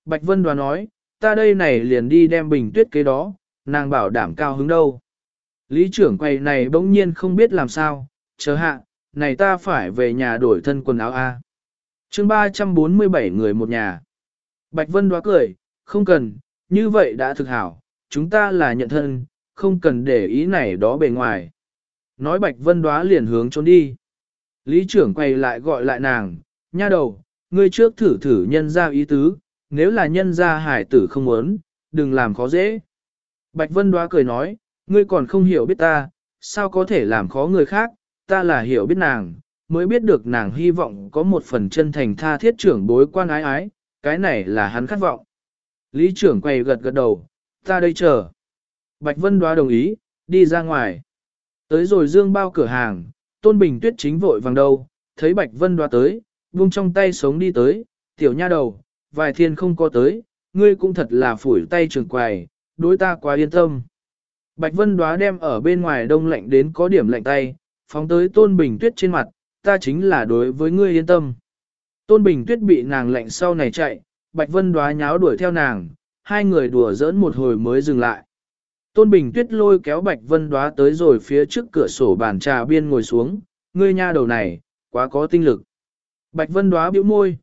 Bạch Vân Đoá nói, ta đây này liền đi đem Bình Tuyết kế đó, nàng bảo đảm cao hứng đâu. Lý trưởng quầy này bỗng nhiên không biết làm sao, chờ hạ, này ta phải về nhà đổi thân quần áo A. chương 347 người một nhà. Bạch Vân Đoá cười, không cần, như vậy đã thực hảo, chúng ta là nhận thân, không cần để ý này đó bề ngoài. Nói Bạch Vân Đoá liền hướng trốn đi. Lý trưởng quay lại gọi lại nàng, nha đầu, ngươi trước thử thử nhân ra ý tứ, nếu là nhân ra hải tử không muốn, đừng làm khó dễ. Bạch Vân Đoá cười nói, ngươi còn không hiểu biết ta, sao có thể làm khó người khác, ta là hiểu biết nàng, mới biết được nàng hy vọng có một phần chân thành tha thiết trưởng bối quan ái ái, cái này là hắn khát vọng. Lý trưởng quay gật gật đầu, ta đây chờ. Bạch Vân Đoá đồng ý, đi ra ngoài. Tới rồi dương bao cửa hàng, Tôn Bình Tuyết chính vội vàng đâu, thấy Bạch Vân Đoá tới, vung trong tay sống đi tới, tiểu nha đầu, vài thiên không có tới, ngươi cũng thật là phủi tay trường quài, đối ta quá yên tâm. Bạch Vân Đoá đem ở bên ngoài đông lạnh đến có điểm lạnh tay, phóng tới Tôn Bình Tuyết trên mặt, ta chính là đối với ngươi yên tâm. Tôn Bình Tuyết bị nàng lạnh sau này chạy, Bạch Vân Đoá nháo đuổi theo nàng, hai người đùa giỡn một hồi mới dừng lại. Tôn Bình Tuyết lôi kéo Bạch Vân Đoá tới rồi phía trước cửa sổ bàn trà biên ngồi xuống, ngươi nha đầu này, quá có tinh lực. Bạch Vân Đoá bĩu môi,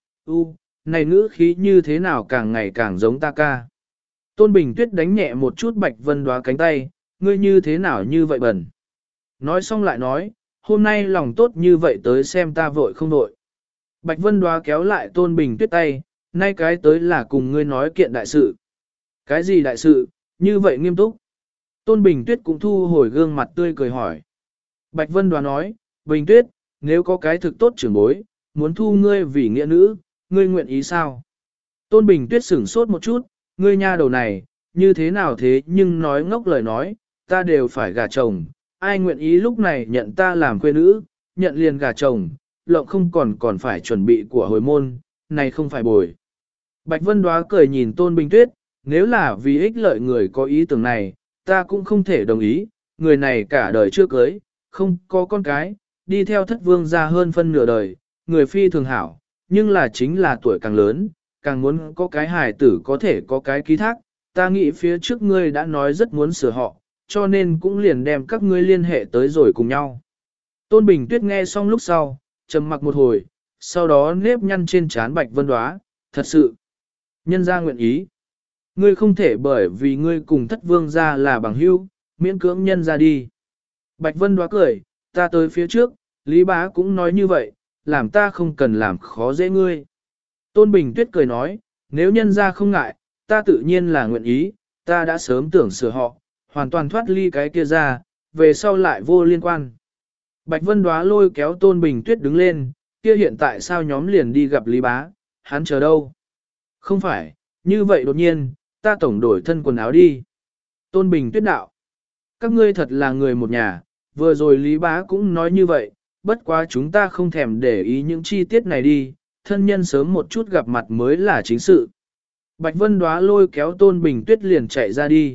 này ngữ khí như thế nào càng ngày càng giống ta ca. Tôn Bình Tuyết đánh nhẹ một chút Bạch Vân Đoá cánh tay, ngươi như thế nào như vậy bẩn. Nói xong lại nói, hôm nay lòng tốt như vậy tới xem ta vội không vội. Bạch Vân Đoá kéo lại Tôn Bình Tuyết tay, nay cái tới là cùng ngươi nói kiện đại sự. Cái gì đại sự, như vậy nghiêm túc. Tôn Bình Tuyết cũng thu hồi gương mặt tươi cười hỏi. Bạch Vân Đoá nói, Bình Tuyết, nếu có cái thực tốt trưởng bối, muốn thu ngươi vì nghĩa nữ, ngươi nguyện ý sao? Tôn Bình Tuyết sửng sốt một chút, ngươi nha đầu này, như thế nào thế nhưng nói ngốc lời nói, ta đều phải gả chồng, ai nguyện ý lúc này nhận ta làm quê nữ, nhận liền gả chồng, lộng không còn phải chuẩn bị của hồi môn, này không phải bồi. Bạch Vân Đoá cười nhìn Tôn Bình Tuyết, nếu là vì ích lợi người có ý tưởng này, ta cũng không thể đồng ý, người này cả đời chưa cưới, không có con cái, đi theo thất vương ra hơn phân nửa đời, người phi thường hảo, nhưng là chính là tuổi càng lớn, càng muốn có cái hài tử có thể có cái ký thác, ta nghĩ phía trước ngươi đã nói rất muốn sửa họ, cho nên cũng liền đem các ngươi liên hệ tới rồi cùng nhau. Tôn Bình Tuyết nghe xong lúc sau, trầm mặc một hồi, sau đó nếp nhăn trên trán Bạch Vân Đoá, thật sự, nhân ra nguyện ý. Ngươi không thể bởi vì ngươi cùng thất vương ra là bằng hữu, miễn cưỡng nhân ra đi. Bạch Vân Đoá cười, ta tới phía trước, Lý Bá cũng nói như vậy, làm ta không cần làm khó dễ ngươi. Tôn Bình Tuyết cười nói, nếu nhân ra không ngại, ta tự nhiên là nguyện ý, ta đã sớm tưởng sửa họ, hoàn toàn thoát ly cái kia ra, về sau lại vô liên quan. Bạch Vân Đoá lôi kéo Tôn Bình Tuyết đứng lên, kia hiện tại sao nhóm liền đi gặp Lý Bá, hắn chờ đâu? Không phải, như vậy đột nhiên, ta tổng đổi thân quần áo đi. Tôn Bình Tuyết đạo, các ngươi thật là người một nhà, vừa rồi Lý Bá cũng nói như vậy, bất quá chúng ta không thèm để ý những chi tiết này đi, thân nhân sớm một chút gặp mặt mới là chính sự. Bạch Vân Đoá lôi kéo Tôn Bình Tuyết liền chạy ra đi.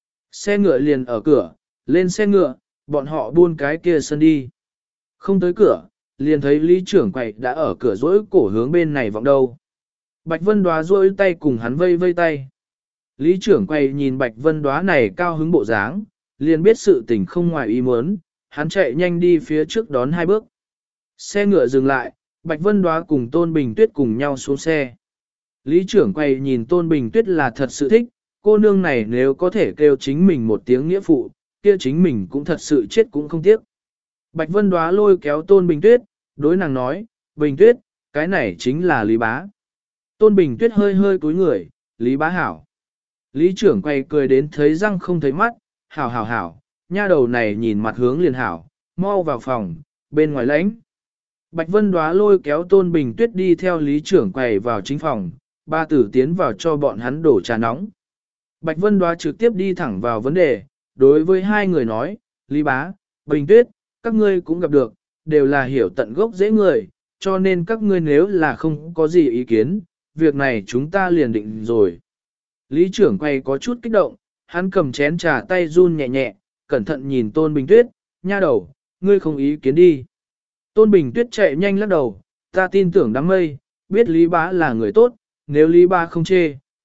Xe ngựa liền ở cửa, lên xe ngựa, bọn họ buôn cái kia sân đi. Không tới cửa, liền thấy Lý trưởng quầy đã ở cửa rỗi cổ hướng bên này vọng đâu. Bạch Vân Đoá rỗi tay cùng hắn vây vây tay. Lý trưởng quầy nhìn Bạch Vân Đoá này cao hứng bộ dáng, liền biết sự tình không ngoài ý muốn, hắn chạy nhanh đi phía trước đón hai bước. Xe ngựa dừng lại, Bạch Vân Đoá cùng Tôn Bình Tuyết cùng nhau xuống xe. Lý trưởng quầy nhìn Tôn Bình Tuyết là thật sự thích, cô nương này nếu có thể kêu chính mình một tiếng nghĩa phụ, kia chính mình cũng thật sự chết cũng không tiếc. Bạch Vân Đoá lôi kéo Tôn Bình Tuyết, đối nàng nói, Bình Tuyết, cái này chính là Lý Bá. Tôn Bình Tuyết hơi hơi cúi người, Lý Bá hảo. Lý trưởng quay cười đến thấy răng không thấy mắt, hảo hảo hảo, nha đầu này nhìn mặt hướng liền hảo, mau vào phòng, bên ngoài lãnh. Bạch Vân Đoá lôi kéo Tôn Bình Tuyết đi theo Lý trưởng quầy vào chính phòng, ba tử tiến vào cho bọn hắn đổ trà nóng. Bạch Vân Đoá trực tiếp đi thẳng vào vấn đề, đối với hai người nói, Lý Bá, Bình Tuyết, các ngươi cũng gặp được, đều là hiểu tận gốc dễ người, cho nên các ngươi nếu là không có gì ý kiến, việc này chúng ta liền định rồi. Lý trưởng quay có chút kích động, hắn cầm chén trà tay run nhẹ nhẹ, cẩn thận nhìn Tôn Bình Tuyết, nha đầu, ngươi không ý kiến đi. Tôn Bình Tuyết chạy nhanh lắc đầu, ta tin tưởng đám mây, biết Lý Bá là người tốt, nếu Lý Bá không chê,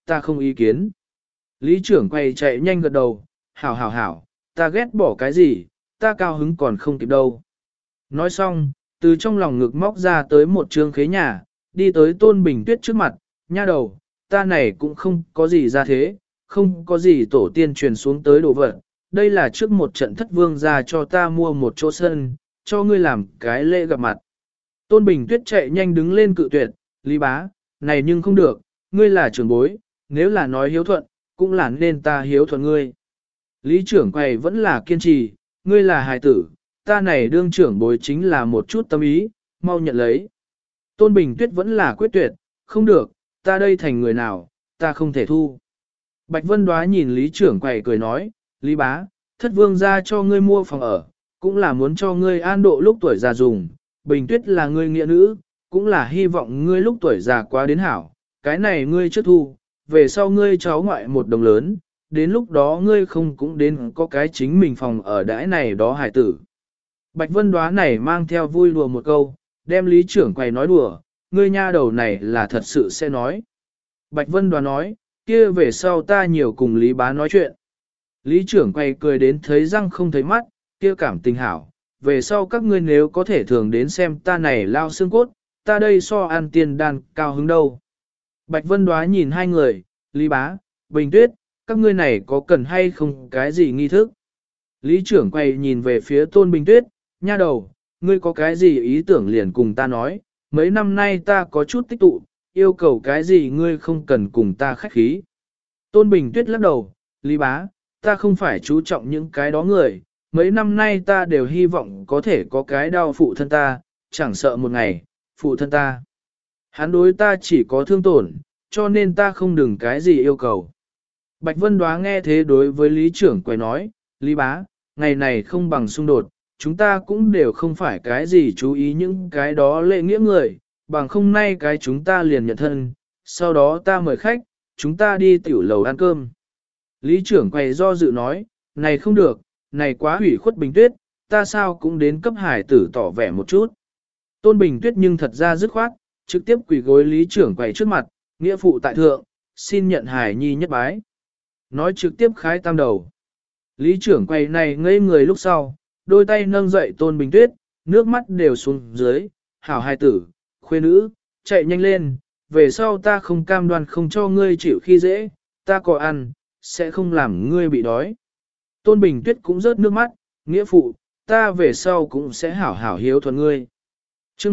ta không ý kiến. Lý trưởng quay chạy nhanh gật đầu, hảo hảo hảo, ta ghét bỏ cái gì, ta cao hứng còn không kịp đâu. Nói xong, từ trong lòng ngực móc ra tới một trương khế nhà, đi tới Tôn Bình Tuyết trước mặt, nha đầu, ta này cũng không có gì ra thế, không có gì tổ tiên truyền xuống tới đồ vật. Đây là trước một trận thất vương ra cho ta mua một chỗ sân, cho ngươi làm cái lễ gặp mặt. Tôn Bình Tuyết chạy nhanh đứng lên cự tuyệt, Lý bá, này nhưng không được, ngươi là trưởng bối, nếu là nói hiếu thuận, cũng là nên ta hiếu thuận ngươi. Lý trưởng quầy vẫn là kiên trì, ngươi là hài tử, ta này đương trưởng bối chính là một chút tâm ý, mau nhận lấy. Tôn Bình Tuyết vẫn là quyết tuyệt, không được, ta đây thành người nào, ta không thể thu. Bạch Vân Đoá nhìn Lý trưởng quầy cười nói, Lý bá, thất vương ra cho ngươi mua phòng ở, cũng là muốn cho ngươi an độ lúc tuổi già dùng, Bình Tuyết là ngươi nghĩa nữ, cũng là hy vọng ngươi lúc tuổi già quá đến hảo, cái này ngươi trước thu, về sau ngươi cháu ngoại một đồng lớn, đến lúc đó ngươi không cũng đến có cái chính mình phòng ở đãi này đó hải tử. Bạch Vân Đoá này mang theo vui đùa một câu, đem Lý trưởng quầy nói đùa, ngươi nha đầu này là thật sự sẽ nói. Bạch Vân Đoá nói, kia về sau ta nhiều cùng Lý bá nói chuyện. Lý trưởng quầy cười đến thấy răng không thấy mắt, kia cảm tình hảo, về sau các ngươi nếu có thể thường đến xem ta này lao xương cốt, ta đây so ăn tiền đàn cao hứng đâu. Bạch Vân Đoá nhìn hai người, Lý bá, Bình Tuyết, các ngươi này có cần hay không cái gì nghi thức? Lý trưởng quay nhìn về phía Tôn Bình Tuyết, nha đầu, ngươi có cái gì ý tưởng liền cùng ta nói, mấy năm nay ta có chút tích tụ, yêu cầu cái gì ngươi không cần cùng ta khách khí. Tôn Bình Tuyết lắc đầu, Lý bá, ta không phải chú trọng những cái đó người, mấy năm nay ta đều hy vọng có thể có cái đau phụ thân ta, chẳng sợ một ngày, phụ thân ta. Hắn đối ta chỉ có thương tổn, cho nên ta không đừng cái gì yêu cầu. Bạch Vân Đoá nghe thế đối với Lý trưởng quầy nói, Lý bá, ngày này không bằng xung đột, chúng ta cũng đều không phải cái gì chú ý những cái đó lệ nghĩa người, bằng không nay cái chúng ta liền nhận thân, sau đó ta mời khách, chúng ta đi tiểu lầu ăn cơm. Lý trưởng quầy do dự nói, này không được, này quá hủy khuất Bình Tuyết, ta sao cũng đến cấp hải tử tỏ vẻ một chút. Tôn Bình Tuyết nhưng thật ra dứt khoát, trực tiếp quỳ gối Lý trưởng quầy trước mặt, nghĩa phụ tại thượng, xin nhận hải nhi nhất bái. Nói trực tiếp khái tam đầu. Lý trưởng quầy này ngây người lúc sau, đôi tay nâng dậy Tôn Bình Tuyết, nước mắt đều xuống dưới, hảo hài tử, khuê nữ, chạy nhanh lên, về sau ta không cam đoan không cho ngươi chịu khi dễ, ta có ăn, sẽ không làm ngươi bị đói. Tôn Bình Tuyết cũng rớt nước mắt, nghĩa phụ, ta về sau cũng sẽ hảo hảo hiếu thuận ngươi. Chương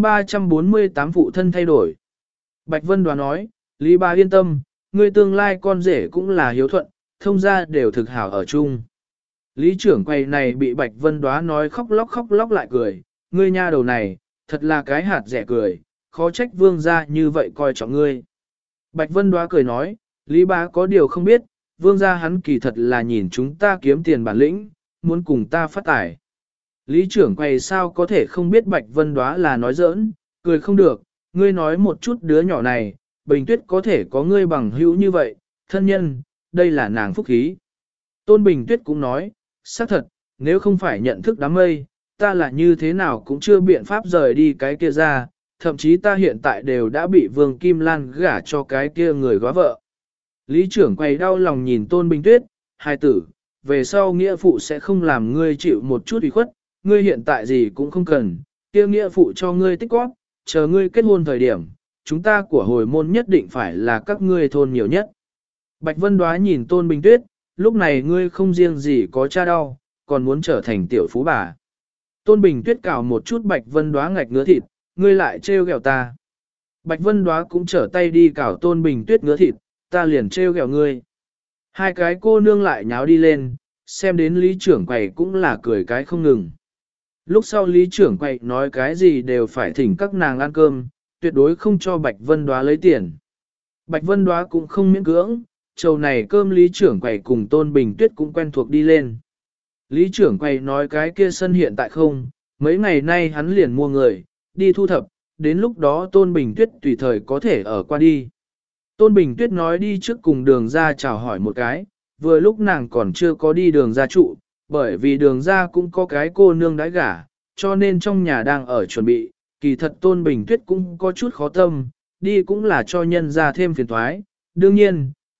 348 phụ thân thay đổi. Bạch Vân Đoá nói, Lý bà yên tâm, ngươi tương lai con rể cũng là hiếu thuận, thông gia đều thực hảo ở chung. Lý trưởng quầy này bị Bạch Vân Đoá nói khóc lóc lại cười, ngươi nha đầu này, thật là cái hạt rẻ cười, khó trách vương gia như vậy coi trọng ngươi. Bạch Vân Đoá cười nói, Lý bá có điều không biết, vương gia hắn kỳ thật là nhìn chúng ta kiếm tiền bản lĩnh, muốn cùng ta phát tài. Lý trưởng quầy sao có thể không biết Bạch Vân Đoá là nói giỡn, cười không được, ngươi nói một chút đứa nhỏ này, Bình Tuyết có thể có ngươi bằng hữu như vậy, thân nhân, đây là nàng phúc khí. Tôn Bình Tuyết cũng nói, xác thật, nếu không phải nhận thức đám mây, ta là như thế nào cũng chưa biện pháp rời đi cái kia ra, thậm chí ta hiện tại đều đã bị Vương Kim Lan gả cho cái kia người góa vợ. Lý trưởng quầy đau lòng nhìn Tôn Bình Tuyết, hai tử, về sau nghĩa phụ sẽ không làm ngươi chịu một chút ủy khuất, ngươi hiện tại gì cũng không cần, kia nghĩa phụ cho ngươi tích góp, chờ ngươi kết hôn thời điểm, chúng ta của hồi môn nhất định phải là các ngươi thôn nhiều nhất. Bạch Vân Đoá nhìn Tôn Bình Tuyết, lúc này ngươi không riêng gì có cha đau, còn muốn trở thành tiểu phú bà. Tôn Bình Tuyết cào một chút Bạch Vân Đoá ngạch ngứa thịt, ngươi lại trêu ghẹo ta. Bạch Vân Đoá cũng trở tay đi cào Tôn Bình Tuyết ngứa thịt, ta liền trêu ghẹo ngươi. Hai cái cô nương lại nháo đi lên, xem đến Lý trưởng quầy cũng là cười cái không ngừng. Lúc sau Lý trưởng quầy nói cái gì đều phải thỉnh các nàng ăn cơm, tuyệt đối không cho Bạch Vân Đoá lấy tiền. Bạch Vân Đoá cũng không miễn cưỡng, trầu này cơm Lý trưởng quầy cùng Tôn Bình Tuyết cũng quen thuộc đi lên. Lý trưởng quầy nói cái kia sân hiện tại không, mấy ngày nay hắn liền mua người, đi thu thập, đến lúc đó Tôn Bình Tuyết tùy thời có thể ở qua đi. Tôn Bình Tuyết nói đi trước cùng đường ra chào hỏi một cái, vừa lúc nàng còn chưa có đi đường ra trụ, bởi vì đường ra cũng có cái cô nương đãi gả, cho nên trong nhà đang ở chuẩn bị, kỳ thật Tôn Bình Tuyết cũng có chút khó tâm, đi cũng là cho nhân ra thêm phiền thoái. Đương nhiên,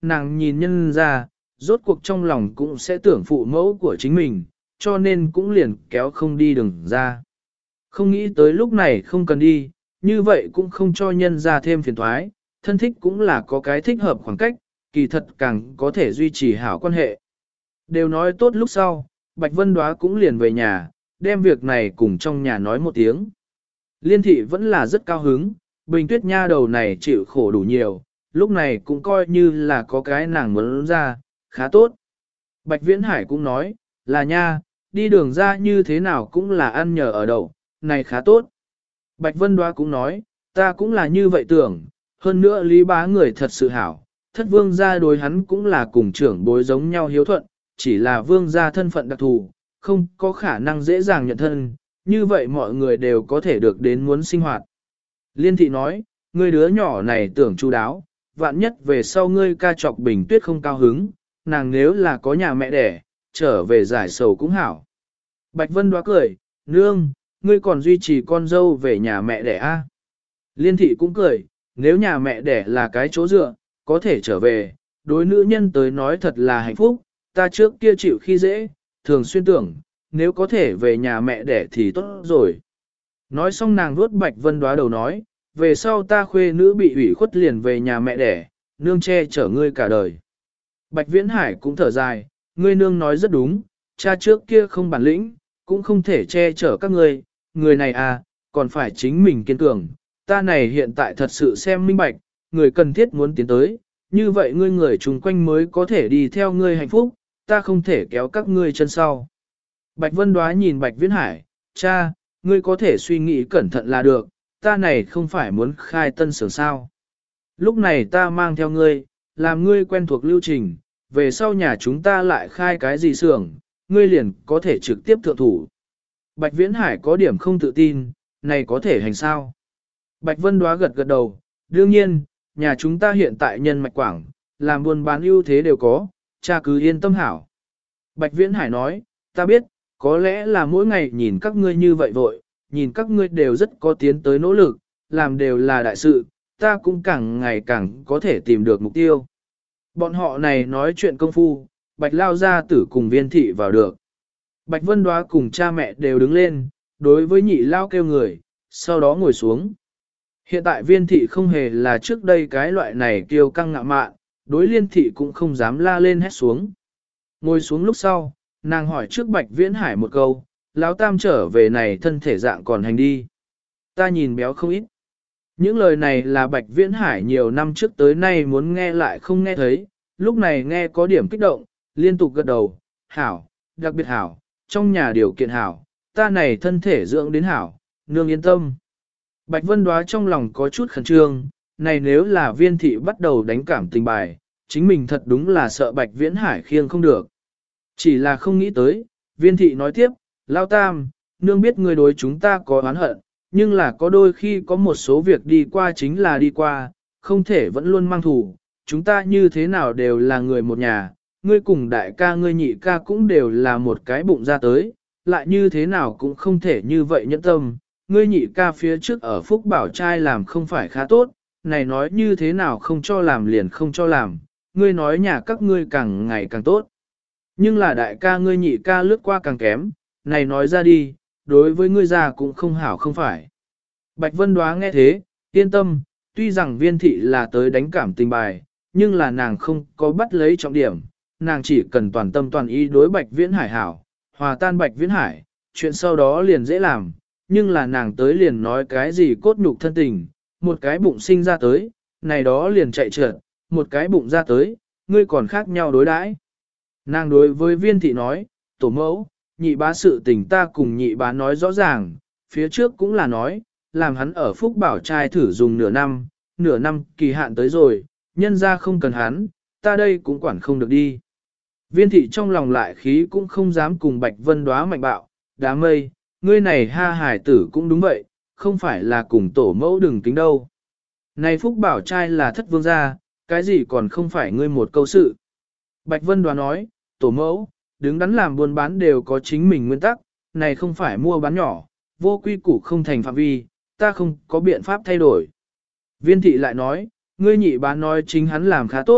nàng nhìn nhân ra, rốt cuộc trong lòng cũng sẽ tưởng phụ mẫu của chính mình, cho nên cũng liền kéo không đi đường ra. Không nghĩ tới lúc này không cần đi, như vậy cũng không cho nhân ra thêm phiền thoái, thân thích cũng là có cái thích hợp khoảng cách, kỳ thật càng có thể duy trì hảo quan hệ. Đều nói tốt lúc sau, Bạch Vân Đóa cũng liền về nhà, đem việc này cùng trong nhà nói một tiếng. Liên thị vẫn là rất cao hứng, Bình Tuyết nha đầu này chịu khổ đủ nhiều, lúc này cũng coi như là có cái nàng muốn ra, khá tốt. Bạch Viễn Hải cũng nói, là nha, đi đường ra như thế nào cũng là ăn nhờ ở đậu, này khá tốt. Bạch Vân Đóa cũng nói, ta cũng là như vậy tưởng, hơn nữa Lý Bá người thật sự hảo, thất vương gia đối hắn cũng là cùng trưởng bối giống nhau hiếu thuận, chỉ là vương gia thân phận đặc thù, không có khả năng dễ dàng nhận thân, như vậy mọi người đều có thể được đến muốn sinh hoạt. Liên thị nói, ngươi đứa nhỏ này tưởng chu đáo, vạn nhất về sau ngươi ca chọc Bình Tuyết không cao hứng, nàng nếu là có nhà mẹ đẻ, trở về giải sầu cũng hảo. Bạch Vân Đóa cười, nương, ngươi còn duy trì con dâu về nhà mẹ đẻ a? Liên thị cũng cười, nếu nhà mẹ đẻ là cái chỗ dựa, có thể trở về, đối nữ nhân tới nói thật là hạnh phúc, ta trước kia chịu khi dễ, thường xuyên tưởng, nếu có thể về nhà mẹ đẻ thì tốt rồi. Nói xong nàng vuốt Bạch Vân Đóa đầu nói, về sau ta khuê nữ bị ủy khuất liền về nhà mẹ đẻ, nương che chở ngươi cả đời. Bạch Viễn Hải cũng thở dài, ngươi nương nói rất đúng, cha trước kia không bản lĩnh, cũng không thể che chở các ngươi, người này à, còn phải chính mình kiên cường, ta này hiện tại thật sự xem minh bạch, người cần thiết muốn tiến tới, như vậy ngươi người chung quanh mới có thể đi theo ngươi hạnh phúc, ta không thể kéo các ngươi chân sau. Bạch Vân Đóa nhìn Bạch Viễn Hải, cha, ngươi có thể suy nghĩ cẩn thận là được, ta này không phải muốn khai tân xưởng sao. Lúc này ta mang theo ngươi, làm ngươi quen thuộc lưu trình, về sau nhà chúng ta lại khai cái gì xưởng, ngươi liền có thể trực tiếp thượng thủ. Bạch Viễn Hải có điểm không tự tin, này có thể hành sao? Bạch Vân Đóa gật gật đầu, đương nhiên, nhà chúng ta hiện tại nhân mạch quảng, làm buôn bán ưu thế đều có, cha cứ yên tâm hảo. Bạch Viễn Hải nói, ta biết, có lẽ là mỗi ngày nhìn các ngươi như vậy vội, nhìn các ngươi đều rất có tiến tới nỗ lực, làm đều là đại sự, ta cũng càng ngày càng có thể tìm được mục tiêu. Bọn họ này nói chuyện công phu, Bạch Lao gia tử cùng Viên thị vào được. Bạch Vân Đóa cùng cha mẹ đều đứng lên, đối với nhị Lao kêu người, sau đó ngồi xuống. Hiện tại Viên thị không hề là trước đây cái loại này kiêu căng ngạo mạn, đối Liên thị cũng không dám la lên hét xuống. Ngồi xuống lúc sau, nàng hỏi trước Bạch Viễn Hải một câu, Lão Tam trở về này thân thể dạng còn hành đi. Ta nhìn béo không ít. Những lời này là Bạch Viễn Hải nhiều năm trước tới nay muốn nghe lại không nghe thấy, lúc này nghe có điểm kích động, liên tục gật đầu, hảo, đặc biệt hảo, trong nhà điều kiện hảo, ta này thân thể dưỡng đến hảo, nương yên tâm. Bạch Vân Đóa trong lòng có chút khẩn trương, này nếu là Viên thị bắt đầu đánh cảm tình bài, chính mình thật đúng là sợ Bạch Viễn Hải khiêng không được. Chỉ là không nghĩ tới, Viên thị nói tiếp, Lao Tam, nương biết người đối chúng ta có oán hận, nhưng là có đôi khi có một số việc đi qua chính là đi qua, không thể vẫn luôn mang thù, chúng ta như thế nào đều là người một nhà, ngươi cùng đại ca ngươi nhị ca cũng đều là một cái bụng ra tới, lại như thế nào cũng không thể như vậy nhẫn tâm, ngươi nhị ca phía trước ở Phúc Bảo trai làm không phải khá tốt, này nói như thế nào không cho làm liền không cho làm, ngươi nói nhà các ngươi càng ngày càng tốt. Nhưng là đại ca ngươi nhị ca lướt qua càng kém, này nói ra đi, đối với ngươi già cũng không hảo không phải. Bạch Vân Đóa nghe thế, yên tâm, tuy rằng Viên thị là tới đánh cảm tình bài, nhưng là nàng không có bắt lấy trọng điểm, nàng chỉ cần toàn tâm toàn ý đối Bạch Viễn Hải hảo, hòa tan Bạch Viễn Hải, chuyện sau đó liền dễ làm, nhưng là nàng tới liền nói cái gì cốt nhục thân tình, một cái bụng sinh ra tới, này đó liền chạy trượt, một cái bụng ra tới, ngươi còn khác nhau đối đãi. Nàng đối với Viên thị nói, tổ mẫu, nhị bá sự tình ta cùng nhị bá nói rõ ràng, phía trước cũng là nói, làm hắn ở Phúc Bảo trai thử dùng nửa năm kỳ hạn tới rồi, nhân ra không cần hắn, ta đây cũng quản không được đi. Viên thị trong lòng lại khí cũng không dám cùng Bạch Vân Đóa mạnh bạo, đám mây, ngươi này ha hải tử cũng đúng vậy, không phải là cùng tổ mẫu đừng kính đâu. Này Phúc Bảo trai là thất vương gia, cái gì còn không phải ngươi một câu sự. Bạch Vân Đóa nói, tổ mẫu, đứng đắn làm buôn bán đều có chính mình nguyên tắc, này không phải mua bán nhỏ, vô quy củ không thành phạm vi, ta không có biện pháp thay đổi. Viên thị lại nói, ngươi nhị bá nói chính hắn làm khá tốt,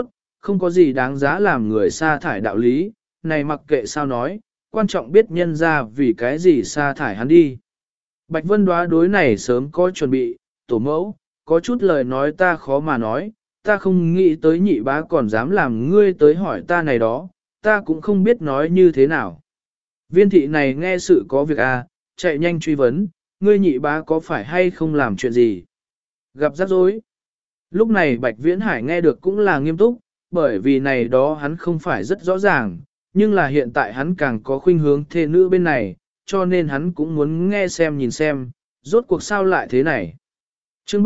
không có gì đáng giá làm người sa thải đạo lý, này mặc kệ sao nói, quan trọng biết nhân ra vì cái gì sa thải hắn đi. Bạch Vân Đoá đối này sớm có chuẩn bị, tổ mẫu, có chút lời nói ta khó mà nói, ta không nghĩ tới nhị bá còn dám làm ngươi tới hỏi ta này đó, ta cũng không biết nói như thế nào. Viên thị này nghe sự có việc chạy nhanh truy vấn, ngươi nhị bá có phải hay không làm chuyện gì? Gặp rắc rối. Lúc này Bạch Viễn Hải nghe được cũng là nghiêm túc, bởi vì này đó hắn không phải rất rõ ràng, nhưng là hiện tại hắn càng có khuynh hướng thê nữ bên này, cho nên hắn cũng muốn nghe xem nhìn xem, rốt cuộc sao lại thế này. Chương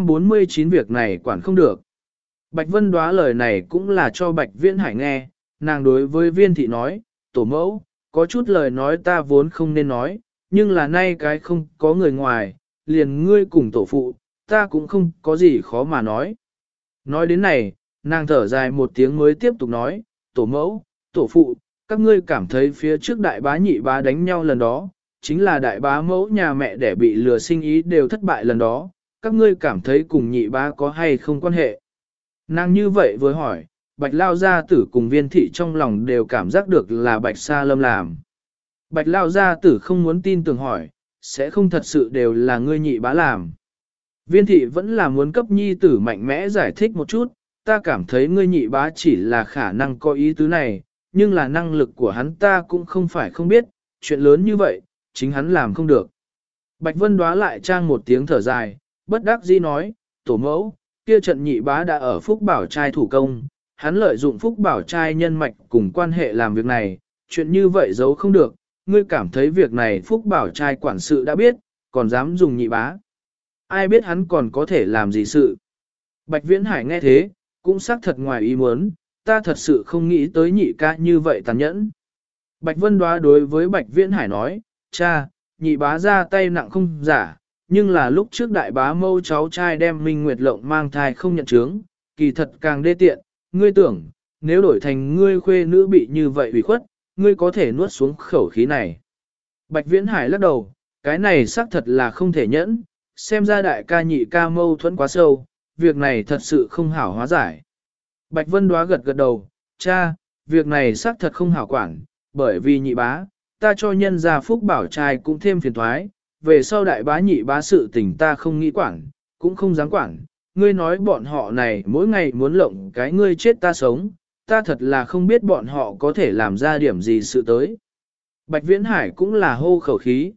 349 việc này quản không được. Bạch Vân Đoá lời này cũng là cho Bạch Viễn Hải nghe, nàng đối với viên thị nói, tổ mẫu, có chút lời nói ta vốn không nên nói, nhưng là nay cái không có người ngoài, liền ngươi cùng tổ phụ, ta cũng không có gì khó mà nói. Nói đến này, nàng thở dài một tiếng mới tiếp tục nói, tổ mẫu, tổ phụ, các ngươi cảm thấy phía trước đại bá nhị bá đánh nhau lần đó, chính là đại bá mẫu nhà mẹ để bị lừa sinh ý đều thất bại lần đó, các ngươi cảm thấy cùng nhị bá có hay không quan hệ. Nàng như vậy vừa hỏi, Bạch Lao Gia Tử cùng viên thị trong lòng đều cảm giác được là Bạch Sa Lâm làm. Bạch Lao Gia Tử không muốn tin tưởng hỏi, sẽ không thật sự đều là ngươi nhị bá làm. Viên thị vẫn là muốn cấp nhi tử mạnh mẽ giải thích một chút, ta cảm thấy ngươi nhị bá chỉ là khả năng có ý tứ này, nhưng là năng lực của hắn ta cũng không phải không biết, chuyện lớn như vậy, chính hắn làm không được. Bạch Vân Đoá lại trang một tiếng thở dài, bất đắc dĩ nói, tổ mẫu, kia trận nhị bá đã ở Phúc Bảo trai thủ công, hắn lợi dụng Phúc Bảo trai nhân mạch cùng quan hệ làm việc này, chuyện như vậy giấu không được, ngươi cảm thấy việc này Phúc Bảo trai quản sự đã biết, còn dám dùng nhị bá. Ai biết hắn còn có thể làm gì sự. Bạch Viễn Hải nghe thế, cũng xác thật ngoài ý muốn, ta thật sự không nghĩ tới nhị ca như vậy tàn nhẫn. Bạch Vân Đoá đối với Bạch Viễn Hải nói, cha, nhị bá ra tay nặng không giả, nhưng là lúc trước đại bá mâu cháu trai đem Minh Nguyệt Lộng mang thai không nhận chứng, kỳ thật càng đê tiện, ngươi tưởng, nếu đổi thành ngươi khuê nữ bị như vậy ủy khuất, ngươi có thể nuốt xuống khẩu khí này. Bạch Viễn Hải lắc đầu, cái này xác thật là không thể nhẫn, xem ra đại ca nhị ca mâu thuẫn quá sâu, việc này thật sự không hảo hóa giải. Bạch Vân Đoá gật gật đầu, cha, việc này xác thật không hảo quản, bởi vì nhị bá, ta cho nhân gia Phúc Bảo trai cũng thêm phiền thoái, về sau đại bá nhị bá sự tình ta không nghĩ quản, cũng không dám quản, ngươi nói bọn họ này mỗi ngày muốn lộng cái ngươi chết ta sống, ta thật là không biết bọn họ có thể làm ra điểm gì sự tới. Bạch Viễn Hải cũng là hô khẩu khí,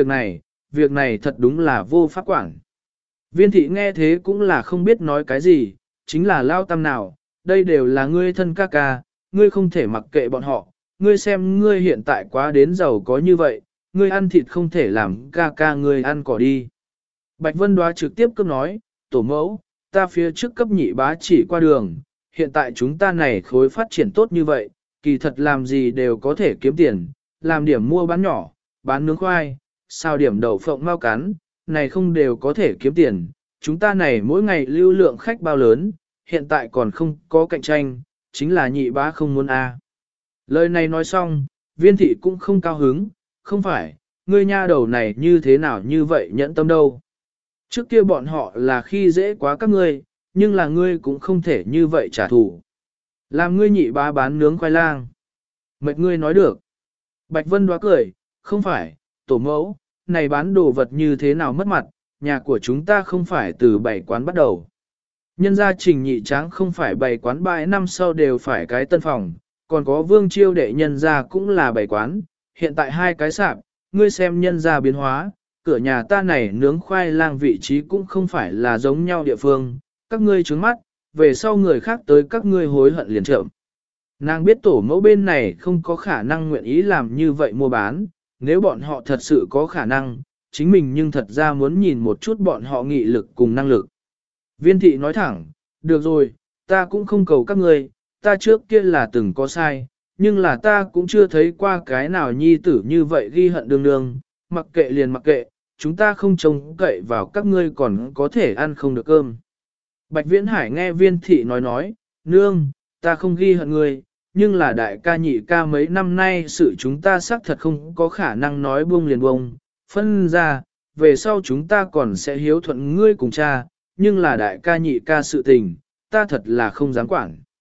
việc này thật đúng là vô pháp quản. Viên thị nghe thế cũng là không biết nói cái gì, chính là lao tâm nào, đây đều là ngươi thân ca ca, ngươi không thể mặc kệ bọn họ, ngươi xem ngươi hiện tại quá đến giàu có như vậy, ngươi ăn thịt không thể làm ca ca ngươi ăn cỏ đi. Bạch Vân Đoá trực tiếp cấp nói, tổ mẫu, ta phía trước cấp nhị bá chỉ qua đường, hiện tại chúng ta này khối phát triển tốt như vậy, kỳ thật làm gì đều có thể kiếm tiền, làm điểm mua bán nhỏ, bán nướng khoai, sao điểm đậu phộng mau cắn, này không đều có thể kiếm tiền, chúng ta này mỗi ngày lưu lượng khách bao lớn, hiện tại còn không có cạnh tranh, chính là nhị bá không muốn Lời này nói xong, viên thị cũng không cao hứng, không phải, ngươi nha đầu này như thế nào như vậy nhẫn tâm đâu. Trước kia bọn họ là khi dễ quá các ngươi, nhưng là ngươi cũng không thể như vậy trả thù. Làm ngươi nhị bá bán nướng khoai lang. Mệt ngươi nói được. Bạch Vân Đoá cười, không phải, tổ mẫu, này bán đồ vật như thế nào mất mặt, nhà của chúng ta không phải từ bảy quán bắt đầu. Nhân gia Trình Nhị Tráng không phải bày quán 3 năm sau đều phải cái tân phòng, còn có Vương Chiêu đệ nhân gia cũng là bày quán, hiện tại hai cái sạp, ngươi xem nhân gia biến hóa, cửa nhà ta này nướng khoai lang vị trí cũng không phải là giống nhau địa phương, các ngươi trướng mắt, về sau người khác tới các ngươi hối hận liền trợm. Nàng biết tổ mẫu bên này không có khả năng nguyện ý làm như vậy mua bán, nếu bọn họ thật sự có khả năng, chính mình nhưng thật ra muốn nhìn một chút bọn họ nghị lực cùng năng lực. Viên thị nói thẳng, được rồi, ta cũng không cầu các ngươi, ta trước kia là từng có sai, nhưng là ta cũng chưa thấy qua cái nào nhi tử như vậy ghi hận đương đương, mặc kệ liền mặc kệ, chúng ta không trông cậy vào các ngươi còn có thể ăn không được cơm. Bạch Viễn Hải nghe viên thị nói, nương, ta không ghi hận ngươi, nhưng là đại ca nhị ca mấy năm nay sự chúng ta xác thật không có khả năng nói buông liền buông, phân ra, về sau chúng ta còn sẽ hiếu thuận ngươi cùng cha, nhưng là đại ca nhị ca sự tình, ta thật là không dám quản.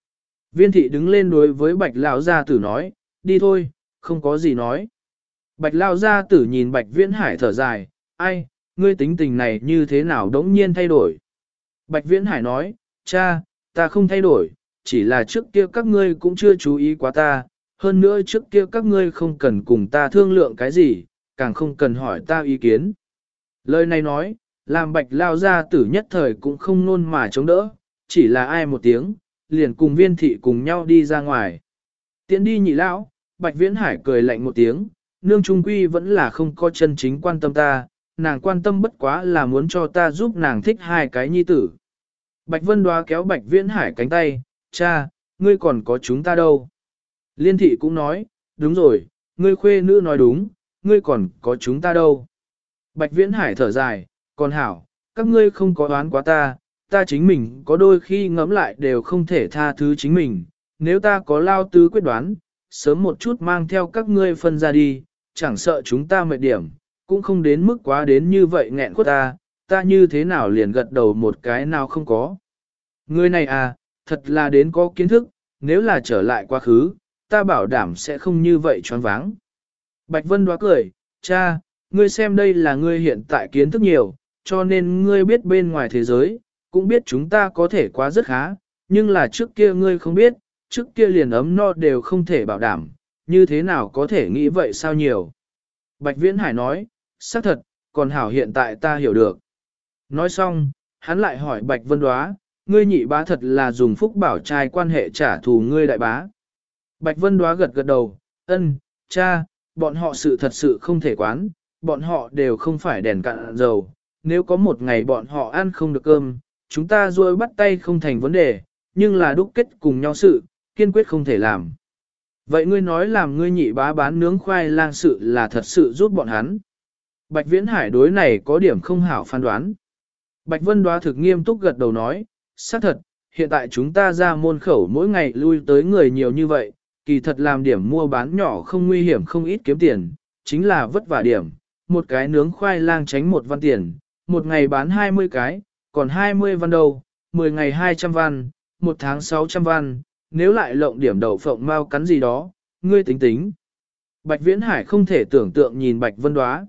Viên thị đứng lên đối với Bạch Lão gia tử nói, đi thôi, không có gì nói. Bạch Lão gia tử nhìn Bạch Viễn Hải thở dài, ai, ngươi tính tình này như thế nào đống nhiên thay đổi. Bạch Viễn Hải nói, cha, ta không thay đổi, chỉ là trước kia các ngươi cũng chưa chú ý quá ta, hơn nữa trước kia các ngươi không cần cùng ta thương lượng cái gì, càng không cần hỏi ta ý kiến. Lời này nói, làm Bạch Lão gia tử nhất thời cũng không nôn mà chống đỡ, chỉ là ai một tiếng, liền cùng Viên thị cùng nhau đi ra ngoài. Tiến đi nhị lão, Bạch Viễn Hải cười lạnh một tiếng, nương trung quy vẫn là không có chân chính quan tâm ta, nàng quan tâm bất quá là muốn cho ta giúp nàng thích hai cái nhi tử. Bạch Vân Đoá kéo Bạch Viễn Hải cánh tay, cha, ngươi còn có chúng ta đâu. Liên thị cũng nói, đúng rồi, ngươi khuê nữ nói đúng, ngươi còn có chúng ta đâu. Bạch Viễn Hải thở dài, còn hảo, các ngươi không có đoán quá ta, ta chính mình có đôi khi ngẫm lại đều không thể tha thứ chính mình, nếu ta có lao tứ quyết đoán, sớm một chút mang theo các ngươi phân ra đi, chẳng sợ chúng ta mệt điểm, cũng không đến mức quá đến như vậy nghẹn khuất ta như thế nào liền gật đầu một cái nào không có. Ngươi này à, thật là đến có kiến thức, nếu là trở lại quá khứ, ta bảo đảm sẽ không như vậy choáng váng. Bạch Vân Đoá cười, cha, ngươi xem đây là ngươi hiện tại kiến thức nhiều, cho nên ngươi biết bên ngoài thế giới, cũng biết chúng ta có thể quá rất khá, nhưng là trước kia ngươi không biết, trước kia liền ấm no đều không thể bảo đảm, như thế nào có thể nghĩ vậy sao nhiều. Bạch Viễn Hải nói, xác thật, còn hảo hiện tại ta hiểu được. Nói xong, hắn lại hỏi Bạch Vân Đoá, ngươi nhị bá thật là dùng phúc bảo trai quan hệ trả thù ngươi đại bá. Bạch Vân Đoá gật gật đầu, ân, cha, bọn họ sự thật sự không thể quán, bọn họ đều không phải đèn cạn dầu, nếu có một ngày bọn họ ăn không được cơm, chúng ta ruôi bắt tay không thành vấn đề, nhưng là đúc kết cùng nhau sự, kiên quyết không thể làm. Vậy ngươi nói làm ngươi nhị bá bán nướng khoai lang sự là thật sự giúp bọn hắn. Bạch Viễn Hải đối này có điểm không hảo phán đoán. Bạch Vân Đoá thực nghiêm túc gật đầu nói, xác thật, hiện tại chúng ta ra môn khẩu mỗi ngày lui tới người nhiều như vậy, kỳ thật làm điểm mua bán nhỏ không nguy hiểm không ít kiếm tiền, chính là vất vả điểm, một cái nướng khoai lang tránh 1 văn tiền, một ngày bán 20 cái, còn 20 văn đâu, 10 ngày 200 văn, một tháng 600 văn, nếu lại lộng điểm đậu phộng mau cắn gì đó, ngươi tính tính. Bạch Viễn Hải không thể tưởng tượng nhìn Bạch Vân Đoá,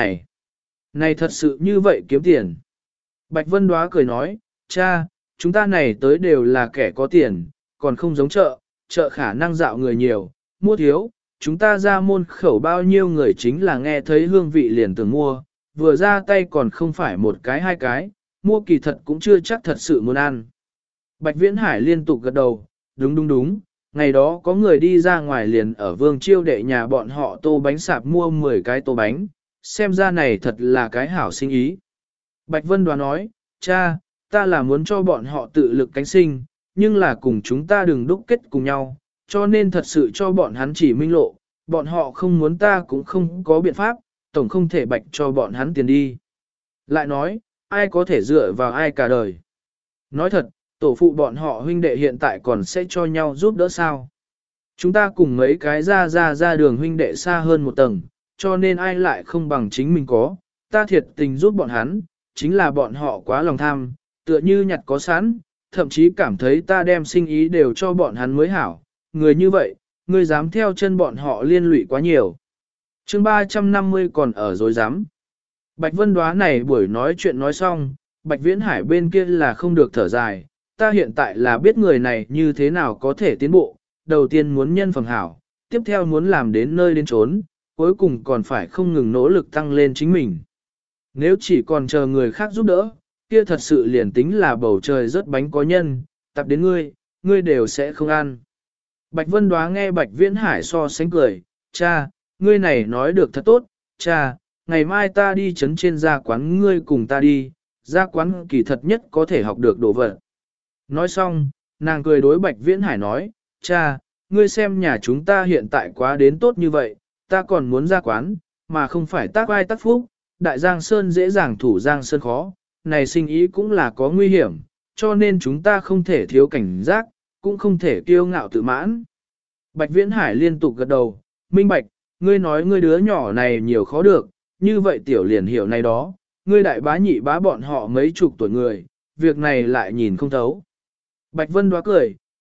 này thật sự như vậy kiếm tiền. Bạch Vân Đoá cười nói, cha, chúng ta này tới đều là kẻ có tiền, còn không giống chợ, chợ khả năng dạo người nhiều, mua thiếu, chúng ta ra môn khẩu bao nhiêu người chính là nghe thấy hương vị liền tưởng mua, vừa ra tay còn không phải một cái hai cái, mua kỳ thật cũng chưa chắc thật sự muốn ăn. Bạch Viễn Hải liên tục gật đầu, đúng, ngày đó có người đi ra ngoài liền ở Vương Chiêu đệ nhà bọn họ tô bánh sạp mua 10 cái tô bánh, xem ra này thật là cái hảo sinh ý. Bạch Vân Đoá nói, cha, ta là muốn cho bọn họ tự lực cánh sinh, nhưng là cùng chúng ta đừng đúc kết cùng nhau, cho nên thật sự cho bọn hắn chỉ minh lộ, bọn họ không muốn ta cũng không có biện pháp, tổng không thể bạch cho bọn hắn tiền đi. Lại nói, ai có thể dựa vào ai cả đời. Nói thật, tổ phụ bọn họ huynh đệ hiện tại còn sẽ cho nhau giúp đỡ sao. Chúng ta cùng mấy cái ra đường huynh đệ xa hơn một tầng, cho nên ai lại không bằng chính mình có, ta thiệt tình giúp bọn hắn, chính là bọn họ quá lòng tham, tựa như nhặt có sẵn, thậm chí cảm thấy ta đem sinh ý đều cho bọn hắn mới hảo, người như vậy, người dám theo chân bọn họ liên lụy quá nhiều. Chương 350 còn ở dối dám. Bạch Vân Đoá này buổi nói chuyện nói xong, Bạch Viễn Hải bên kia là không được thở dài, ta hiện tại là biết người này như thế nào có thể tiến bộ, đầu tiên muốn nhân phẩm hảo, tiếp theo muốn làm đến nơi đến chốn, cuối cùng còn phải không ngừng nỗ lực tăng lên chính mình. Nếu chỉ còn chờ người khác giúp đỡ, kia thật sự liền tính là bầu trời rớt bánh có nhân, tập đến ngươi đều sẽ không ăn. Bạch Vân Đoá nghe Bạch Viễn Hải so sánh cười, cha, ngươi này nói được thật tốt, cha, ngày mai ta đi chấn trên gia quán ngươi cùng ta đi, gia quán kỳ thật nhất có thể học được đồ vật. Nói xong, nàng cười đối Bạch Viễn Hải nói, cha, ngươi xem nhà chúng ta hiện tại quá đến tốt như vậy, ta còn muốn ra quán, mà không phải tác ai tác phúc, đại Giang Sơn dễ dàng thủ Giang Sơn khó, này sinh ý cũng là có nguy hiểm, cho nên chúng ta không thể thiếu cảnh giác, cũng không thể kiêu ngạo tự mãn. Bạch Viễn Hải liên tục gật đầu, minh bạch, ngươi nói ngươi đứa nhỏ này nhiều khó được, như vậy tiểu liền hiểu này đó, ngươi đại bá nhị bá bọn họ mấy chục tuổi người, việc này lại nhìn không thấu. Bạch Vân Đoá cười,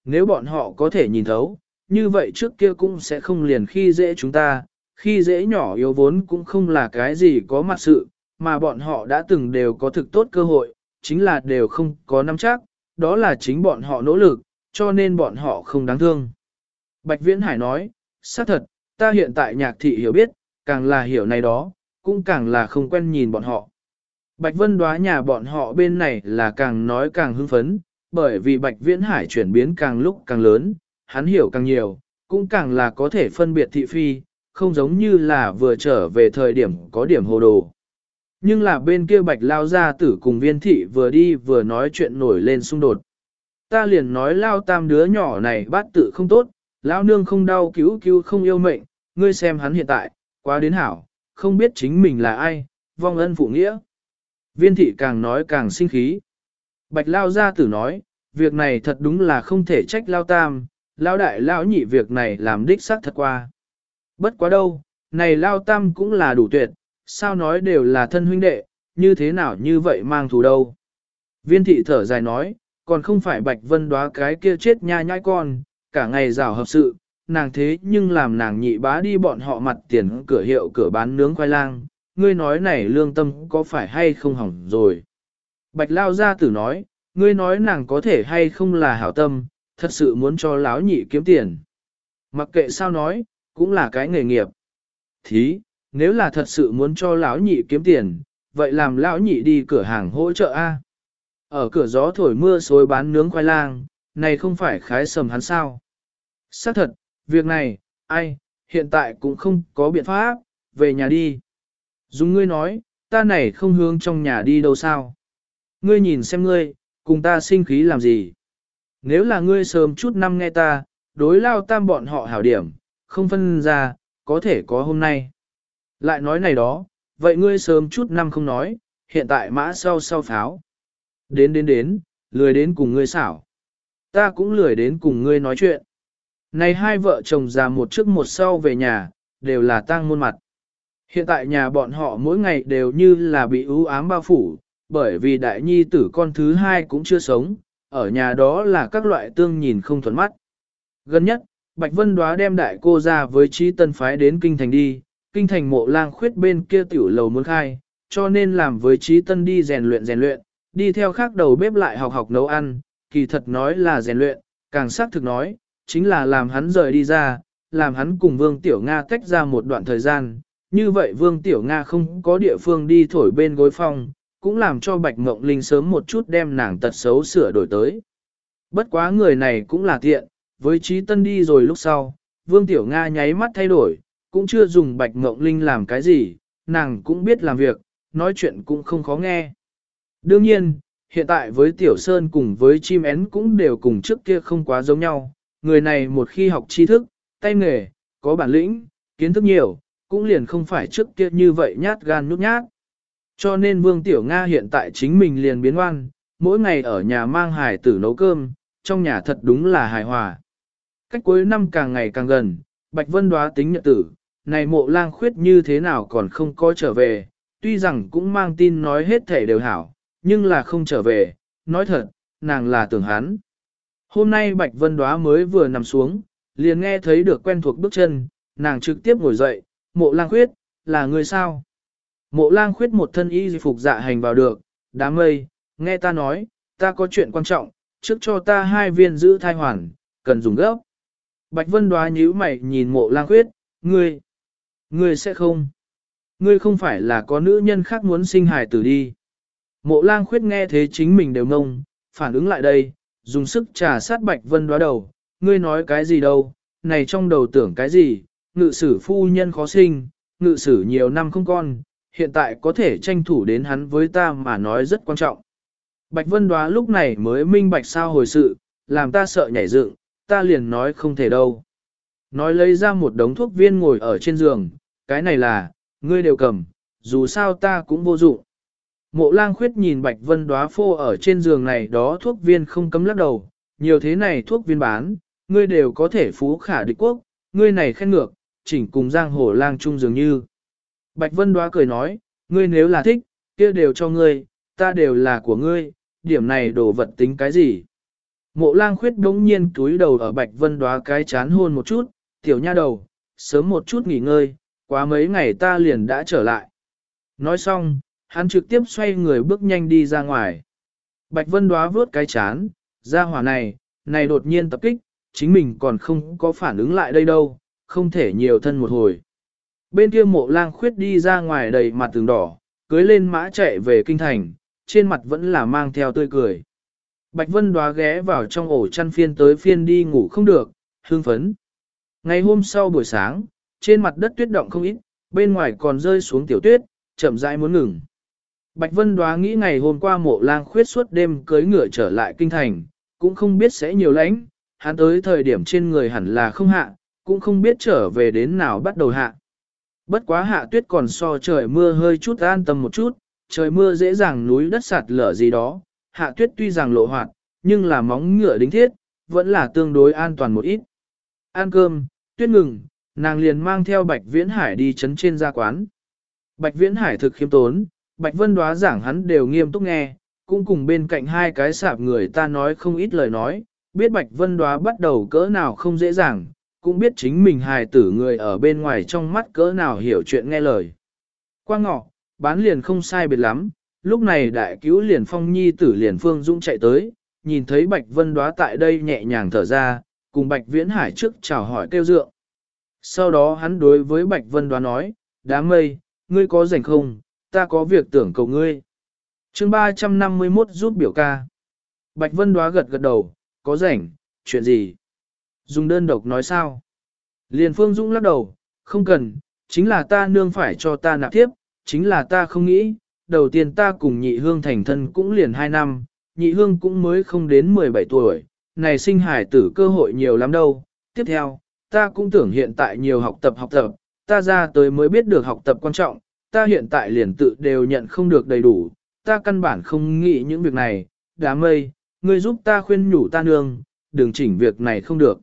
nếu bọn họ có thể nhìn thấu, như vậy trước kia cũng sẽ không liền khi dễ chúng ta, khi dễ nhỏ yếu vốn cũng không là cái gì có mặt sự, mà bọn họ đã từng đều có thực tốt cơ hội, chính là đều không có nắm chắc, đó là chính bọn họ nỗ lực, cho nên bọn họ không đáng thương. Bạch Viễn Hải nói, xác thật, ta hiện tại nhạc thị hiểu biết, càng là hiểu này đó, cũng càng là không quen nhìn bọn họ. Bạch Vân Đoá nhà bọn họ bên này là càng nói càng hưng phấn, bởi vì Bạch Viễn Hải chuyển biến càng lúc càng lớn, hắn hiểu càng nhiều, cũng càng là có thể phân biệt thị phi, không giống như là vừa trở về thời điểm có điểm hồ đồ. Nhưng là bên kia Bạch Lao Gia Tử cùng Viên Thị vừa đi vừa nói chuyện nổi lên xung đột. Ta liền nói Lao Tam đứa nhỏ này bát tự không tốt, Lão nương không đau cứu cứu không yêu mệnh, ngươi xem hắn hiện tại, quá đến hảo, không biết chính mình là ai, vong ân phụ nghĩa. Viên Thị càng nói càng sinh khí. Bạch Lao Gia Tử nói, việc này thật đúng là không thể trách Lao Tam, Lao Đại Lão Nhị việc này làm đích xác thật qua. Bất quá đâu, này Lao Tam cũng là đủ tuyệt, sao nói đều là thân huynh đệ, như thế nào như vậy mang thù đâu. Viên Thị thở dài nói, còn không phải Bạch Vân Đoá cái kia chết nha nhãi con, cả ngày rào hợp sự, nàng thế nhưng làm nàng nhị bá đi bọn họ mặt tiền cửa hiệu cửa bán nướng khoai lang, ngươi nói này lương tâm có phải hay không hỏng rồi. Bạch Lao Gia Tử nói, ngươi nói nàng có thể hay không là hảo tâm, thật sự muốn cho lão nhị kiếm tiền. Mặc kệ sao nói, cũng là cái nghề nghiệp. Thí, nếu là thật sự muốn cho lão nhị kiếm tiền, vậy làm lão nhị đi cửa hàng hỗ trợ A. Ở cửa gió thổi mưa xối bán nướng khoai lang, này không phải khái sầm hắn sao. Xác thật, việc này, ai, hiện tại cũng không có biện pháp, về nhà đi. Dùng ngươi nói, ta này không hướng trong nhà đi đâu sao. Ngươi nhìn xem ngươi, cùng ta sinh khí làm gì. Nếu là ngươi sớm chút năm nghe ta, đối Lao Tam bọn họ hảo điểm, không phân ra, có thể có hôm nay. Lại nói này đó, vậy ngươi sớm chút năm không nói, hiện tại mã sau pháo. Đến, lười đến cùng ngươi xảo. Ta cũng lười đến cùng ngươi nói chuyện. Này hai vợ chồng già một trước một sau về nhà, đều là tang môn mặt. Hiện tại nhà bọn họ mỗi ngày đều như là bị ưu ám bao phủ, bởi vì đại nhi tử con thứ hai cũng chưa sống, ở nhà đó là các loại tương nhìn không thuận mắt. Gần nhất, Bạch Vân Đoá đem đại cô ra với Trí Tân phái đến Kinh Thành đi, Kinh Thành Mộ Lang Khuyết bên kia tiểu lầu muốn khai, cho nên làm với Trí Tân đi rèn luyện, đi theo khác đầu bếp lại học nấu ăn, kỳ thật nói là rèn luyện, càng xác thực nói, chính là làm hắn rời đi ra, làm hắn cùng Vương Tiểu Nga tách ra một đoạn thời gian, như vậy Vương Tiểu Nga không có địa phương đi thổi bên gối phong, cũng làm cho Bạch Ngộng Linh sớm một chút đem nàng tật xấu sửa đổi tới. Bất quá người này cũng là tiện, với Trí Tân đi rồi lúc sau, Vương Tiểu Nga nháy mắt thay đổi, cũng chưa dùng Bạch Ngộng Linh làm cái gì, nàng cũng biết làm việc, nói chuyện cũng không khó nghe. Đương nhiên, hiện tại với Tiểu Sơn cùng với chim én cũng đều cùng trước kia không quá giống nhau, người này một khi học tri thức, tay nghề, có bản lĩnh, kiến thức nhiều, cũng liền không phải trước kia như vậy nhát gan nhút nhát. Cho nên Vương Tiểu Nga hiện tại chính mình liền biến ngoan, mỗi ngày ở nhà mang hài tử nấu cơm, trong nhà thật đúng là hài hòa. Cách cuối năm càng ngày càng gần, Bạch Vân Đoá tính nhật tử, này Mộ Lang Khuyết như thế nào còn không có trở về, tuy rằng cũng mang tin nói hết thể đều hảo, nhưng là không trở về, nói thật, nàng là tưởng hắn. Hôm nay Bạch Vân Đoá mới vừa nằm xuống, liền nghe thấy được quen thuộc bước chân, nàng trực tiếp ngồi dậy, Mộ Lang Khuyết, là người sao? Mộ Lang Khuyết một thân y phục dạ hành vào được, đám mây, nghe ta nói, ta có chuyện quan trọng, trước cho ta 2 viên giữ thai hoàn, cần dùng gấp. Bạch Vân Đoá nhíu mày nhìn Mộ Lang Khuyết, ngươi sẽ không. Ngươi không phải là có nữ nhân khác muốn sinh hài tử đi. Mộ Lang Khuyết nghe thế chính mình đều ngông, phản ứng lại đây, dùng sức trà sát Bạch Vân Đoá đầu, ngươi nói cái gì đâu, này trong đầu tưởng cái gì, ngự sử phu nhân khó sinh, ngự sử nhiều năm không con, hiện tại có thể tranh thủ đến hắn với ta mà nói rất quan trọng. Bạch Vân Đoá lúc này mới minh bạch sao hồi sự, làm ta sợ nhảy dựng, ta liền nói không thể đâu. Nói lấy ra một đống thuốc viên ngồi ở trên giường, cái này là, ngươi đều cầm, dù sao ta cũng vô dụng. Mộ Lang Khuyết nhìn Bạch Vân Đoá phô ở trên giường này đó thuốc viên không cấm lắc đầu, nhiều thế này thuốc viên bán, ngươi đều có thể phú khả địch quốc, ngươi này khen ngược, chỉnh cùng giang hồ lang chung dường như. Bạch Vân Đoá cười nói, ngươi nếu là thích, kia đều cho ngươi, ta đều là của ngươi, điểm này đồ vật tính cái gì. Mộ Lang Khuyết đống nhiên cúi đầu ở Bạch Vân Đóa cái chán hôn một chút, tiểu nha đầu, sớm một chút nghỉ ngơi, quá mấy ngày ta liền đã trở lại. Nói xong, hắn trực tiếp xoay người bước nhanh đi ra ngoài. Bạch Vân Đóa vướt cái chán, ra hỏa này đột nhiên tập kích, chính mình còn không có phản ứng lại đây đâu, không thể nhiều thân một hồi. Bên kia Mộ Lang Khuyết đi ra ngoài đầy mặt tường đỏ, cưới lên mã chạy về kinh thành, trên mặt vẫn là mang theo tươi cười. Bạch Vân Đóa ghé vào trong ổ chăn phiên tới phiên đi ngủ không được, hương phấn. Ngày hôm sau buổi sáng, trên mặt đất tuyết động không ít, bên ngoài còn rơi xuống tiểu tuyết, chậm rãi muốn ngừng. Bạch Vân Đóa nghĩ ngày hôm qua Mộ Lang Khuyết suốt đêm cưới ngựa trở lại kinh thành, cũng không biết sẽ nhiều lạnh, hắn tới thời điểm trên người hẳn là không hạ, cũng không biết trở về đến nào bắt đầu hạ. Bất quá hạ tuyết còn so trời mưa hơi chút an tâm một chút, trời mưa dễ dàng núi đất sạt lở gì đó, hạ tuyết tuy rằng lộ hoạt, nhưng là móng ngựa đính thiết, vẫn là tương đối an toàn một ít. Ăn cơm, tuyết ngừng, nàng liền mang theo Bạch Viễn Hải đi chấn trên gia quán. Bạch Viễn Hải thực khiêm tốn, Bạch Vân Đóa giảng hắn đều nghiêm túc nghe, cũng cùng bên cạnh hai cái sạp người ta nói không ít lời nói, biết Bạch Vân Đóa bắt đầu cỡ nào không dễ dàng, cũng biết chính mình hài tử người ở bên ngoài trong mắt cỡ nào hiểu chuyện nghe lời. Qua ngọ, bán liền không sai biệt lắm, lúc này đại cứu liền Phong nhi tử liền Phương Dũng chạy tới, nhìn thấy Bạch Vân Đóa tại đây nhẹ nhàng thở ra, cùng Bạch Viễn Hải trước chào hỏi kêu dượng. Sau đó hắn đối với Bạch Vân Đóa nói, đám mây, ngươi có rảnh không, ta có việc tưởng cầu ngươi. Chương 351 giúp biểu ca. Bạch Vân Đóa gật gật đầu, có rảnh, chuyện gì? Dùng đơn độc nói sao? Liền Phương Dũng lắc đầu, không cần, chính là ta nương phải cho ta nạp tiếp, chính là ta không nghĩ, đầu tiên ta cùng nhị hương thành thân cũng liền 2 năm, nhị hương cũng mới không đến 17 tuổi, này sinh hải tử cơ hội nhiều lắm đâu. Tiếp theo, ta cũng tưởng hiện tại nhiều học tập, ta ra tới mới biết được học tập quan trọng, ta hiện tại liền tự đều nhận không được đầy đủ, ta căn bản không nghĩ những việc này, đám mây, ngươi giúp ta khuyên nhủ ta nương, đừng chỉnh việc này không được.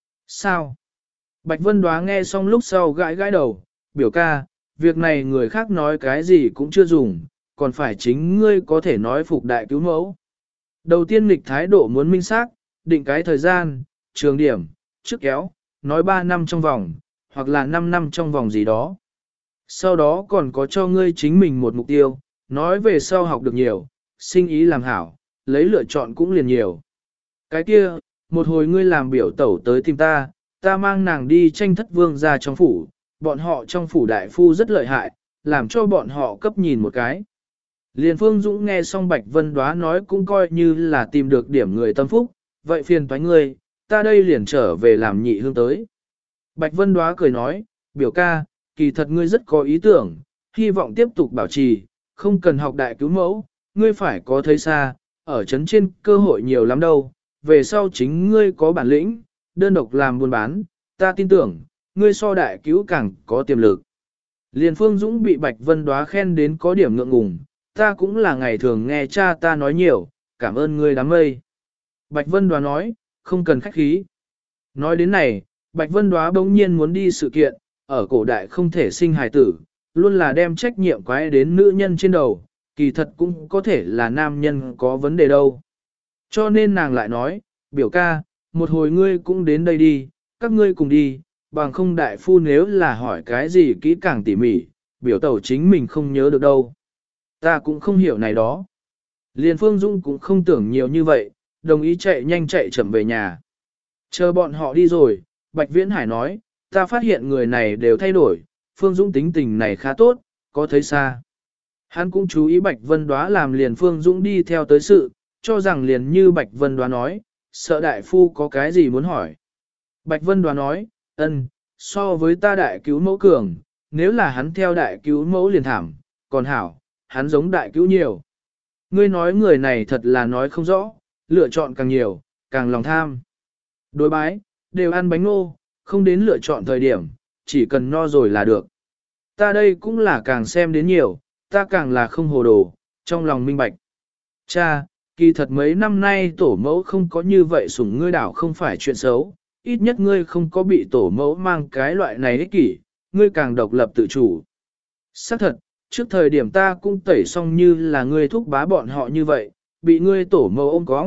Sao? Bạch Vân Đóa nghe xong lúc sau gãi gãi đầu, biểu ca, việc này người khác nói cái gì cũng chưa dùng, còn phải chính ngươi có thể nói phục đại cứu mẫu. Đầu tiên nghịch thái độ muốn minh xác, định cái thời gian, trường điểm, trước kéo, nói 3 năm trong vòng, hoặc là 5 năm trong vòng gì đó. Sau đó còn có cho ngươi chính mình một mục tiêu, nói về sau học được nhiều, sinh ý làm hảo, lấy lựa chọn cũng liền nhiều. Cái kia, một hồi ngươi làm biểu tẩu tới tìm ta, ta mang nàng đi tranh thất vương ra trong phủ, bọn họ trong phủ đại phu rất lợi hại, làm cho bọn họ cấp nhìn một cái. Liên Phương Dũng nghe xong Bạch Vân Đóa nói cũng coi như là tìm được điểm người tâm phúc, vậy phiền toái ngươi, ta đây liền trở về làm nhị hương tới. Bạch Vân Đóa cười nói, biểu ca, kỳ thật ngươi rất có ý tưởng, hy vọng tiếp tục bảo trì, không cần học đại cứu mẫu, ngươi phải có thấy xa, ở chấn trên cơ hội nhiều lắm đâu, về sau chính ngươi có bản lĩnh, đơn độc làm buôn bán, ta tin tưởng, ngươi so đại cứu càng có tiềm lực. Liên Phương Dũng bị Bạch Vân Đóa khen đến có điểm ngượng ngùng, ta cũng là ngày thường nghe cha ta nói nhiều, cảm ơn ngươi đám mây. Bạch Vân Đóa nói, không cần khách khí. Nói đến này, Bạch Vân Đóa bỗng nhiên muốn đi sự kiện, ở cổ đại không thể sinh hài tử, luôn là đem trách nhiệm quái đến nữ nhân trên đầu, kỳ thật cũng có thể là nam nhân có vấn đề đâu. Cho nên nàng lại nói, biểu ca, một hồi ngươi cũng đến đây đi, các ngươi cùng đi, bằng không đại phu nếu là hỏi cái gì kỹ càng tỉ mỉ, biểu tẩu chính mình không nhớ được đâu. Ta cũng không hiểu này đó. Liên Phương Dung cũng không tưởng nhiều như vậy, đồng ý chạy nhanh chạy chậm về nhà. Chờ bọn họ đi rồi, Bạch Viễn Hải nói, ta phát hiện người này đều thay đổi, Phương Dũng tính tình này khá tốt, có thấy xa. Hắn cũng chú ý Bạch Vân Đóa làm liền Phương Dũng đi theo tới sự, cho rằng liền như Bạch Vân Đóa nói, sợ đại phu có cái gì muốn hỏi. Bạch Vân Đóa nói, so với ta đại cứu mẫu cường, nếu là hắn theo đại cứu mẫu liền thảm, còn hảo, hắn giống đại cứu nhiều. Ngươi nói người này thật là nói không rõ, lựa chọn càng nhiều, càng lòng tham. Đối bái, đều ăn bánh ngô, không đến lựa chọn thời điểm, chỉ cần no rồi là được. Ta đây cũng là càng xem đến nhiều, ta càng là không hồ đồ, trong lòng minh bạch. Cha, kỳ thật mấy năm nay tổ mẫu không có như vậy sủng ngươi đảo không phải chuyện xấu, ít nhất ngươi không có bị tổ mẫu mang cái loại này ích kỷ, ngươi càng độc lập tự chủ. Xác thật, trước thời điểm ta cũng tẩy xong như là ngươi thúc bá bọn họ như vậy, bị ngươi tổ mẫu ôm cóng,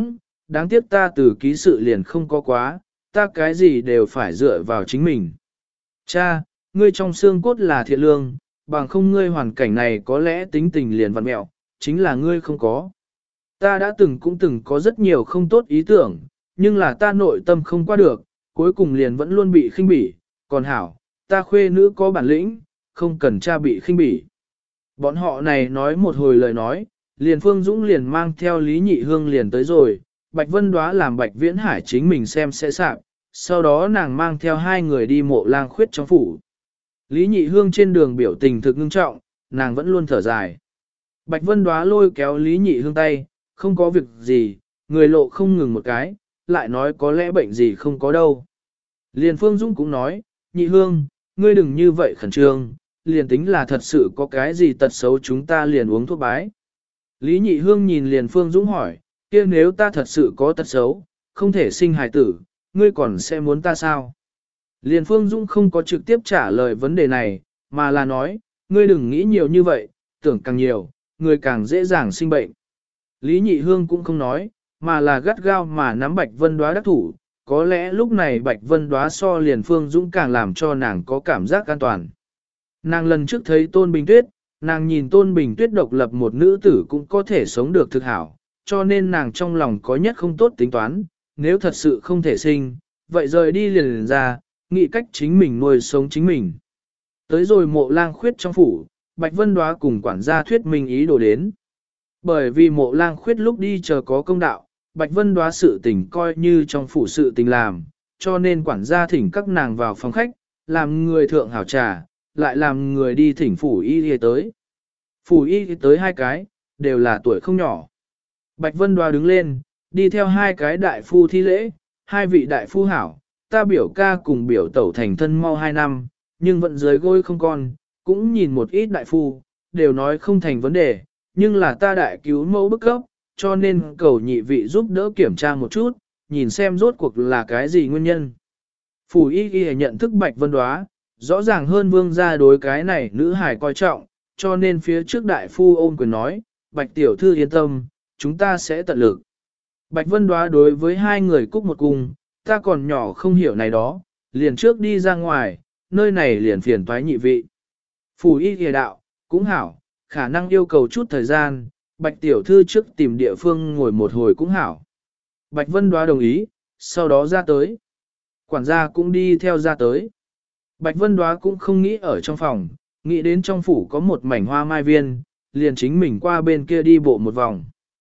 đáng tiếc ta từ ký sự liền không có quá, ta cái gì đều phải dựa vào chính mình. Cha, ngươi trong xương cốt là thiện lương, bằng không ngươi hoàn cảnh này có lẽ tính tình liền vặn mẹo, chính là ngươi không có. Ta đã cũng từng có rất nhiều không tốt ý tưởng, nhưng là ta nội tâm không qua được, cuối cùng liền vẫn luôn bị khinh bỉ, còn hảo, ta khuê nữ có bản lĩnh, không cần cha bị khinh bỉ. Bọn họ này nói một hồi lời nói, liền Phương Dũng liền mang theo Lý Nhị Hương liền tới rồi, Bạch Vân Đóa làm Bạch Viễn Hải chính mình xem sẽ sạp, sau đó nàng mang theo hai người đi Mộ Lang Khuyết trong phủ. Lý Nhị Hương trên đường biểu tình thực ngưng trọng, nàng vẫn luôn thở dài. Bạch Vân Đóa lôi kéo Lý Nhị Hương tay, không có việc gì, người lộ không ngừng một cái, lại nói có lẽ bệnh gì không có đâu. Liền Phương Dũng cũng nói, Nhị Hương, ngươi đừng như vậy khẩn trương, liền tính là thật sự có cái gì tật xấu chúng ta liền uống thuốc bái. Lý Nhị Hương nhìn liền Phương Dũng hỏi, kia nếu ta thật sự có tật xấu, không thể sinh hài tử, ngươi còn sẽ muốn ta sao? Liền Phương Dũng không có trực tiếp trả lời vấn đề này, mà là nói, ngươi đừng nghĩ nhiều như vậy, tưởng càng nhiều, người càng dễ dàng sinh bệnh. Lý Nhị Hương cũng không nói, mà là gắt gao mà nắm Bạch Vân Đóa đắc thủ, có lẽ lúc này Bạch Vân Đóa so liền Phương Dũng càng làm cho nàng có cảm giác an toàn. Nàng lần trước thấy Tôn Bình Tuyết, nàng nhìn Tôn Bình Tuyết độc lập một nữ tử cũng có thể sống được thực hảo, cho nên nàng trong lòng có nhất không tốt tính toán, nếu thật sự không thể sinh, vậy rời đi liền ra, nghĩ cách chính mình nuôi sống chính mình. Tới rồi Mộ Lang Khuyết trong phủ, Bạch Vân Đóa cùng quản gia thuyết minh ý đồ đến. Bởi vì Mộ Lang Khuyết lúc đi chờ có công đạo, Bạch Vân Đóa sự tình coi như trong phủ sự tình làm, cho nên quản gia thỉnh các nàng vào phòng khách, làm người thượng hảo trà, lại làm người đi thỉnh phủ y tới. Phủ y tới hai cái, đều là tuổi không nhỏ. Bạch Vân Đóa đứng lên, đi theo hai cái đại phu thi lễ, hai vị đại phu hảo, ta biểu ca cùng biểu tẩu thành thân mau 2 năm, nhưng vẫn dưới gối không con, cũng nhìn một ít đại phu, đều nói không thành vấn đề, nhưng là ta đại cứu mẫu bức cấp, cho nên cầu nhị vị giúp đỡ kiểm tra một chút, nhìn xem rốt cuộc là cái gì nguyên nhân. Phủ y y nhận thức Bạch Vân Đóa, rõ ràng hơn vương gia đối cái này nữ hài coi trọng, cho nên phía trước đại phu ôm quyền nói, Bạch tiểu thư yên tâm, chúng ta sẽ tận lực. Bạch Vân Đóa đối với hai người cúc một cung, ta còn nhỏ không hiểu này đó, liền trước đi ra ngoài, nơi này liền phiền toái nhị vị. Phủ y y đạo, cũng hảo, khả năng yêu cầu chút thời gian, Bạch tiểu thư trước tìm địa phương ngồi một hồi cũng hảo. Bạch Vân Đóa đồng ý, sau đó ra tới. Quản gia cũng đi theo ra tới. Bạch Vân Đóa cũng không nghĩ ở trong phòng, nghĩ đến trong phủ có một mảnh hoa mai viên, liền chính mình qua bên kia đi bộ một vòng.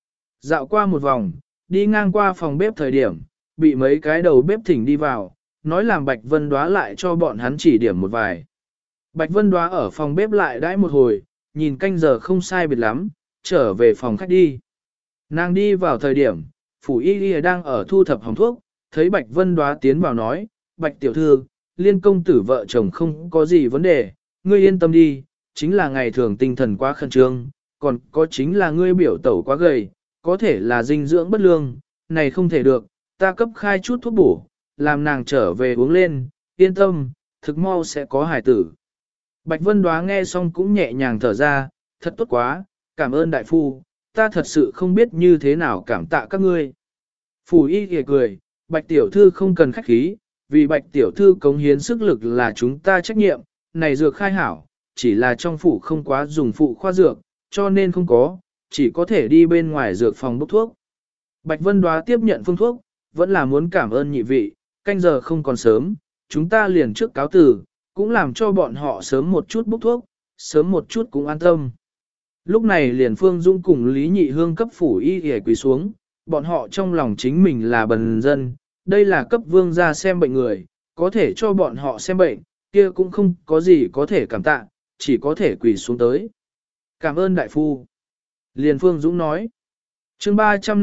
Dạo qua một vòng, đi ngang qua phòng bếp thời điểm, bị mấy cái đầu bếp thỉnh đi vào, nói làm Bạch Vân Đóa lại cho bọn hắn chỉ điểm một vài. Bạch Vân Đóa ở phòng bếp lại đãi một hồi, nhìn canh giờ không sai biệt lắm, trở về phòng khách đi. Nàng đi vào thời điểm, phủ y y đang ở thu thập hồng thuốc, thấy Bạch Vân Đóa tiến vào nói, Bạch tiểu thư, Liên công tử vợ chồng không có gì vấn đề, ngươi yên tâm đi, chính là ngày thường tinh thần quá khẩn trương, còn có chính là ngươi biểu tẩu quá gầy, có thể là dinh dưỡng bất lương, này không thể được, ta cấp khai chút thuốc bổ, làm nàng trở về uống lên, yên tâm, thực mau sẽ có hài tử. Bạch Vân Đóa nghe xong cũng nhẹ nhàng thở ra, thật tốt quá, cảm ơn đại phu, ta thật sự không biết như thế nào cảm tạ các ngươi. Phủ y kìa cười, Bạch tiểu thư không cần khách khí, vì Bạch tiểu thư cống hiến sức lực là chúng ta trách nhiệm, này dược khai hảo, chỉ là trong phủ không quá dùng phụ khoa dược, cho nên không có, chỉ có thể đi bên ngoài dược phòng bốc thuốc. Bạch Vân Đóa tiếp nhận phương thuốc, vẫn là muốn cảm ơn nhị vị, canh giờ không còn sớm, chúng ta liền trước cáo từ, cũng làm cho bọn họ sớm một chút bốc thuốc, sớm một chút cũng an tâm. Lúc này liền Phương Dung cùng Lý Nhị Hương cấp phủ y y quỳ xuống, bọn họ trong lòng chính mình là bần dân, đây là cấp vương gia xem bệnh người, có thể cho bọn họ xem bệnh, kia cũng không có gì có thể cảm tạ, chỉ có thể quỳ xuống tới. Cảm ơn đại phu. Liền Phương Dũng nói. Chương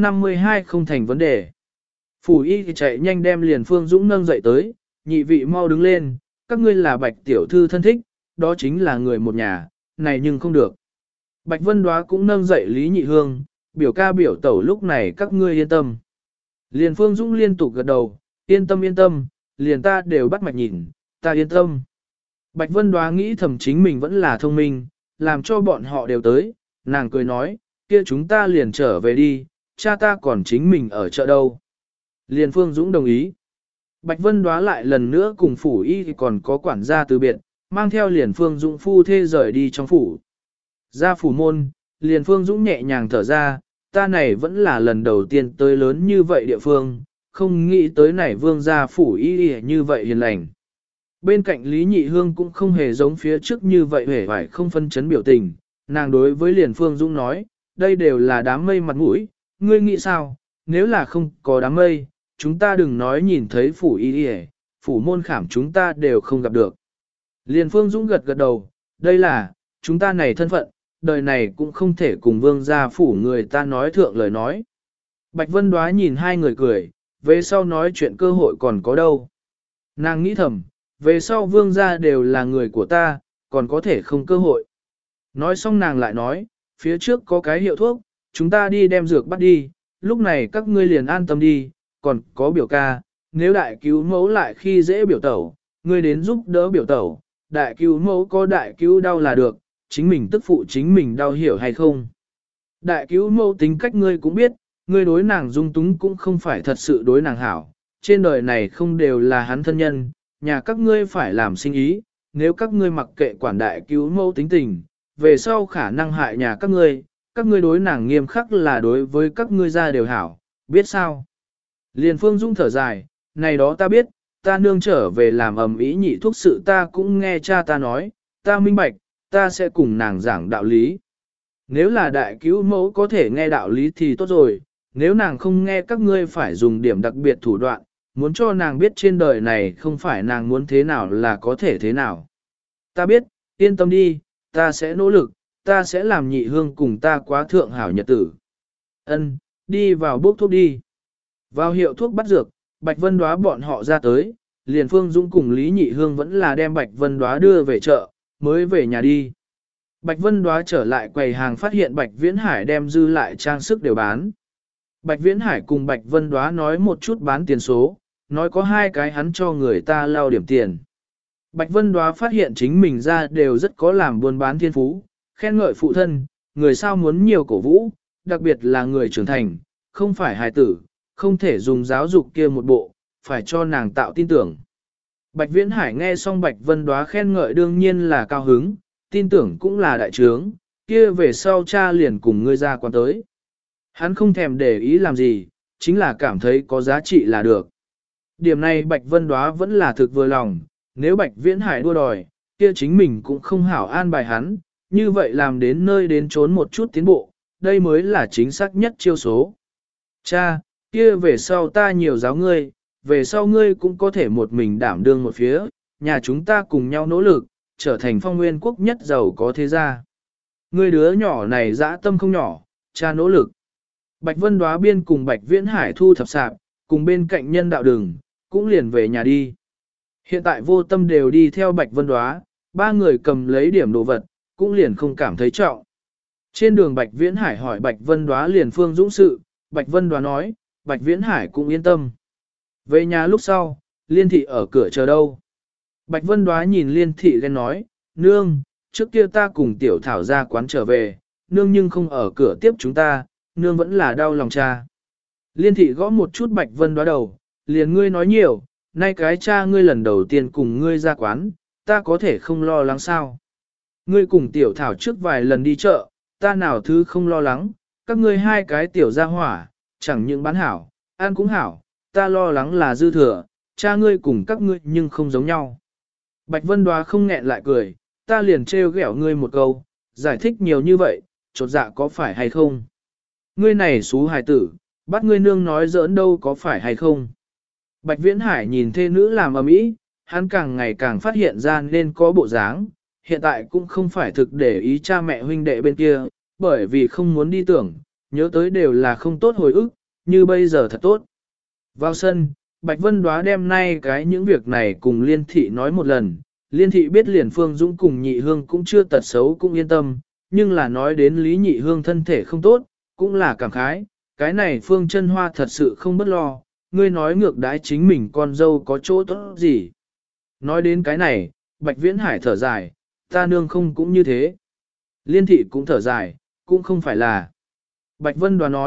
352 không thành vấn đề. Phủ y thì chạy nhanh đem Liền Phương Dũng nâng dậy tới, nhị vị mau đứng lên, các ngươi là Bạch tiểu thư thân thích, đó chính là người một nhà, này nhưng không được. Bạch Vân Đóa cũng nâng dậy Lý Nhị Hương, biểu ca biểu tẩu lúc này các ngươi yên tâm. Liền Phương Dũng liên tục gật đầu, yên tâm, liền ta đều bắt mạch nhìn, ta yên tâm. Bạch Vân Đóa nghĩ thầm chính mình vẫn là thông minh, làm cho bọn họ đều tới, nàng cười nói, kia chúng ta liền trở về đi, cha ta còn chính mình ở chợ đâu. Liền Phương Dũng đồng ý. Bạch Vân Đoá lại lần nữa cùng phủ y thì còn có quản gia từ biệt, mang theo Liền Phương Dũng phu thê rời đi trong phủ. Ra phủ môn, Liền Phương Dũng nhẹ nhàng thở ra, ta này vẫn là lần đầu tiên tới lớn như vậy địa phương, không nghĩ tới này vương gia phủ y như vậy hiền lành. Bên cạnh Lý Nhị Hương cũng không hề giống phía trước như vậy hề phải không phân chấn biểu tình, nàng đối với Liền Phương Dũng nói, đây đều là đám mây mặt mũi, ngươi nghĩ sao, nếu là không có đám mây, chúng ta đừng nói nhìn thấy phủ y phủ môn khảm chúng ta đều không gặp được. Liền Phương Dũng gật gật đầu, đây là, chúng ta này thân phận, đời này cũng không thể cùng vương gia phủ người ta nói thượng lời nói. Bạch Vân Đoá nhìn hai người cười, về sau nói chuyện cơ hội còn có đâu. Nàng nghĩ thầm, về sau vương gia đều là người của ta, còn có thể không cơ hội. Nói xong nàng lại nói, phía trước có cái hiệu thuốc, chúng ta đi đem dược bắt đi, lúc này các ngươi liền an tâm đi, còn có biểu ca, nếu đại cứu mẫu lại khi dễ biểu tẩu, ngươi đến giúp đỡ biểu tẩu, đại cứu mẫu có đại cứu đau là được, chính mình tức phụ chính mình đau hiểu hay không. Đại cứu mẫu tính cách ngươi cũng biết, ngươi đối nàng dung túng cũng không phải thật sự đối nàng hảo, trên đời này không đều là hắn thân nhân, nhà các ngươi phải làm sinh ý, nếu các ngươi mặc kệ quản đại cứu mẫu tính tình, về sau khả năng hại nhà các ngươi đối nàng nghiêm khắc là đối với các ngươi ra đều hảo, biết sao? Liền Phương Dung thở dài, này đó ta biết, ta nương trở về làm ầm ĩ nhị thuốc sự ta cũng nghe cha ta nói, ta minh bạch, ta sẽ cùng nàng giảng đạo lý. Nếu là đại cứu mẫu có thể nghe đạo lý thì tốt rồi, nếu nàng không nghe các ngươi phải dùng điểm đặc biệt thủ đoạn, muốn cho nàng biết trên đời này không phải nàng muốn thế nào là có thể thế nào. Ta biết, yên tâm đi, ta sẽ nỗ lực, ta sẽ làm nhị hương cùng ta quá thượng hảo nhật tử. Ân, đi vào bốc thuốc đi. Vào hiệu thuốc bắt dược, Bạch Vân Đoá bọn họ ra tới, liền Phương Dũng cùng Lý Nhị Hương vẫn là đem Bạch Vân Đoá đưa về chợ, mới về nhà đi. Bạch Vân Đoá trở lại quầy hàng phát hiện Bạch Viễn Hải đem dư lại trang sức đều bán. Bạch Viễn Hải cùng Bạch Vân Đoá nói một chút bán tiền số, nói có hai cái hắn cho người ta lao điểm tiền. Bạch Vân Đoá phát hiện chính mình ra đều rất có làm buôn bán thiên phú, khen ngợi phụ thân, người sao muốn nhiều cổ vũ, đặc biệt là người trưởng thành, không phải hài tử, không thể dùng giáo dục kia một bộ, phải cho nàng tạo tin tưởng. Bạch Viễn Hải nghe xong Bạch Vân Đoá khen ngợi đương nhiên là cao hứng, tin tưởng cũng là đại trướng, kia về sau cha liền cùng ngươi ra quán tới. Hắn không thèm để ý làm gì, chính là cảm thấy có giá trị là được. Điểm này Bạch Vân Đoá vẫn là thực vừa lòng, nếu Bạch Viễn Hải đua đòi, kia chính mình cũng không hảo an bài hắn, như vậy làm đến nơi đến trốn một chút tiến bộ, đây mới là chính xác nhất chiêu số. Cha, kia về sau ta nhiều giáo ngươi, về sau ngươi cũng có thể một mình đảm đương một phía, nhà chúng ta cùng nhau nỗ lực, trở thành phong nguyên quốc nhất giàu có thế gia. Ngươi đứa nhỏ này dã tâm không nhỏ, cha nỗ lực. Bạch Vân Đoá biên cùng Bạch Viễn Hải thu thập sạp, cùng bên cạnh nhân đạo đường, cũng liền về nhà đi. Hiện tại vô tâm đều đi theo Bạch Vân Đoá, ba người cầm lấy điểm đồ vật, cũng liền không cảm thấy trọng. Trên đường Bạch Viễn Hải hỏi Bạch Vân Đoá liền Phương Dũng sự, Bạch Vân Đoá nói, Bạch Viễn Hải cũng yên tâm. Về nhà lúc sau, Liên Thị ở cửa chờ đâu. Bạch Vân Đoá nhìn Liên Thị ghen nói, nương, trước kia ta cùng Tiểu Thảo ra quán trở về, nương nhưng không ở cửa tiếp chúng ta, nương vẫn là đau lòng cha. Liên Thị gõ một chút Bạch Vân Đoá đầu, liền ngươi nói nhiều, nay cái cha ngươi lần đầu tiên cùng ngươi ra quán, ta có thể không lo lắng sao. Ngươi cùng Tiểu Thảo trước vài lần đi chợ, ta nào thứ không lo lắng, các ngươi hai cái tiểu gia hỏa, chẳng những bán hảo, ăn cũng hảo, ta lo lắng là dư thừa, cha ngươi cùng các ngươi nhưng không giống nhau. Bạch Vân Đoá không nghẹn lại cười, ta liền trêu ghẹo ngươi một câu, giải thích nhiều như vậy, chột dạ có phải hay không? Ngươi này xú hài tử, bắt ngươi nương nói giỡn đâu có phải hay không? Bạch Viễn Hải nhìn thê nữ làm ầm ĩ, hắn càng ngày càng phát hiện ra nên có bộ dáng, hiện tại cũng không phải thực để ý cha mẹ huynh đệ bên kia, bởi vì không muốn đi tưởng, nhớ tới đều là không tốt hồi ức, như bây giờ thật tốt. Vào sân, Bạch Vân Đoá đem nay cái những việc này cùng Liên Thị nói một lần, Liên Thị biết liền Phương Dũng cùng Nhị Hương cũng chưa tật xấu cũng yên tâm, nhưng là nói đến Lý Nhị Hương thân thể không tốt, cũng là cảm khái, cái này Phương Chân Hoa thật sự không bất lo, ngươi nói ngược đãi chính mình con dâu có chỗ tốt gì. Nói đến cái này, Bạch Viễn Hải thở dài, ta nương không cũng như thế. Liên Thị cũng thở dài, cũng không phải là. Bạch Vân Đoá nói,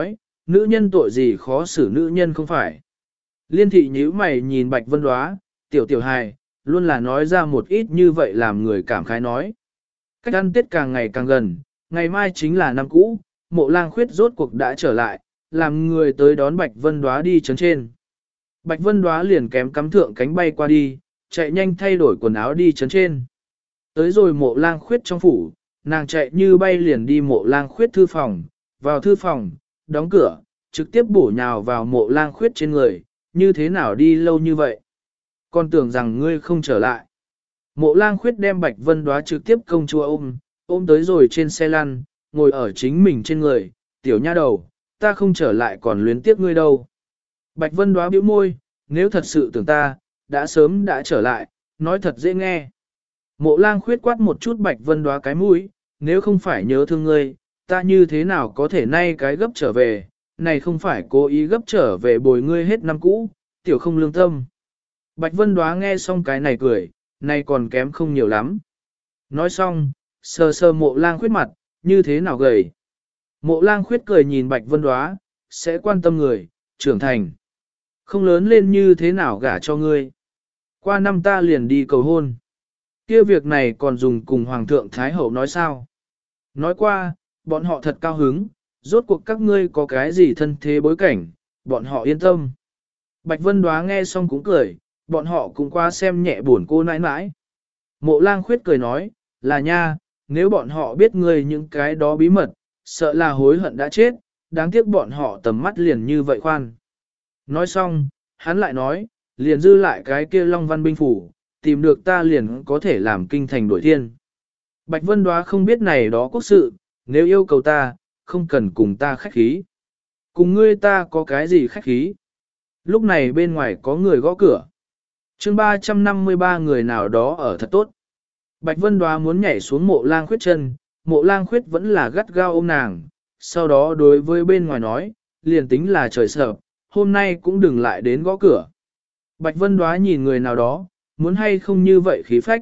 nữ nhân tội gì khó xử nữ nhân không phải. Liên thị nhíu mày nhìn Bạch Vân Đóa, tiểu tiểu hài, luôn là nói ra một ít như vậy làm người cảm khái nói. Cách ăn Tết càng ngày càng gần, ngày mai chính là năm cũ, Mộ Lang Khuyết rốt cuộc đã trở lại, làm người tới đón Bạch Vân Đóa đi trấn trên. Bạch Vân Đóa liền kém cắm thượng cánh bay qua đi, chạy nhanh thay đổi quần áo đi trấn trên. Tới rồi Mộ Lang Khuyết trong phủ, nàng chạy như bay liền đi Mộ Lang Khuyết thư phòng, vào thư phòng, đóng cửa, trực tiếp bổ nhào vào Mộ Lang Khuyết trên người, như thế nào đi lâu như vậy? Con tưởng rằng ngươi không trở lại. Mộ Lang Khuyết đem Bạch Vân Đóa trực tiếp công chúa ôm tới rồi trên xe lăn, ngồi ở chính mình trên người, tiểu nha đầu, ta không trở lại còn luyến tiếc ngươi đâu. Bạch Vân Đóa bĩu môi, nếu thật sự tưởng ta, đã sớm đã trở lại, nói thật dễ nghe. Mộ Lang Khuyết quát một chút Bạch Vân Đóa cái mũi, nếu không phải nhớ thương ngươi, ta như thế nào có thể nay cái gấp trở về, này không phải cố ý gấp trở về bồi ngươi hết năm cũ, tiểu không lương tâm. Bạch Vân Đóa nghe xong cái này cười, này còn kém không nhiều lắm. Nói xong, sờ sờ Mộ Lang Khuyết mặt, như thế nào gầy. Mộ Lang Khuyết cười nhìn Bạch Vân Đóa, sẽ quan tâm người, trưởng thành. Không lớn lên như thế nào gả cho ngươi. Qua năm ta liền đi cầu hôn. Kia việc này còn dùng cùng Hoàng thượng Thái Hậu nói sao? Nói qua, bọn họ thật cao hứng, rốt cuộc các ngươi có cái gì thân thế bối cảnh, bọn họ yên tâm. Bạch Vân Đóa nghe xong cũng cười, bọn họ cũng qua xem nhẹ buồn cô nãi nãi. Mộ Lang Khuyết cười nói, là nha, nếu bọn họ biết ngươi những cái đó bí mật, sợ là hối hận đã chết, đáng tiếc bọn họ tầm mắt liền như vậy khoan. Nói xong, hắn lại nói, liền dư lại cái kia Long Văn binh phủ, tìm được ta liền có thể làm kinh thành đổi thiên. Bạch Vân Đóa không biết này đó quốc sự, nếu yêu cầu ta, không cần cùng ta khách khí. Cùng ngươi ta có cái gì khách khí? Lúc này bên ngoài có người gõ cửa. Chương 353 người nào đó ở thật tốt. Bạch Vân Đóa muốn nhảy xuống Mộ Lang Khuyết chân, Mộ Lang Khuyết vẫn là gắt gao ôm nàng, sau đó đối với bên ngoài nói, liền tính là trời sợ, hôm nay cũng đừng lại đến gõ cửa. Bạch Vân Đóa nhìn người nào đó, muốn hay không như vậy khí phách.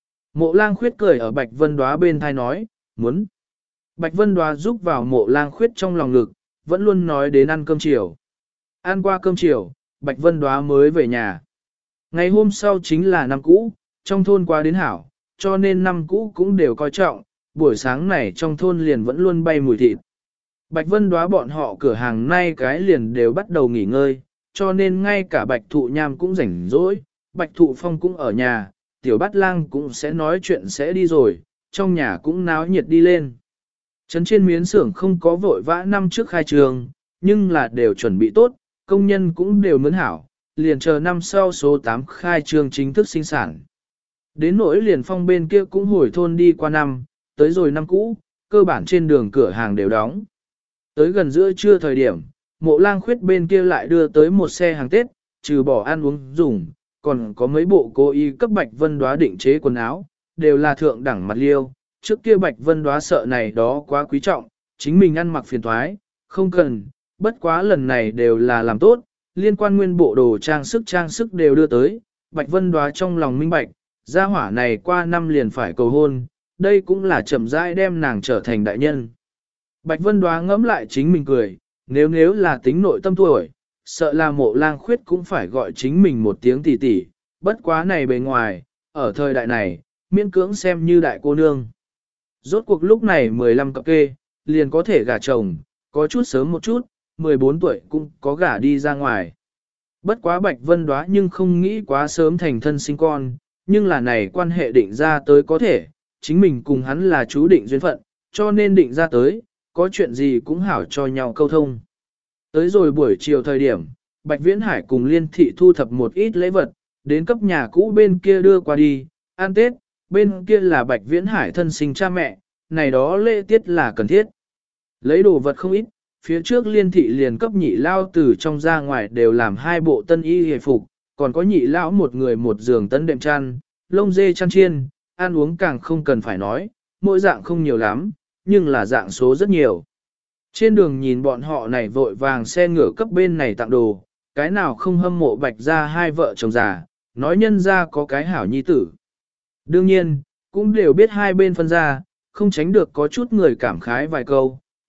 Mộ Lang Khuyết cười ở Bạch Vân Đóa bên thai nói, muốn. Bạch Vân Đóa rúc vào Mộ Lang Khuyết trong lòng ngực, vẫn luôn nói đến ăn cơm chiều. Ăn qua cơm chiều, Bạch Vân Đóa mới về nhà. Ngày hôm sau chính là năm cũ, trong thôn qua đến hảo, cho nên năm cũ cũng đều coi trọng, buổi sáng này trong thôn liền vẫn luôn bay mùi thịt. Bạch Vân Đóa bọn họ cửa hàng nay cái liền đều bắt đầu nghỉ ngơi, cho nên ngay cả Bạch Thụ Nham cũng rảnh rỗi, Bạch Thụ Phong cũng ở nhà, Tiểu Bát Lang cũng sẽ nói chuyện sẽ đi rồi, trong nhà cũng náo nhiệt đi lên. Trấn trên miến xưởng không có vội vã năm trước khai trường, nhưng là đều chuẩn bị tốt, công nhân cũng đều mướn hảo, liền chờ năm sau số 8 khai trương chính thức sinh sản. Đến nỗi liền phong bên kia cũng hồi thôn đi qua năm, tới rồi năm cũ, cơ bản trên đường cửa hàng đều đóng. Tới gần giữa trưa thời điểm, Mộ Lang Khuyết bên kia lại đưa tới một xe hàng Tết, trừ bỏ ăn uống dùng, còn có mấy bộ cô y cấp Bạch Vân Đóa định chế quần áo, đều là thượng đẳng mặt liêu. Trước kia Bạch Vân Đóa sợ này đó quá quý trọng, chính mình ăn mặc phiền thoái, không cần, bất quá lần này đều là làm tốt, liên quan nguyên bộ đồ trang sức đều đưa tới, Bạch Vân Đóa trong lòng minh bạch, gia hỏa này qua năm liền phải cầu hôn, đây cũng là chậm rãi đem nàng trở thành đại nhân. Bạch Vân Đóa ngẫm lại chính mình cười, nếu là tính nội tâm tuổi, sợ là Mộ Lang Khuyết cũng phải gọi chính mình một tiếng tỷ tỷ, bất quá này bề ngoài, ở thời đại này, miễn cưỡng xem như đại cô nương. Rốt cuộc lúc này 15 cập kê, liền có thể gả chồng, có chút sớm một chút, 14 tuổi cũng có gả đi ra ngoài. Bất quá Bạch Vân Đóa nhưng không nghĩ quá sớm thành thân sinh con, nhưng là này quan hệ định ra tới có thể, chính mình cùng hắn là chú định duyên phận, cho nên định ra tới, có chuyện gì cũng hảo cho nhau câu thông. Tới rồi buổi chiều thời điểm, Bạch Viễn Hải cùng Liên Thị thu thập một ít lễ vật, đến cấp nhà cũ bên kia đưa qua đi, ăn Tết, bên kia là Bạch Viễn Hải thân sinh cha mẹ, này đó lễ tiết là cần thiết. Lấy đồ vật không ít, phía trước Liên Thị liền cấp nhị lao từ trong ra ngoài đều làm 2 bộ tân y hề phục, còn có nhị lão một người một giường tân đệm chăn, lông dê chăn chiên, ăn uống càng không cần phải nói, mỗi dạng không nhiều lắm, nhưng là dạng số rất nhiều. Trên đường nhìn bọn họ này vội vàng xe ngựa cấp bên này tặng đồ, cái nào không hâm mộ Bạch ra 2 vợ chồng già, nói nhân ra có cái hảo nhi tử. Đương nhiên, cũng đều biết hai bên phân ra, không tránh được có chút người cảm khái vài câu,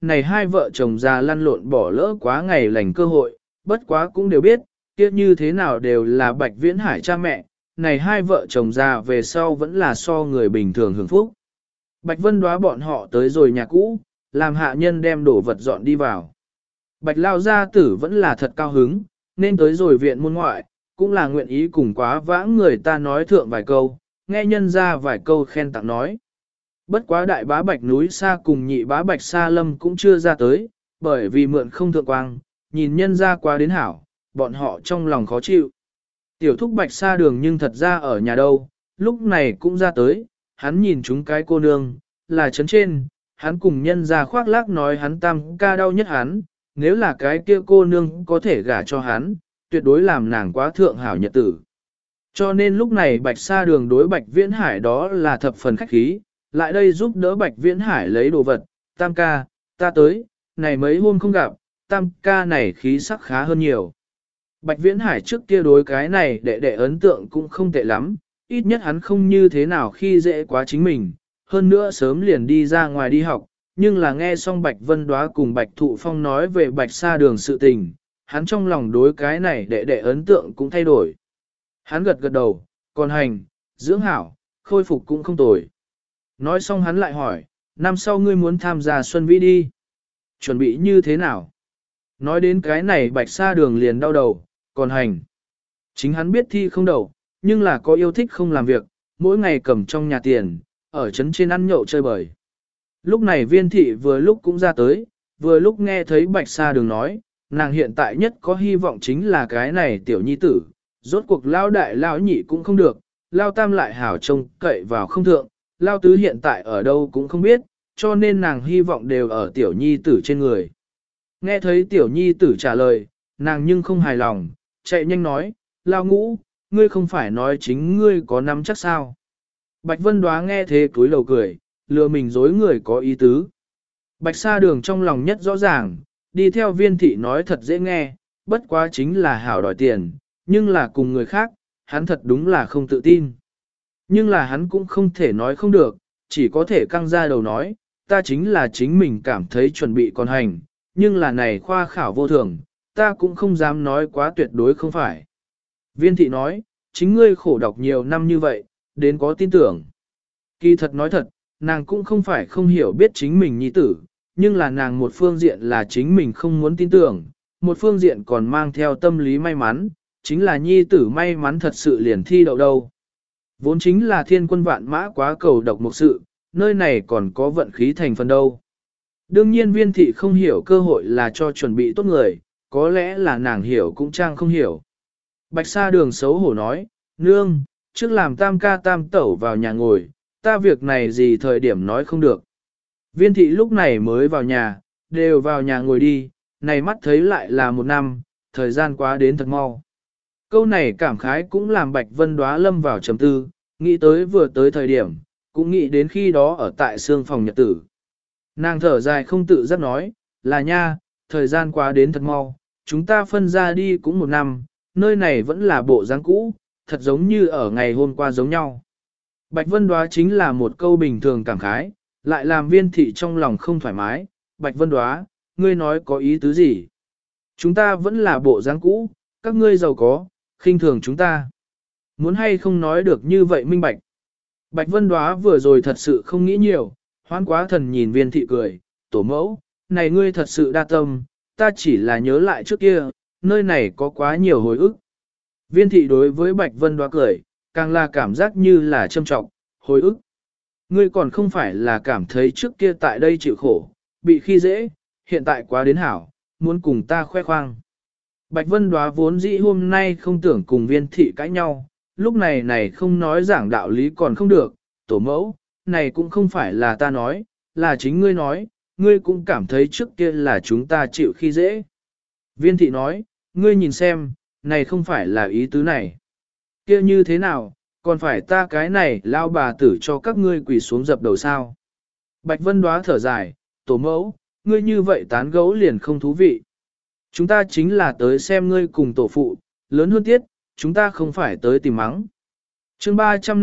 này hai vợ chồng già lăn lộn bỏ lỡ quá ngày lành cơ hội, bất quá cũng đều biết, kia như thế nào đều là Bạch Viễn Hải cha mẹ, này hai vợ chồng già về sau vẫn là so người bình thường hưởng phúc. Bạch Vân Đoá bọn họ tới rồi nhà cũ, làm hạ nhân đem đồ vật dọn đi vào. Bạch Lao gia tử vẫn là thật cao hứng, nên tới rồi viện môn ngoại, cũng là nguyện ý cùng quá vãng người ta nói thượng vài câu, nghe nhân ra vài câu khen tặng nói. Bất quá đại bá Bạch núi xa cùng nhị bá Bạch Sa Lâm cũng chưa ra tới, bởi vì mượn không thượng quang, nhìn nhân ra quá đến hảo, bọn họ trong lòng khó chịu. Tiểu thúc Bạch Sa Đường nhưng thật ra ở nhà đâu, lúc này cũng ra tới, hắn nhìn chúng cái cô nương, là chấn trên, hắn cùng nhân ra khoác lác nói hắn tam ca đau nhất hắn, nếu là cái kia cô nương có thể gả cho hắn, tuyệt đối làm nàng quá thượng hảo nhật tử. Cho nên lúc này Bạch Sa Đường đối Bạch Viễn Hải đó là thập phần khách khí, lại đây giúp đỡ Bạch Viễn Hải lấy đồ vật, tam ca, ta tới, này mấy hôm không gặp, tam ca này khí sắc khá hơn nhiều. Bạch Viễn Hải trước kia đối cái này đệ ấn tượng cũng không tệ lắm, ít nhất hắn không như thế nào khi dễ quá chính mình, hơn nữa sớm liền đi ra ngoài đi học, nhưng là nghe xong Bạch Vân Đoá cùng Bạch Thụ Phong nói về Bạch Sa Đường sự tình, hắn trong lòng đối cái này đệ ấn tượng cũng thay đổi. Hắn gật gật đầu, còn hành, dưỡng hảo, khôi phục cũng không tồi. Nói xong hắn lại hỏi, năm sau ngươi muốn tham gia Xuân Vĩ đi. Chuẩn bị như thế nào? Nói đến cái này Bạch Sa Đường liền đau đầu, còn hành. Chính hắn biết thi không đậu, nhưng là có yêu thích không làm việc, mỗi ngày cầm trong nhà tiền, ở trấn trên ăn nhậu chơi bời. Lúc này Viên thị vừa lúc cũng ra tới, vừa lúc nghe thấy Bạch Sa Đường nói, nàng hiện tại nhất có hy vọng chính là cái này tiểu nhi tử, rốt cuộc lao đại lao nhị cũng không được, lao tam lại hảo trông cậy vào không thượng, lao tứ hiện tại ở đâu cũng không biết, cho nên nàng hy vọng đều ở tiểu nhi tử trên người. Nghe thấy tiểu nhi tử trả lời, nàng nhưng không hài lòng, chạy nhanh nói, lao ngũ, ngươi không phải nói chính ngươi có nắm chắc sao. Bạch Vân Đoá nghe thế cúi đầu cười, lừa mình dối người có ý tứ. Bạch Sa Đường trong lòng nhất rõ ràng, đi theo Viên thị nói thật dễ nghe, bất quá chính là hảo đòi tiền, nhưng là cùng người khác, hắn thật đúng là không tự tin. Nhưng là hắn cũng không thể nói không được, chỉ có thể căng ra đầu nói, ta chính là chính mình cảm thấy chuẩn bị còn hành, nhưng là này khoa khảo vô thường, ta cũng không dám nói quá tuyệt đối không phải. Viên thị nói, chính ngươi khổ đọc nhiều năm như vậy, đến có tin tưởng. Kỳ thật nói thật, nàng cũng không phải không hiểu biết chính mình nhi tử, nhưng là nàng một phương diện là chính mình không muốn tin tưởng, một phương diện còn mang theo tâm lý may mắn, chính là nhi tử may mắn thật sự liền thi đậu đâu. Vốn chính là thiên quân vạn mã quá cầu độc một sự, nơi này còn có vận khí thành phần đâu. Đương nhiên Viên thị không hiểu cơ hội là cho chuẩn bị tốt người, có lẽ là nàng hiểu cũng trang không hiểu. Bạch Sa Đường xấu hổ nói, nương, trước làm tam ca tam tẩu vào nhà ngồi, ta việc này gì thời điểm nói không được. Viên thị lúc này mới vào nhà, đều vào nhà ngồi đi, này mắt thấy lại là một năm, thời gian quá đến thật mau. Câu này cảm khái cũng làm Bạch Vân Đoá lâm vào trầm tư, nghĩ tới vừa tới thời điểm, cũng nghĩ đến khi đó ở tại xương phòng nhật tử. Nàng thở dài không tự giác nói, là nha, thời gian quá đến thật mau, chúng ta phân ra đi cũng một năm, nơi này vẫn là bộ dáng cũ, thật giống như ở ngày hôm qua giống nhau. Bạch Vân Đoá chính là một câu bình thường cảm khái, lại làm Viên thị trong lòng không thoải mái. Bạch Vân Đoá, ngươi nói có ý tứ gì? Chúng ta vẫn là bộ dáng cũ, các ngươi giàu có, khinh thường chúng ta. Muốn hay không nói được như vậy minh bạch. Bạch Vân Đoá vừa rồi thật sự không nghĩ nhiều, hoán quá thần nhìn Viên thị cười, tổ mẫu, này ngươi thật sự đa tâm, ta chỉ là nhớ lại trước kia, nơi này có quá nhiều hồi ức. Viên thị đối với Bạch Vân Đoá cười, càng là cảm giác như là châm trọng, hồi ức. Ngươi còn không phải là cảm thấy trước kia tại đây chịu khổ, bị khi dễ, hiện tại quá đến hảo, muốn cùng ta khoe khoang. Bạch Vân Đoá vốn dĩ hôm nay không tưởng cùng Viên thị cãi nhau, lúc này không nói giảng đạo lý còn không được, tổ mẫu, này cũng không phải là ta nói, là chính ngươi nói, ngươi cũng cảm thấy trước kia là chúng ta chịu khi dễ. Viên thị nói, ngươi nhìn xem, này không phải là ý tứ này. Kia như thế nào, còn phải ta cái này lao bà tử cho các ngươi quỳ xuống dập đầu sao. Bạch Vân Đoá thở dài, tổ mẫu, ngươi như vậy tán gẫu liền không thú vị. Chúng ta chính là tới xem ngươi cùng tổ phụ, lớn hơn tiết, chúng ta không phải tới tìm mắng. Chương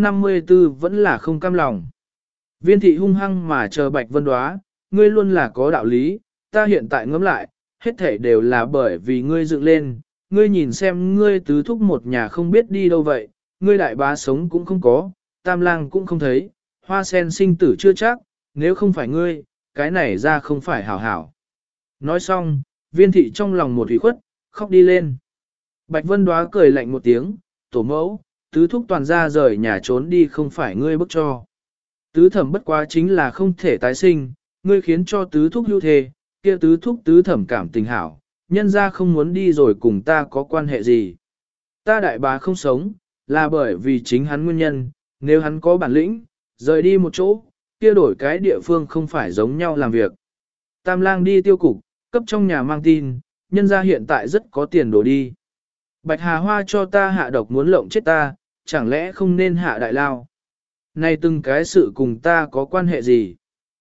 354 vẫn là không cam lòng. Viên thị hung hăng mà chờ Bạch Vân Đoá, ngươi luôn là có đạo lý, ta hiện tại ngẫm lại, hết thảy đều là bởi vì ngươi dựng lên, ngươi nhìn xem ngươi tứ thúc một nhà không biết đi đâu vậy, ngươi đại bá sống cũng không có, tam lang cũng không thấy, hoa sen sinh tử chưa chắc, nếu không phải ngươi, cái này ra không phải hảo hảo. Nói xong, viên thị trong lòng một ủy khuất, khóc đi lên. Bạch Vân Đoá cười lạnh một tiếng, tổ mẫu, tứ thúc toàn ra rời nhà trốn đi không phải ngươi bức cho. Tứ thẩm bất quá chính là không thể tái sinh, ngươi khiến cho tứ thúc hưu thề, kia tứ thúc tứ thẩm cảm tình hảo, nhân ra không muốn đi rồi cùng ta có quan hệ gì. Ta đại bá không sống, là bởi vì chính hắn nguyên nhân, nếu hắn có bản lĩnh, rời đi một chỗ, kia đổi cái địa phương không phải giống nhau làm việc. Tam lang đi tiêu cục, cấp trong nhà mang tin, nhân ra hiện tại rất có tiền đổ đi. Bạch Hà Hoa cho ta hạ độc muốn lộng chết ta, chẳng lẽ không nên hạ đại lao. Này từng cái sự cùng ta có quan hệ gì?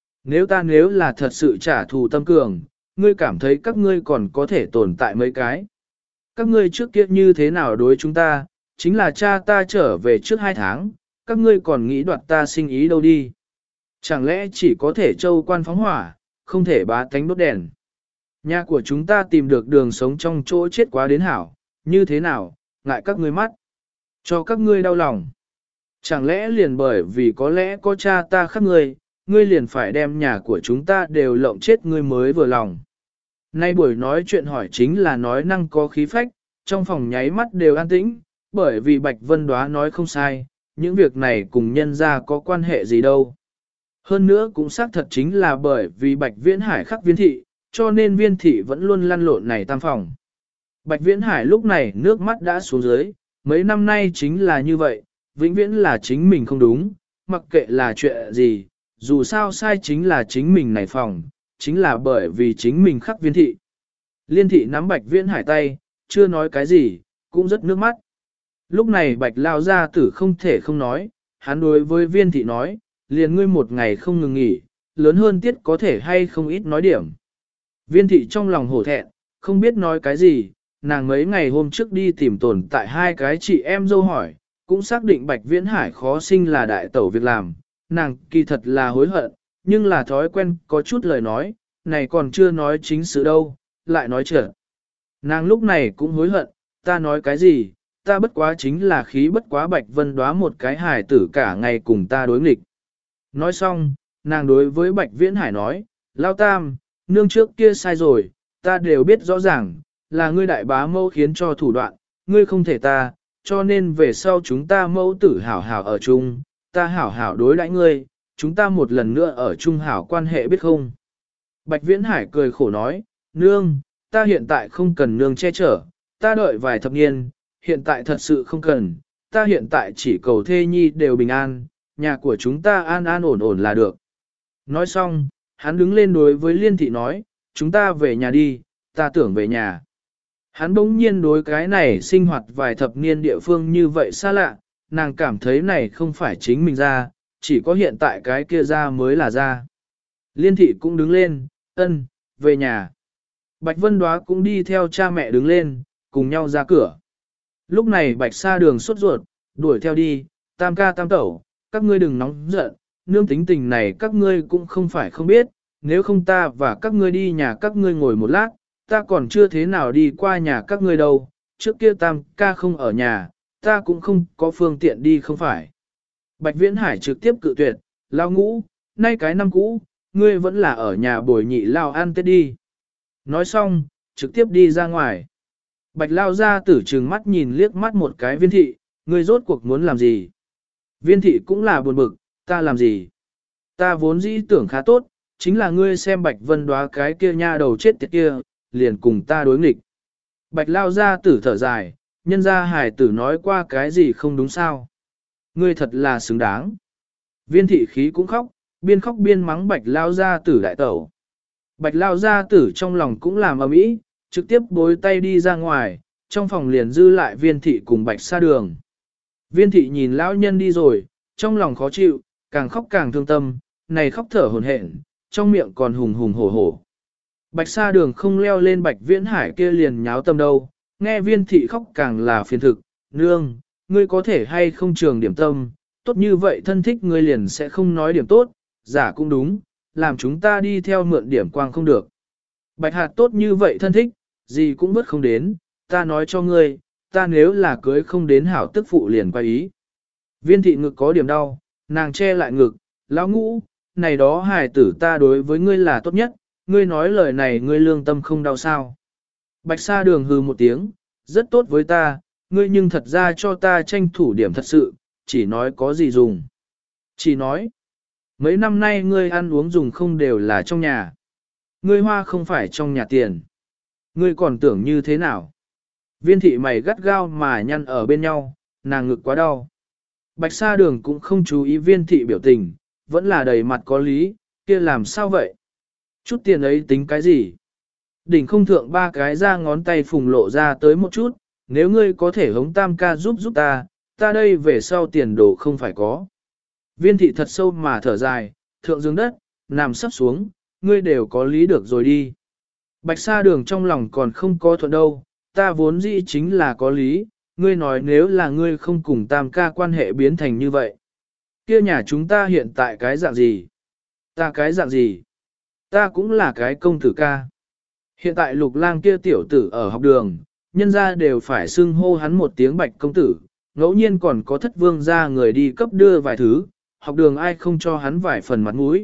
Nếu là thật sự trả thù tâm cường, ngươi cảm thấy các ngươi còn có thể tồn tại mấy cái. Các ngươi trước kia như thế nào đối chúng ta, chính là cha ta trở về trước 2 tháng, các ngươi còn nghĩ đoạt ta sinh ý đâu đi. Chẳng lẽ chỉ có thể châu quan phóng hỏa, không thể bá tánh đốt đèn. Nhà của chúng ta tìm được đường sống trong chỗ chết quá đến hảo, như thế nào, ngại các ngươi mắt, cho các ngươi đau lòng. Chẳng lẽ liền bởi vì có lẽ có cha ta khác ngươi liền phải đem nhà của chúng ta đều lộng chết ngươi mới vừa lòng. Nay buổi nói chuyện hỏi chính là nói năng có khí phách, trong phòng nháy mắt đều an tĩnh, bởi vì Bạch Vân Đoá nói không sai, những việc này cùng nhân ra có quan hệ gì đâu. Hơn nữa cũng xác thật chính là bởi vì Bạch Viễn Hải khắc viên thị, cho nên viên thị vẫn luôn lăn lộn này tam phòng. Bạch Viễn Hải lúc này nước mắt đã xuống dưới, mấy năm nay chính là như vậy, vĩnh viễn là chính mình không đúng, mặc kệ là chuyện gì, dù sao sai chính là chính mình này phòng, chính là bởi vì chính mình khắc viên thị. Liên thị nắm Bạch Viễn Hải tay, chưa nói cái gì, cũng rất nước mắt. Lúc này Bạch Lao gia tử không thể không nói, hắn đối với viên thị nói, liền ngươi một ngày không ngừng nghỉ, lớn hơn tiết có thể hay không ít nói điểm. Viên thị trong lòng hổ thẹn, không biết nói cái gì, nàng mấy ngày hôm trước đi tìm tồn tại 2 cái chị em dâu hỏi, cũng xác định Bạch Viễn Hải khó sinh là đại tẩu việc làm, nàng kỳ thật là hối hận, nhưng là thói quen có chút lời nói, này còn chưa nói chính sự đâu, lại nói trở. Nàng lúc này cũng hối hận, ta nói cái gì, ta bất quá chính là khí bất quá Bạch Vân Đoá một cái hài tử cả ngày cùng ta đối nghịch. Nói xong, nàng đối với Bạch Viễn Hải nói, Lao Tam, nương trước kia sai rồi, ta đều biết rõ ràng, là ngươi đại bá mẫu khiến cho thủ đoạn, ngươi không thể ta, cho nên về sau chúng ta mẫu tử hảo hảo ở chung, ta hảo hảo đối đãi ngươi, chúng ta một lần nữa ở chung hảo quan hệ biết không. Bạch Viễn Hải cười khổ nói, nương, ta hiện tại không cần nương che chở, ta đợi vài thập niên, hiện tại thật sự không cần, ta hiện tại chỉ cầu thê nhi đều bình an, nhà của chúng ta an an ổn ổn là được. Nói xong, hắn đứng lên đối với Liên thị nói, chúng ta về nhà đi, ta tưởng về nhà. Hắn bỗng nhiên đối cái này sinh hoạt vài thập niên địa phương như vậy xa lạ, nàng cảm thấy này không phải chính mình ra, chỉ có hiện tại cái kia ra mới là ra. Liên thị cũng đứng lên, ân, về nhà. Bạch Vân Đoá cũng đi theo cha mẹ đứng lên, cùng nhau ra cửa. Lúc này Bạch Sa Đường sốt ruột, đuổi theo đi, tam ca tam tẩu, các ngươi đừng nóng giận, nương tính tình này các ngươi cũng không phải không biết, nếu không ta và các ngươi đi nhà các ngươi ngồi một lát, ta còn chưa thế nào đi qua nhà các ngươi đâu, trước kia tam ca không ở nhà, ta cũng không có phương tiện đi không phải. Bạch Viễn Hải trực tiếp cự tuyệt, Lao Ngũ, nay cái năm cũ, ngươi vẫn là ở nhà bồi nhị Lao ăn Tết đi. Nói xong, trực tiếp đi ra ngoài. Bạch Lao ra tử trừng mắt nhìn liếc mắt một cái Viên thị, ngươi rốt cuộc muốn làm gì? Viên thị cũng là buồn bực, ta làm gì? Ta vốn dĩ tưởng khá tốt, chính là ngươi xem Bạch Vân Đoá cái kia nha đầu chết tiệt kia, liền cùng ta đối nghịch. Bạch Lao ra tử thở dài, nhân ra hải tử nói qua cái gì không đúng sao. Ngươi thật là xứng đáng. Viên thị khí cũng khóc biên mắng Bạch Lao ra tử đại tẩu. Bạch Lao ra tử trong lòng cũng làm ầm ĩ, trực tiếp bối tay đi ra ngoài, trong phòng liền dư lại Viên thị cùng Bạch Sa Đường. Viên thị nhìn lão nhân đi rồi, trong lòng khó chịu, càng khóc càng thương tâm, này khóc thở hổn hển, trong miệng còn hùng hùng hổ hổ. Bạch Sa Đường không leo lên Bạch Viễn Hải kia liền nháo tâm đâu, nghe Viên thị khóc càng là phiền thực, nương, ngươi có thể hay không trường điểm tâm, tốt như vậy thân thích ngươi liền sẽ không nói điểm tốt, giả cũng đúng, làm chúng ta đi theo mượn điểm quang không được. Bạch hạt tốt như vậy thân thích, gì cũng vất không đến, ta nói cho ngươi, ta nếu là cưới không đến hảo tức phụ liền quay ý. Viên thị ngực có điểm đau, nàng che lại ngực, lão ngũ, này đó hài tử ta đối với ngươi là tốt nhất, ngươi nói lời này ngươi lương tâm không đau sao. Bạch Sa Đường hừ một tiếng, rất tốt với ta, ngươi nhưng thật ra cho ta tranh thủ điểm thật sự, chỉ nói có gì dùng. Chỉ nói, mấy năm nay ngươi ăn uống dùng không đều là trong nhà. Ngươi hoa không phải trong nhà tiền. Ngươi còn tưởng như thế nào? Viên thị mày gắt gao mà nhăn ở bên nhau, nàng ngực quá đau. Bạch Sa Đường cũng không chú ý viên thị biểu tình, vẫn là đầy mặt có lý, kia làm sao vậy? Chút tiền ấy tính cái gì? Đỉnh không thượng ba cái ra ngón tay phùng lộ ra tới một chút, nếu ngươi có thể hống tam ca giúp ta, ta đây về sau tiền đồ không phải có. Viên thị thật sâu mà thở dài, thượng dương đất, nằm sắp xuống, ngươi đều có lý được rồi đi. Bạch Sa Đường trong lòng còn không có thuận đâu, ta vốn dĩ chính là có lý, ngươi nói nếu là ngươi không cùng tam ca quan hệ biến thành như vậy. Kia nhà chúng ta hiện tại cái dạng gì? Ta cái dạng gì? Ta cũng là cái công tử ca. Hiện tại Lục Lang kia tiểu tử ở học đường, nhân gia đều phải xưng hô hắn một tiếng Bạch công tử, ngẫu nhiên còn có Thất Vương gia người đi cấp đưa vài thứ, học đường ai không cho hắn vài phần mặt mũi.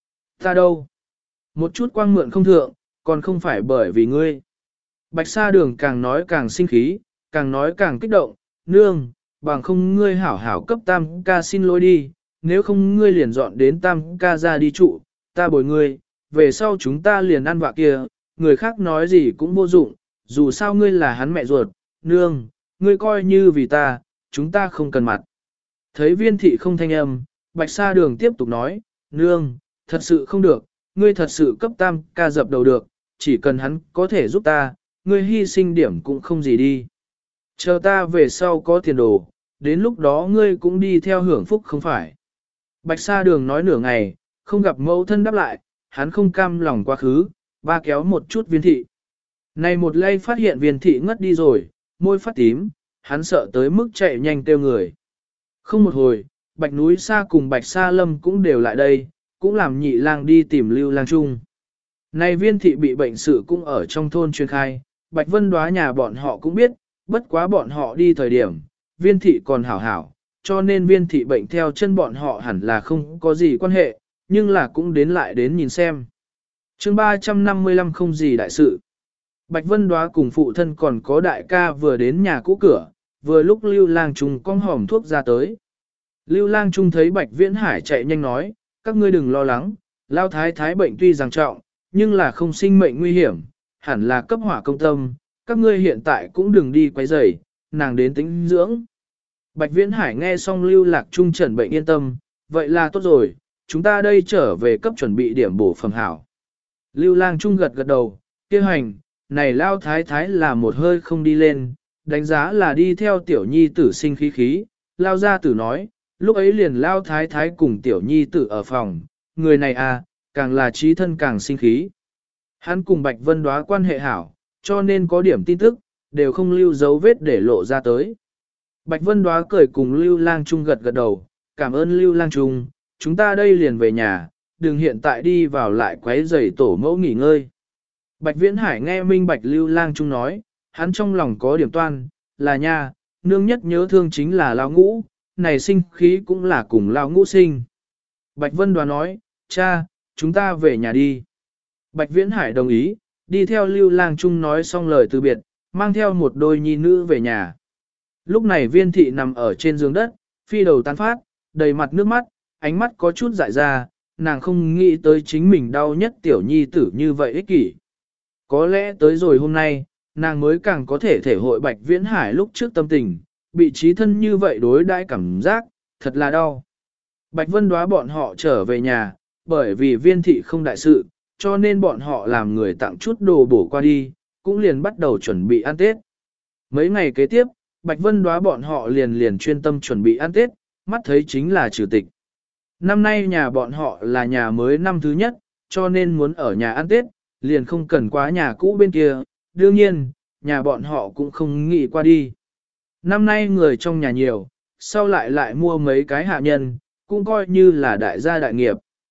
Ta đâu? Một chút quang mượn không thượng, còn không phải bởi vì ngươi. Bạch Sa Đường càng nói càng sinh khí, càng nói càng kích động, nương, bằng không ngươi hảo hảo cấp tam ca xin lỗi đi, nếu không ngươi liền dọn đến tam ca ra đi trụ, ta bồi ngươi, về sau chúng ta liền ăn vạ kia, người khác nói gì cũng vô dụng, dù sao ngươi là hắn mẹ ruột, nương, ngươi coi như vì ta, chúng ta không cần mặt. Thấy viên thị không thanh âm, Bạch Sa Đường tiếp tục nói, nương, thật sự không được, ngươi thật sự cấp tam ca dập đầu được, chỉ cần hắn có thể giúp ta, ngươi hy sinh điểm cũng không gì đi. Chờ ta về sau có tiền đồ, đến lúc đó ngươi cũng đi theo hưởng phúc không phải. Bạch Sa Đường nói nửa ngày, không gặp mẫu thân đáp lại, hắn không cam lòng quá khứ, ba kéo một chút viên thị. Này một lay phát hiện viên thị ngất đi rồi, môi phát tím, hắn sợ tới mức chạy nhanh kêu người. Không một hồi, Bạch Núi Sa cùng Bạch Sa Lâm cũng đều lại đây, cũng làm nhị lang đi tìm Lưu Lang Trung. Này viên thị bị bệnh sự cũng ở trong thôn truyền khai, Bạch Vân Đoá nhà bọn họ cũng biết, bất quá bọn họ đi thời điểm, viên thị còn hảo hảo, cho nên viên thị bệnh theo chân bọn họ hẳn là không có gì quan hệ, nhưng là cũng đến lại đến nhìn xem. Chương 355 không gì đại sự. Bạch Vân Đoá cùng phụ thân còn có đại ca vừa đến nhà cũ cửa, vừa lúc Lưu Lang Trung cong hòm thuốc ra tới. Lưu Lang Trung thấy Bạch Viễn Hải chạy nhanh nói, các ngươi đừng lo lắng, Lao Thái Thái bệnh tuy rằng trọng, nhưng là không sinh mệnh nguy hiểm, hẳn là cấp hỏa công tâm, các ngươi hiện tại cũng đừng đi quấy rầy, nàng đến tĩnh dưỡng. Bạch Viễn Hải nghe xong Lưu Lạc Trung trần bệnh yên tâm, vậy là tốt rồi, chúng ta đây trở về cấp chuẩn bị điểm bổ phẩm hảo. Lưu Lang Trung gật gật đầu, kia hành, này Lao Thái Thái là một hơi không đi lên, đánh giá là đi theo tiểu nhi tử sinh khí khí, Lao gia tử nói, lúc ấy liền Lao Thái Thái cùng tiểu nhi tử ở phòng, người này à, càng là trí thân càng sinh khí. Hắn cùng Bạch Vân Đoá quan hệ hảo, cho nên có điểm tin tức, đều không lưu dấu vết để lộ ra tới. Bạch Vân Đoá cười cùng Lưu Lang Trung gật gật đầu, cảm ơn Lưu Lang Trung, chúng ta đây liền về nhà, đừng hiện tại đi vào lại quấy rầy tổ mẫu nghỉ ngơi. Bạch Viễn Hải nghe minh Bạch Lưu Lang Trung nói, hắn trong lòng có điểm toan, là nha, nương nhất nhớ thương chính là Lao Ngũ, này sinh khí cũng là cùng Lao Ngũ sinh. Bạch Vân Đoá nói, cha, chúng ta về nhà đi. Bạch Viễn Hải đồng ý, đi theo Lưu Lang Trung nói xong lời từ biệt, mang theo một đôi nhi nữ về nhà. Lúc này viên thị nằm ở trên giường đất, phi đầu tán phát, đầy mặt nước mắt, ánh mắt có chút dại ra, nàng không nghĩ tới chính mình đau nhất tiểu nhi tử như vậy ích kỷ. Có lẽ tới rồi hôm nay, nàng mới càng có thể thể hội Bạch Viễn Hải lúc trước tâm tình, bị trí thân như vậy đối đãi cảm giác, thật là đau. Bạch Vân Đoá bọn họ trở về nhà, bởi vì viên thị không đại sự, cho nên bọn họ làm người tặng chút đồ bổ qua đi, cũng liền bắt đầu chuẩn bị ăn Tết. Mấy ngày kế tiếp, Bạch Vân Đoá bọn họ liền chuyên tâm chuẩn bị ăn Tết, mắt thấy chính là trừ tịch. Năm nay nhà bọn họ là nhà mới năm thứ nhất, cho nên muốn ở nhà ăn Tết, liền không cần quá nhà cũ bên kia, đương nhiên, nhà bọn họ cũng không nghĩ qua đi. Năm nay người trong nhà nhiều, sau lại mua mấy cái hạ nhân, cũng coi như là đại gia đại nghiệp.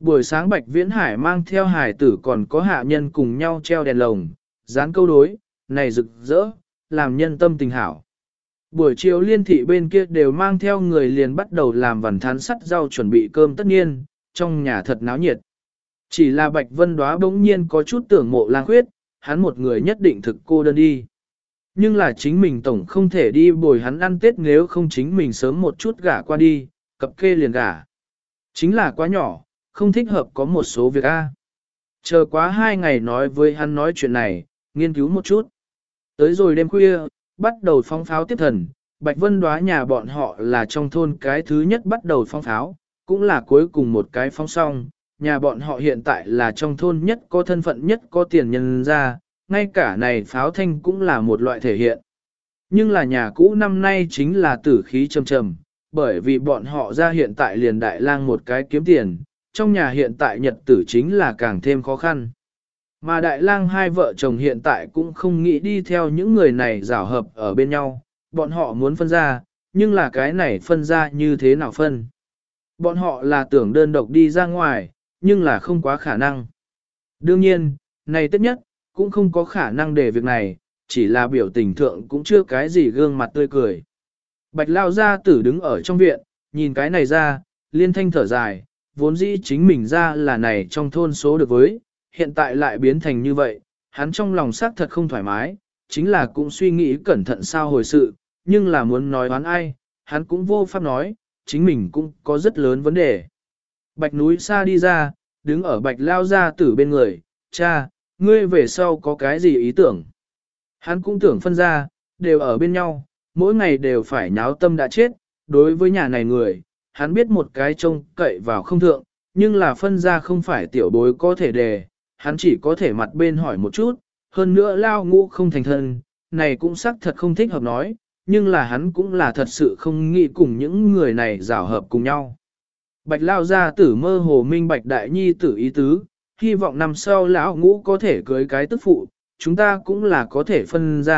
Buổi sáng Bạch Viễn Hải mang theo hải tử còn có hạ nhân cùng nhau treo đèn lồng, dán câu đối, này rực rỡ, làm nhân tâm tình hảo. Buổi chiều liên thị bên kia đều mang theo người liền bắt đầu làm vằn thán sắt rau chuẩn bị cơm tất nhiên, trong nhà thật náo nhiệt. Chỉ là Bạch Vân Đóa bỗng nhiên có chút tưởng Mộ Lang Khuyết, hắn một người nhất định thực cô đơn đi. Nhưng là chính mình tổng không thể đi bồi hắn ăn Tết nếu không chính mình sớm một chút gả qua đi, cập kê liền gả. Chính là quá nhỏ, không thích hợp có một số việc A. Chờ quá 2 ngày nói với hắn nói chuyện này, nghiên cứu một chút. Tới rồi đêm khuya, bắt đầu phóng pháo tiếp thần, Bạch Vân Đóa nhà bọn họ là trong thôn cái thứ nhất bắt đầu phóng pháo, cũng là cuối cùng một cái phóng xong. Nhà bọn họ hiện tại là trong thôn nhất có thân phận nhất có tiền nhân ra, ngay cả này pháo thanh cũng là một loại thể hiện. Nhưng là nhà cũ năm nay chính là tử khí trầm trầm, bởi vì bọn họ ra hiện tại liền đại lang một cái kiếm tiền, trong nhà hiện tại nhật tử chính là càng thêm khó khăn. Mà đại lang hai vợ chồng hiện tại cũng không nghĩ đi theo những người này rảo hợp ở bên nhau, bọn họ muốn phân ra, nhưng là cái này phân ra như thế nào phân. Bọn họ là tưởng đơn độc đi ra ngoài, nhưng là không quá khả năng. Đương nhiên, này tất nhất, cũng không có khả năng để việc này, chỉ là biểu tình thượng cũng chưa cái gì gương mặt tươi cười. Bạch lao gia tử đứng ở trong viện, nhìn cái này ra, liên thanh thở dài, vốn dĩ chính mình ra là này trong thôn số được với, hiện tại lại biến thành như vậy, hắn trong lòng xác thật không thoải mái, chính là cũng suy nghĩ cẩn thận sao hồi sự, nhưng là muốn nói oán ai, hắn cũng vô pháp nói, chính mình cũng có rất lớn vấn đề. Bạch núi xa đi ra, đứng ở bạch lao gia tử bên người, cha, ngươi về sau có cái gì ý tưởng? Hắn cũng tưởng phân ra, đều ở bên nhau, mỗi ngày đều phải nháo tâm đã chết, đối với nhà này người, hắn biết một cái trông cậy vào không thượng, nhưng là phân ra không phải tiểu bối có thể đề, hắn chỉ có thể mặt bên hỏi một chút, hơn nữa lao ngũ không thành thân, này cũng xác thật không thích hợp nói, nhưng là hắn cũng là thật sự không nghĩ cùng những người này rảo hợp cùng nhau. Bạch lao gia tử mơ hồ minh bạch đại nhi tử ý tứ, hy vọng năm sau lão ngũ có thể cưới cái tức phụ, chúng ta cũng là có thể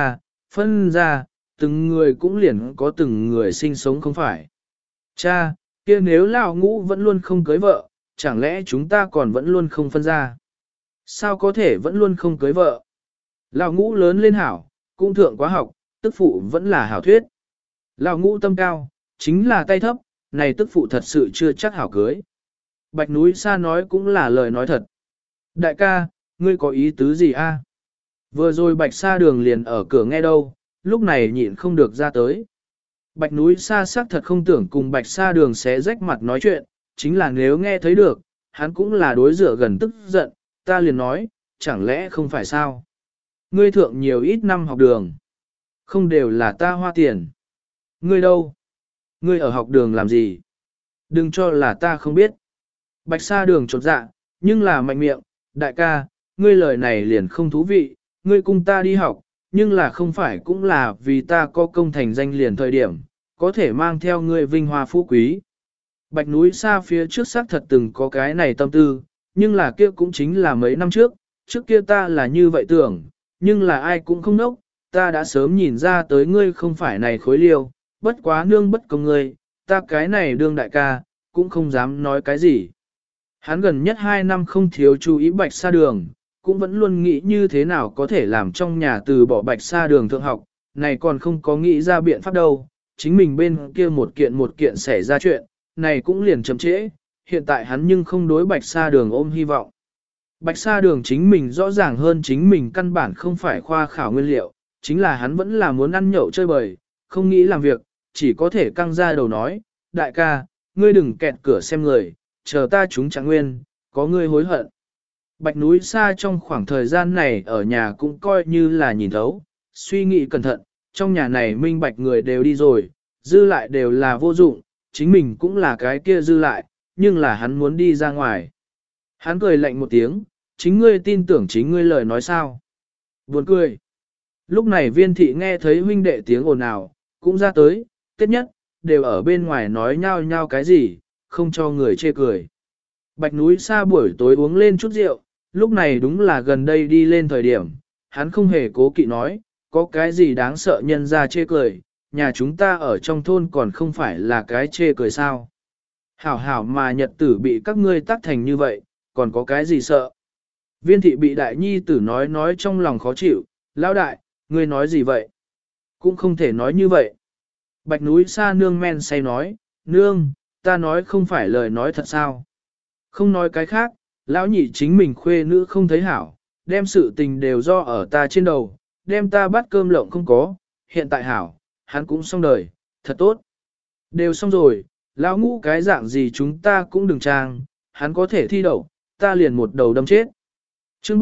phân ra, từng người cũng liền có từng người sinh sống không phải. Cha, kia nếu lão ngũ vẫn luôn không cưới vợ, chẳng lẽ chúng ta còn vẫn luôn không phân ra? Sao có thể vẫn luôn không cưới vợ? Lão ngũ lớn lên hảo, cũng thượng quá học, tức phụ vẫn là hảo thuyết. Lão ngũ tâm cao, chính là tay thấp, này tức phụ thật sự chưa chắc hảo cưới. Bạch núi xa nói cũng là lời nói thật. Đại ca, ngươi có ý tứ gì a? Vừa rồi bạch sa đường liền ở cửa nghe đâu, lúc này nhịn không được ra tới. Bạch núi xa xác thật không tưởng cùng bạch sa đường xé rách mặt nói chuyện, chính là nếu nghe thấy được, hắn cũng là đối dựa gần tức giận, ta liền nói, chẳng lẽ không phải sao? Ngươi thượng nhiều ít năm học đường, không đều là ta hoa tiền. Ngươi đâu? Ngươi ở học đường làm gì? Đừng cho là ta không biết. Bạch sa đường chột dạ, nhưng là mạnh miệng, đại ca, ngươi lời này liền không thú vị, ngươi cùng ta đi học, nhưng là không phải cũng là vì ta có công thành danh liền thời điểm, có thể mang theo ngươi vinh hoa phú quý. Bạch núi xa phía trước xác thật từng có cái này tâm tư, nhưng là kia cũng chính là mấy năm trước kia ta là như vậy tưởng, nhưng là ai cũng không nốc, ta đã sớm nhìn ra tới ngươi không phải này khối liêu, bất quá nương bất công ngươi, ta cái này đương đại ca, cũng không dám nói cái gì. Hắn gần nhất 2 năm không thiếu chú ý bạch sa đường, cũng vẫn luôn nghĩ như thế nào có thể làm trong nhà từ bỏ bạch sa đường thượng học, này còn không có nghĩ ra biện pháp đâu, chính mình bên kia một kiện xảy ra chuyện, này cũng liền chậm trễ, hiện tại hắn nhưng không đối bạch sa đường ôm hy vọng. Bạch sa đường chính mình rõ ràng hơn chính mình căn bản không phải khoa khảo nguyên liệu, chính là hắn vẫn là muốn ăn nhậu chơi bời, không nghĩ làm việc, chỉ có thể căng ra đầu nói, đại ca, ngươi đừng kẹt cửa xem người, chờ ta chúng trạng nguyên, có ngươi hối hận. Bạch núi xa trong khoảng thời gian này ở nhà cũng coi như là nhìn thấu, suy nghĩ cẩn thận, trong nhà này minh bạch người đều đi rồi, dư lại đều là vô dụng, chính mình cũng là cái kia dư lại, nhưng là hắn muốn đi ra ngoài. Hắn cười lạnh một tiếng, chính ngươi tin tưởng chính ngươi lời nói sao. Buồn cười. Lúc này viên thị nghe thấy huynh đệ tiếng ồn ào, cũng ra tới, tiết nhất, đều ở bên ngoài nói nhao nhao cái gì, không cho người chê cười. Bạch núi xa buổi tối uống lên chút rượu, lúc này đúng là gần đây đi lên thời điểm, hắn không hề cố kỵ nói, có cái gì đáng sợ nhân ra chê cười, nhà chúng ta ở trong thôn còn không phải là cái chê cười sao. Hảo hảo mà nhật tử bị các ngươi tác thành như vậy, còn có cái gì sợ? Viên thị bị đại nhi tử nói trong lòng khó chịu, lão đại, ngươi nói gì vậy? Cũng không thể nói như vậy. Bạch núi xa nương men say nói, nương, ta nói không phải lời nói thật sao? Không nói cái khác, lão nhị chính mình khuê nữ không thấy hảo, đem sự tình đều do ở ta trên đầu, đem ta bắt cơm lộng không có, hiện tại hảo, hắn cũng xong đời, thật tốt. Đều xong rồi, lão ngũ cái dạng gì chúng ta cũng đừng trang, hắn có thể thi đậu, ta liền một đầu đâm chết. Chương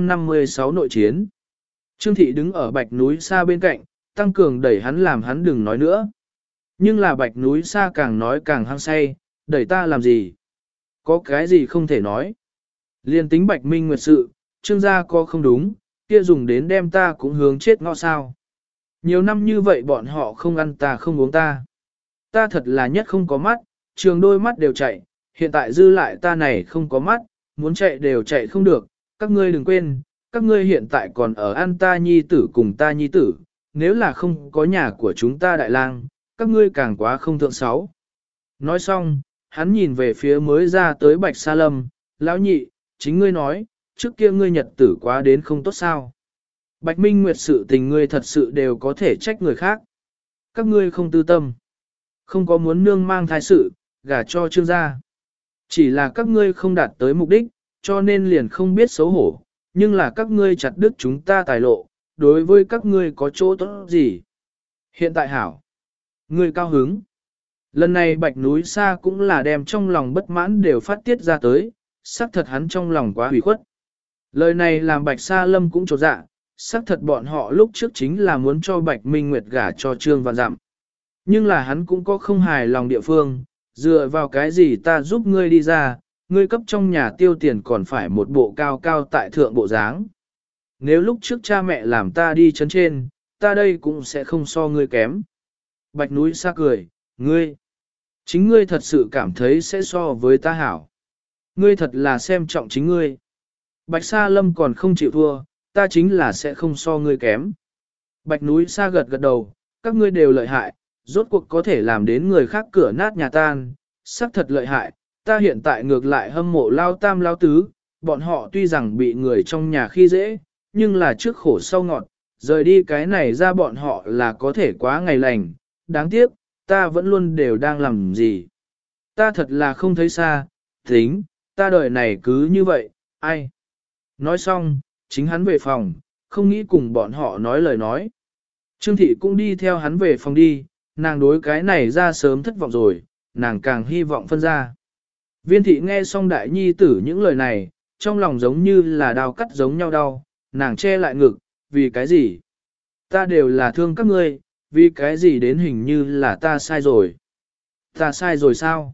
356 nội chiến. Trương thị đứng ở bạch núi xa bên cạnh, tăng cường đẩy hắn làm hắn đừng nói nữa. Nhưng là bạch núi xa càng nói càng hăng say, đẩy ta làm gì? Có cái gì không thể nói? Liên tính bạch minh nguyệt sự, trương gia có không đúng, kia dùng đến đem ta cũng hướng chết ngõ sao. Nhiều năm như vậy bọn họ không ăn ta không uống ta. Ta thật là nhất không có mắt, trường đôi mắt đều chạy, hiện tại dư lại ta này không có mắt, muốn chạy đều chạy không được, các ngươi đừng quên, các ngươi hiện tại còn ở ăn ta nhi tử cùng ta nhi tử, nếu là không có nhà của chúng ta đại lang, các ngươi càng quá không thượng sáu. Nói xong, hắn nhìn về phía mới ra tới Bạch Sa Lâm, lão nhị, chính ngươi nói, trước kia ngươi nhật tử quá đến không tốt sao. Bạch Minh Nguyệt sự tình ngươi thật sự đều có thể trách người khác. Các ngươi không tư tâm, không có muốn nương mang thai sự, gả cho trương gia. Chỉ là các ngươi không đạt tới mục đích, cho nên liền không biết xấu hổ, nhưng là các ngươi chặt đứt chúng ta tài lộ, đối với các ngươi có chỗ tốt gì. Hiện tại hảo, ngươi cao hứng. Lần này Bạch Núi Sa cũng là đem trong lòng bất mãn đều phát tiết ra tới, xác thật hắn trong lòng quá hủy khuất. Lời này làm Bạch Sa Lâm cũng trột dạ, xác thật bọn họ lúc trước chính là muốn cho Bạch Minh Nguyệt gả cho Trương Vạn Dặm. Nhưng là hắn cũng có không hài lòng địa phương, dựa vào cái gì ta giúp ngươi đi ra, ngươi cấp trong nhà tiêu tiền còn phải một bộ cao cao tại thượng bộ dáng. Nếu lúc trước cha mẹ làm ta đi chấn trên, ta đây cũng sẽ không so ngươi kém. Bạch Núi Sa cười, ngươi, chính ngươi thật sự cảm thấy sẽ so với ta hảo. Ngươi thật là xem trọng chính ngươi. Bạch Sa Lâm còn không chịu thua, ta chính là sẽ không so ngươi kém. Bạch Núi Sa gật gật đầu, các ngươi đều lợi hại, rốt cuộc có thể làm đến người khác cửa nát nhà tan, xác thật lợi hại, ta hiện tại ngược lại hâm mộ lao tam lao tứ, bọn họ tuy rằng bị người trong nhà khi dễ, nhưng là trước khổ sau ngọt, rời đi cái này ra bọn họ là có thể quá ngày lành, đáng tiếc, ta vẫn luôn đều đang làm gì. Ta thật là không thấy xa, tính, ta đời này cứ như vậy, ai. Nói xong, chính hắn về phòng, không nghĩ cùng bọn họ nói lời nói. Trương thị cũng đi theo hắn về phòng đi, nàng đối cái này ra sớm thất vọng rồi, nàng càng hy vọng phân ra. Viên thị nghe xong đại nhi tử những lời này, trong lòng giống như là đau cắt giống nhau đau, nàng che lại ngực, vì cái gì? Ta đều là thương các ngươi, vì cái gì đến hình như là ta sai rồi. Ta sai rồi sao?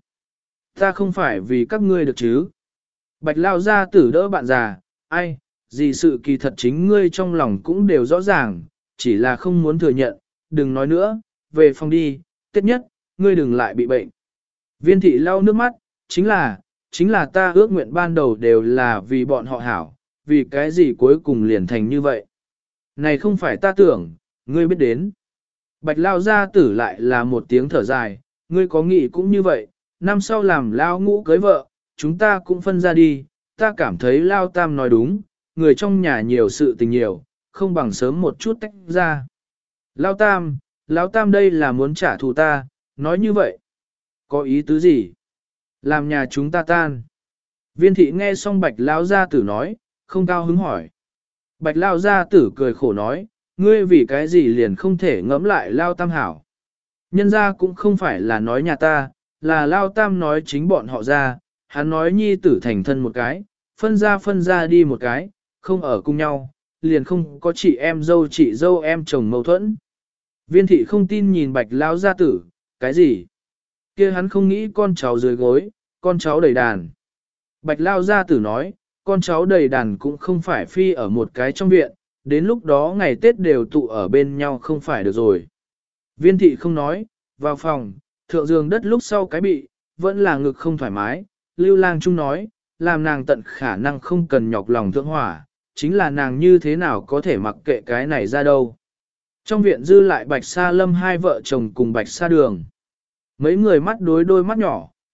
Ta không phải vì các ngươi được chứ? Bạch lao ra tử đỡ bạn già, ai, gì sự kỳ thật chính ngươi trong lòng cũng đều rõ ràng, chỉ là không muốn thừa nhận, đừng nói nữa, về phòng đi, tiết nhất, ngươi đừng lại bị bệnh. Viên thị lau nước mắt, chính là ta ước nguyện ban đầu đều là vì bọn họ hảo, vì cái gì cuối cùng liền thành như vậy. Này không phải ta tưởng, ngươi biết đến. Bạch lao gia tử lại là một tiếng thở dài, ngươi có nghĩ cũng như vậy, năm sau làm lao ngũ cưới vợ, chúng ta cũng phân ra đi, ta cảm thấy lao tam nói đúng, người trong nhà nhiều sự tình nhiều, không bằng sớm một chút tách ra. Lao tam đây là muốn trả thù ta, nói như vậy. Có ý tứ gì? Làm nhà chúng ta tan. Viên thị nghe xong bạch lao gia tử nói, không cao hứng hỏi. Bạch lao gia tử cười khổ nói, ngươi vì cái gì liền không thể ngẫm lại lao tam hảo. Nhân ra cũng không phải là nói nhà ta, là lao tam nói chính bọn họ ra, hắn nói nhi tử thành thân một cái, phân ra đi một cái, không ở cùng nhau, liền không có chị dâu em chồng mâu thuẫn. Viên thị không tin nhìn bạch lao gia tử, cái gì? Kia hắn không nghĩ con cháu dưới gối, con cháu đầy đàn. Bạch lao gia tử nói, con cháu đầy đàn cũng không phải phi ở một cái trong viện, đến lúc đó ngày Tết đều tụ ở bên nhau không phải được rồi. Viên thị không nói, vào phòng, thượng giường đất lúc sau cái bị, vẫn là ngực không thoải mái, Lưu Lang Trung nói, làm nàng tận khả năng không cần nhọc lòng thượng hỏa, chính là nàng như thế nào có thể mặc kệ cái này ra đâu. Trong viện dư lại Bạch Sa Lâm hai vợ chồng cùng Bạch Sa Đường. Mấy người mắt đối đôi mắt nhỏ,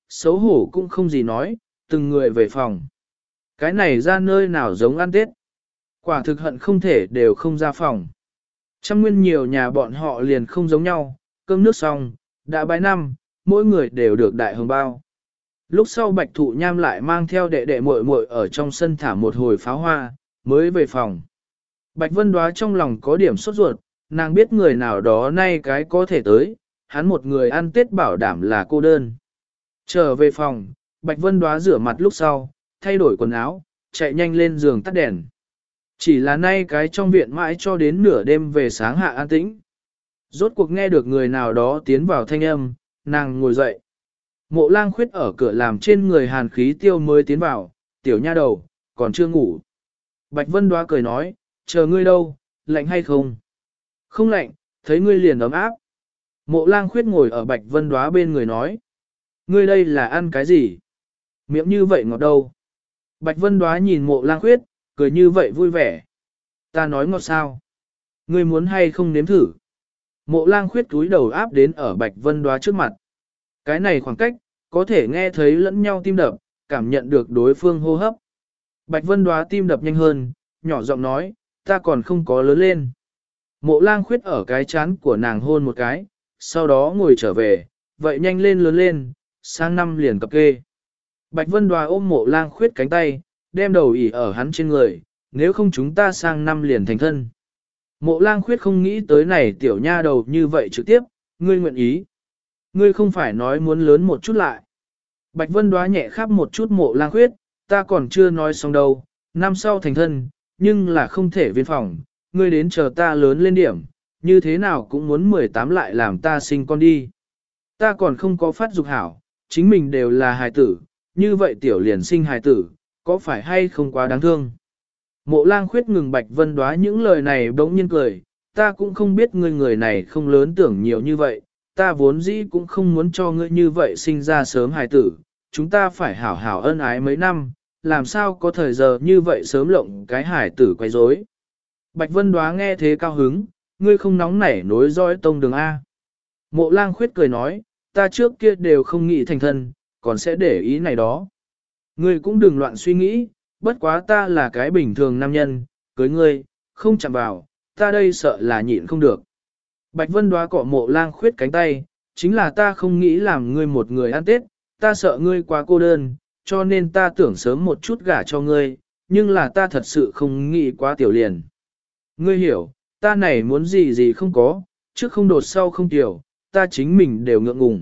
xấu hổ cũng không gì nói, từng người về phòng. Cái này ra nơi nào giống ăn Tết. Quả thực hận không thể đều không ra phòng. Trăm nguyên nhiều nhà bọn họ liền không giống nhau, cơm nước xong, đã bái năm, mỗi người đều được đại hồng bao. Lúc sau Bạch Thụ Nham lại mang theo đệ đệ muội muội ở trong sân thả một hồi pháo hoa, mới về phòng. Bạch Vân Đoá trong lòng có điểm sốt ruột, nàng biết người nào đó nay cái có thể tới, hắn một người ăn Tết bảo đảm là cô đơn. Trở về phòng, Bạch Vân Đoá rửa mặt lúc sau, thay đổi quần áo, chạy nhanh lên giường tắt đèn. Chỉ là nay cái trong viện mãi cho đến nửa đêm về sáng hạ an tĩnh. Rốt cuộc nghe được người nào đó tiến vào thanh âm, nàng ngồi dậy. Mộ Lang Khuyết ở cửa làm trên người hàn khí tiêu mới tiến vào, tiểu nha đầu, còn chưa ngủ. Bạch Vân Đoá cười nói, chờ ngươi đâu, lạnh hay không? Không lạnh, thấy ngươi liền ấm áp. Mộ Lang Khuyết ngồi ở Bạch Vân Đoá bên người nói, ngươi đây là ăn cái gì? Miệng như vậy ngọt đâu? Bạch Vân Đoá nhìn Mộ Lang Khuyết, cười như vậy vui vẻ. Ta nói ngọt sao? Ngươi muốn hay không nếm thử? Mộ Lang Khuyết túi đầu áp đến ở Bạch Vân Đoá trước mặt. Cái này khoảng cách, có thể nghe thấy lẫn nhau tim đập, cảm nhận được đối phương hô hấp. Bạch Vân Đoá tim đập nhanh hơn, nhỏ giọng nói, ta còn không có lớn lên. Mộ Lang Khuyết ở cái chán của nàng hôn một cái, sau đó ngồi trở về, vậy nhanh lên lớn lên, sang năm liền cập kê. Bạch Vân Đoá ôm Mộ Lang Khuyết cánh tay, đem đầu ỉ ở hắn trên người, nếu không chúng ta sang năm liền thành thân. Mộ Lang Khuyết không nghĩ tới này tiểu nha đầu như vậy trực tiếp, ngươi nguyện ý. Ngươi không phải nói muốn lớn một chút lại. Bạch Vân Đoá nhẹ khắp một chút Mộ Lang Khuyết, ta còn chưa nói xong đâu, năm sau thành thân, nhưng là không thể viên phòng, ngươi đến chờ ta lớn lên điểm, như thế nào cũng muốn 18 lại làm ta sinh con đi. Ta còn không có phát dục hảo, chính mình đều là hài tử, như vậy tiểu liền sinh hài tử, có phải hay không quá đáng thương. Mộ Lang Khuyết ngừng Bạch Vân Đoá những lời này bỗng nhiên cười, ta cũng không biết ngươi người này không lớn tưởng nhiều như vậy, ta vốn dĩ cũng không muốn cho ngươi như vậy sinh ra sớm hài tử, chúng ta phải hảo hảo ân ái mấy năm, làm sao có thời giờ như vậy sớm lộng cái hài tử quay rối. Bạch Vân Đoá nghe thế cao hứng, ngươi không nóng nảy nối dõi tông đường A. Mộ Lang Khuyết cười nói, ta trước kia đều không nghĩ thành thân, còn sẽ để ý này đó. Ngươi cũng đừng loạn suy nghĩ, bất quá ta là cái bình thường nam nhân, cưới ngươi, không chạm vào, ta đây sợ là nhịn không được. Bạch Vân Đoá cọ Mộ Lang Khuyết cánh tay, chính là ta không nghĩ làm ngươi một người ăn Tết, ta sợ ngươi quá cô đơn, cho nên ta tưởng sớm một chút gả cho ngươi, nhưng là ta thật sự không nghĩ quá tiểu liền. Ngươi hiểu, ta này muốn gì gì không có, trước không đột sau không tiểu, ta chính mình đều ngượng ngùng.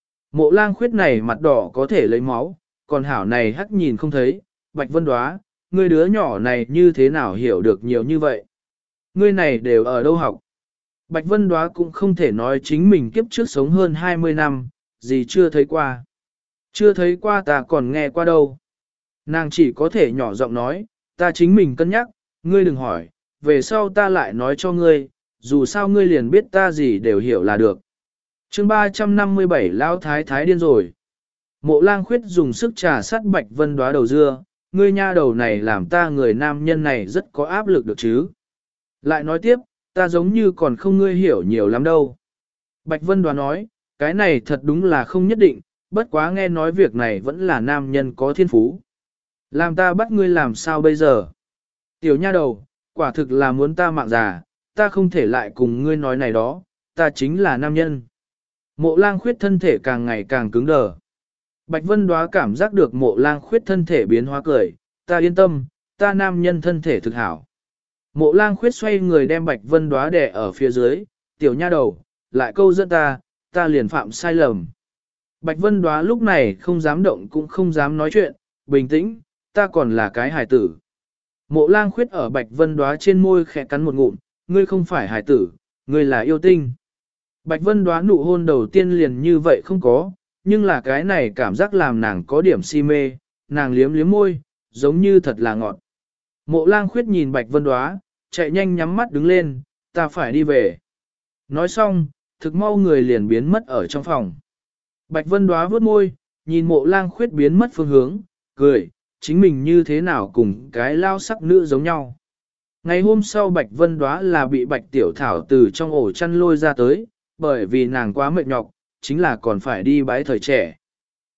Mộ Lang Khuyết này mặt đỏ có thể lấy máu, còn hảo này hắc nhìn không thấy, Bạch Vân Đoá, ngươi đứa nhỏ này như thế nào hiểu được nhiều như vậy? Ngươi này đều ở đâu học? Bạch Vân Đoá cũng không thể nói chính mình kiếp trước sống hơn 20 năm, gì chưa thấy qua. Chưa thấy qua ta còn nghe qua đâu. Nàng chỉ có thể nhỏ giọng nói, ta chính mình cân nhắc, ngươi đừng hỏi, về sau ta lại nói cho ngươi, dù sao ngươi liền biết ta gì đều hiểu là được. Chương 357 Lão Thái Thái điên rồi. Mộ Lang Khuyết dùng sức trà sát Bạch Vân Đoá đầu dưa, ngươi nha đầu này làm ta người nam nhân này rất có áp lực được chứ. Lại nói tiếp, ta giống như còn không ngươi hiểu nhiều lắm đâu. Bạch Vân Đoá nói, cái này thật đúng là không nhất định, bất quá nghe nói việc này vẫn là nam nhân có thiên phú. Làm ta bắt ngươi làm sao bây giờ? Tiểu nha đầu, quả thực là muốn ta mạng già, ta không thể lại cùng ngươi nói này đó, ta chính là nam nhân. Mộ Lang Khuyết thân thể càng ngày càng cứng đờ. Bạch Vân Đoá cảm giác được Mộ Lang Khuyết thân thể biến hóa cười, ta yên tâm, ta nam nhân thân thể thực hảo. Mộ Lang Khuyết xoay người đem Bạch Vân Đoá đè ở phía dưới, tiểu nha đầu, lại câu dẫn ta liền phạm sai lầm. Bạch Vân Đoá lúc này không dám động cũng không dám nói chuyện, bình tĩnh, ta còn là cái hài tử. Mộ Lang Khuyết ở Bạch Vân Đoá trên môi khẽ cắn một ngụm, ngươi không phải hài tử, ngươi là yêu tinh. Bạch Vân Đoá nụ hôn đầu tiên liền như vậy không có, nhưng là cái này cảm giác làm nàng có điểm si mê, nàng liếm liếm môi, giống như thật là ngọt. Mộ Lang Khuyết nhìn Bạch Vân Đoá, chạy nhanh nhắm mắt đứng lên, ta phải đi về. Nói xong, thực mau người liền biến mất ở trong phòng. Bạch Vân Đoá vớt môi, nhìn Mộ Lang Khuyết biến mất phương hướng, cười, chính mình như thế nào cùng cái lao sắc nữ giống nhau. Ngày hôm sau Bạch Vân Đoá là bị Bạch Tiểu Thảo từ trong ổ chăn lôi ra tới, bởi vì nàng quá mệt nhọc, chính là còn phải đi bái thời trẻ.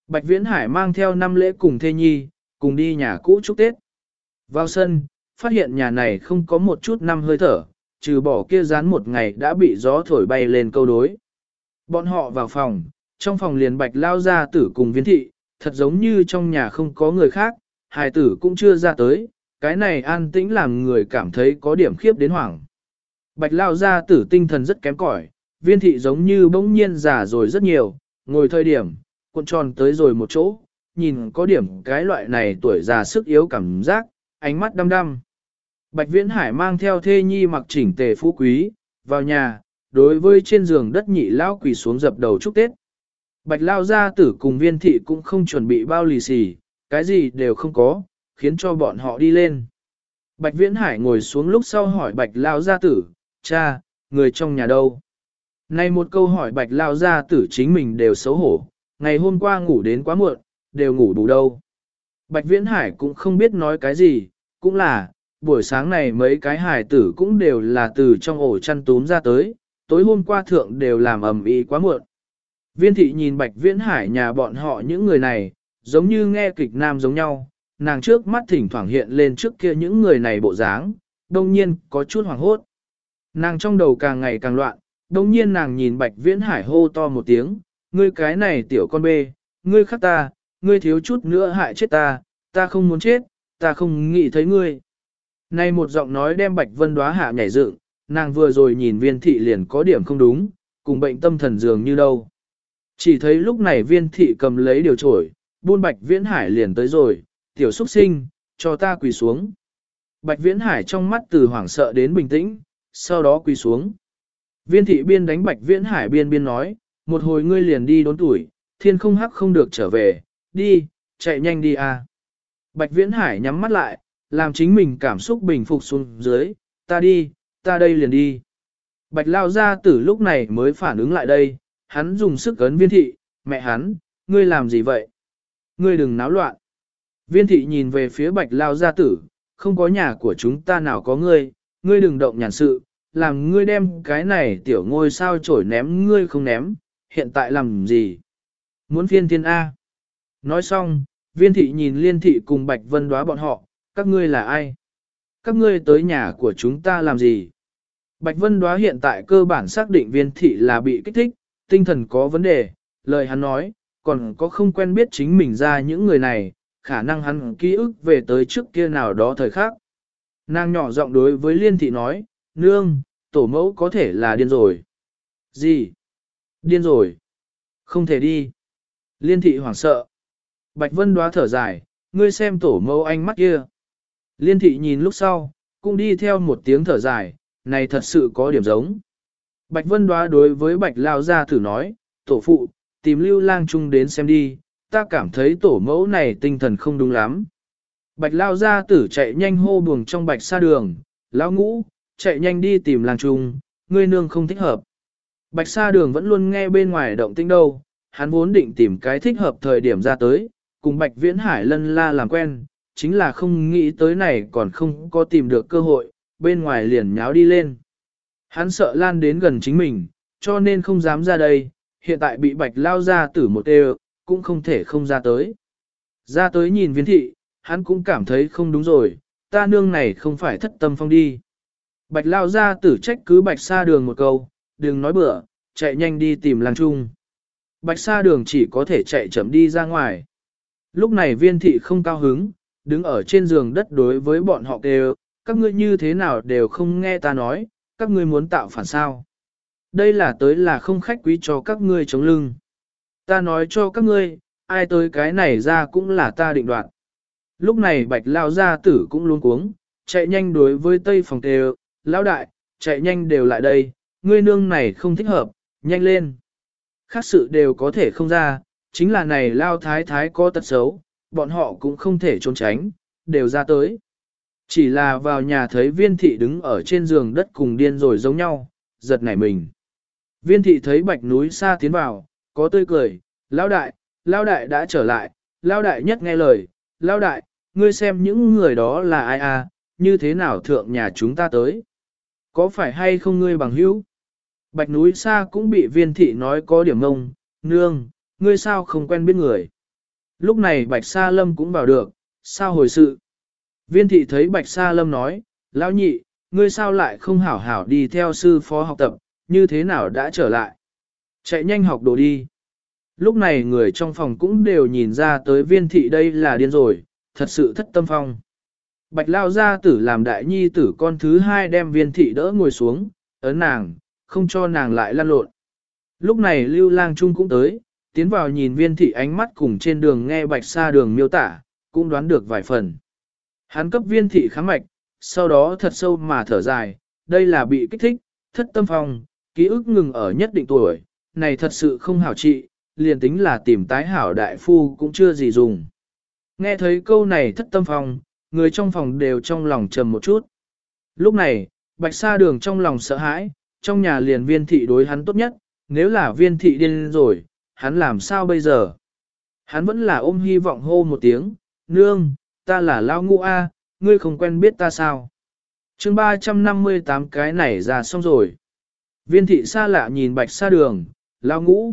Bạch Viễn Hải mang theo 5 lễ cùng thê nhi, cùng đi nhà cũ chúc Tết. Vào sân, phát hiện nhà này không có một chút năm hơi thở, trừ bỏ kia dán một ngày đã bị gió thổi bay lên câu đối. Bọn họ vào phòng, trong phòng liền Bạch lao gia tử cùng Viên thị, thật giống như trong nhà không có người khác, hài tử cũng chưa ra tới, cái này an tĩnh làm người cảm thấy có điểm khiếp đến hoảng. Bạch lao gia tử tinh thần rất kém cỏi, Viên thị giống như bỗng nhiên già rồi rất nhiều, ngồi thời điểm, cuộn tròn tới rồi một chỗ, nhìn có điểm cái loại này tuổi già sức yếu cảm giác, ánh mắt đăm đăm. Bạch Viễn Hải mang theo thê nhi mặc chỉnh tề phú quý, vào nhà, đối với trên giường đất nhị lao quỳ xuống dập đầu chúc Tết. Bạch lao gia tử cùng Viên thị cũng không chuẩn bị bao lì xì, cái gì đều không có, khiến cho bọn họ đi lên. Bạch Viễn Hải ngồi xuống lúc sau hỏi Bạch lao gia tử, cha, người trong nhà đâu? Này một câu hỏi Bạch lao gia tử chính mình đều xấu hổ, ngày hôm qua ngủ đến quá muộn, đều ngủ đủ đâu. Bạch Viễn Hải cũng không biết nói cái gì, cũng là, buổi sáng này mấy cái hài tử cũng đều là từ trong ổ chăn túm ra tới, tối hôm qua thượng đều làm ầm ĩ quá muộn. Viên thị nhìn Bạch Viễn Hải nhà bọn họ những người này, giống như nghe kịch nam giống nhau, nàng trước mắt thỉnh thoảng hiện lên trước kia những người này bộ dáng, đông nhiên có chút hoảng hốt. Nàng trong đầu càng ngày càng loạn, đông nhiên nàng nhìn Bạch Viễn Hải hô to một tiếng, ngươi cái này tiểu con bê, ngươi khắc ta, ngươi thiếu chút nữa hại chết ta, ta không muốn chết, ta không nghĩ thấy ngươi. Này một giọng nói đem Bạch Vân Đóa hạ nhảy dựng, nàng vừa rồi nhìn Viên thị liền có điểm không đúng, cùng bệnh tâm thần dường như đâu. Chỉ thấy lúc này Viên thị cầm lấy điều trổi, buôn Bạch Viễn Hải liền tới rồi, tiểu xuất sinh, cho ta quỳ xuống. Bạch Viễn Hải trong mắt từ hoảng sợ đến bình tĩnh, sau đó quỳ xuống. Viên thị biên đánh Bạch Viễn Hải biên nói, một hồi ngươi liền đi đốn tuổi, thiên không hắc không được trở về, đi, chạy nhanh đi à. Bạch Viễn Hải nhắm mắt lại, làm chính mình cảm xúc bình phục xuống dưới, ta đi, ta đây liền đi. Bạch lao gia tử lúc này mới phản ứng lại đây, hắn dùng sức ấn Viên thị, mẹ hắn, ngươi làm gì vậy? Ngươi đừng náo loạn. Viên thị nhìn về phía Bạch lao gia tử, không có nhà của chúng ta nào có ngươi, ngươi đừng động nhàn sự, làm ngươi đem cái này tiểu ngôi sao chổi ném ngươi không ném, hiện tại làm gì? Muốn phiên thiên A. Nói xong, Viên thị nhìn Liên thị cùng Bạch Vân Đóa bọn họ, các ngươi là ai? Các ngươi tới nhà của chúng ta làm gì? Bạch Vân Đóa hiện tại cơ bản xác định Viên thị là bị kích thích, tinh thần có vấn đề, lời hắn nói, còn có không quen biết chính mình ra những người này, khả năng hắn ký ức về tới trước kia nào đó thời khác. Nàng nhỏ giọng đối với Liên thị nói, nương, tổ mẫu có thể là điên rồi. Gì? Điên rồi. Không thể đi. Liên thị hoảng sợ. Bạch Vân Đóa thở dài, ngươi xem tổ mẫu ánh mắt kia. Liên thị nhìn lúc sau, cũng đi theo một tiếng thở dài, này thật sự có điểm giống. Bạch Vân Đóa đối với Bạch Lao gia tử nói, tổ phụ, tìm Lưu Lang Trung đến xem đi, ta cảm thấy tổ mẫu này tinh thần không đúng lắm. Bạch Lao gia tử chạy nhanh hô buồng trong Bạch Sa Đường, Lão Ngũ, chạy nhanh đi tìm Lang Trung, ngươi nương không thích hợp. Bạch Sa Đường vẫn luôn nghe bên ngoài động tĩnh đâu, hắn vốn định tìm cái thích hợp thời điểm ra tới, cùng Bạch Viễn Hải lân la làm quen, chính là không nghĩ tới này còn không có tìm được cơ hội, bên ngoài liền nháo đi lên. Hắn sợ lan đến gần chính mình, cho nên không dám ra đây, hiện tại bị Bạch lao ra tử một đều, cũng không thể không ra tới. Ra tới nhìn Viên thị, hắn cũng cảm thấy không đúng rồi, ta nương này không phải thất tâm phong đi. Bạch lao ra tử trách cứ Bạch Sa Đường một câu, đừng nói bừa, chạy nhanh đi tìm Lang Trung. Bạch Sa Đường chỉ có thể chạy chậm đi ra ngoài. Lúc này Viên thị không cao hứng, đứng ở trên giường đất đối với bọn họ kêu, các ngươi như thế nào đều không nghe ta nói, các ngươi muốn tạo phản sao. Đây là tới là không khách quý cho các ngươi chống lưng. Ta nói cho các ngươi, ai tới cái này ra cũng là ta định đoạt. Lúc này Bạch lao gia tử cũng luống cuống, chạy nhanh đối với tây phòng kêu, lão đại, chạy nhanh đều lại đây, ngươi nương này không thích hợp, nhanh lên. Khác sự đều có thể không ra, chính là này lao thái thái có tật xấu, bọn họ cũng không thể trốn tránh, đều ra tới. Chỉ là vào nhà thấy Viên thị đứng ở trên giường đất cùng điên rồi giống nhau, giật nảy mình. Viên thị thấy Bạch núi xa tiến vào, có tươi cười, lão đại đã trở lại, lão đại nhất nghe lời, lão đại, ngươi xem những người đó là ai à, như thế nào thượng nhà chúng ta tới. Có phải hay không ngươi bằng hữu? Bạch núi xa cũng bị Viên thị nói có điểm ngông, nương, ngươi sao không quen biết người. Lúc này Bạch Sa Lâm cũng vào được, sao hồi sự? Viên thị thấy Bạch Sa Lâm nói, lão nhị, ngươi sao lại không hảo hảo đi theo sư phó học tập, như thế nào đã trở lại? Chạy nhanh học đồ đi. Lúc này người trong phòng cũng đều nhìn ra tới viên thị đây là điên rồi, thật sự thất tâm phong. Bạch lao gia tử làm đại nhi tử con thứ hai đem viên thị đỡ ngồi xuống, ấn nàng, không cho nàng lại lăn lộn. Lúc này Lưu Lang Trung cũng tới, tiến vào nhìn viên thị ánh mắt cùng trên đường nghe Bạch Sa Đường miêu tả, cũng đoán được vài phần. Hắn cấp viên thị khám mạch, sau đó thật sâu mà thở dài, đây là bị kích thích, thất tâm phong, ký ức ngừng ở nhất định tuổi, này thật sự không hảo trị, liền tính là tìm tái hảo đại phu cũng chưa gì dùng. Nghe thấy câu này thất tâm phong, người trong phòng đều trong lòng trầm một chút. Lúc này, Bạch Sa Đường trong lòng sợ hãi, trong nhà liền viên thị đối hắn tốt nhất, nếu là viên thị điên rồi, hắn làm sao bây giờ? Hắn vẫn là ôm hy vọng hô một tiếng, nương, ta là Lao Ngũ A, ngươi không quen biết ta sao? chương 358 cái này ra xong rồi. Viên thị xa lạ nhìn Bạch Sa Đường, Lao Ngũ.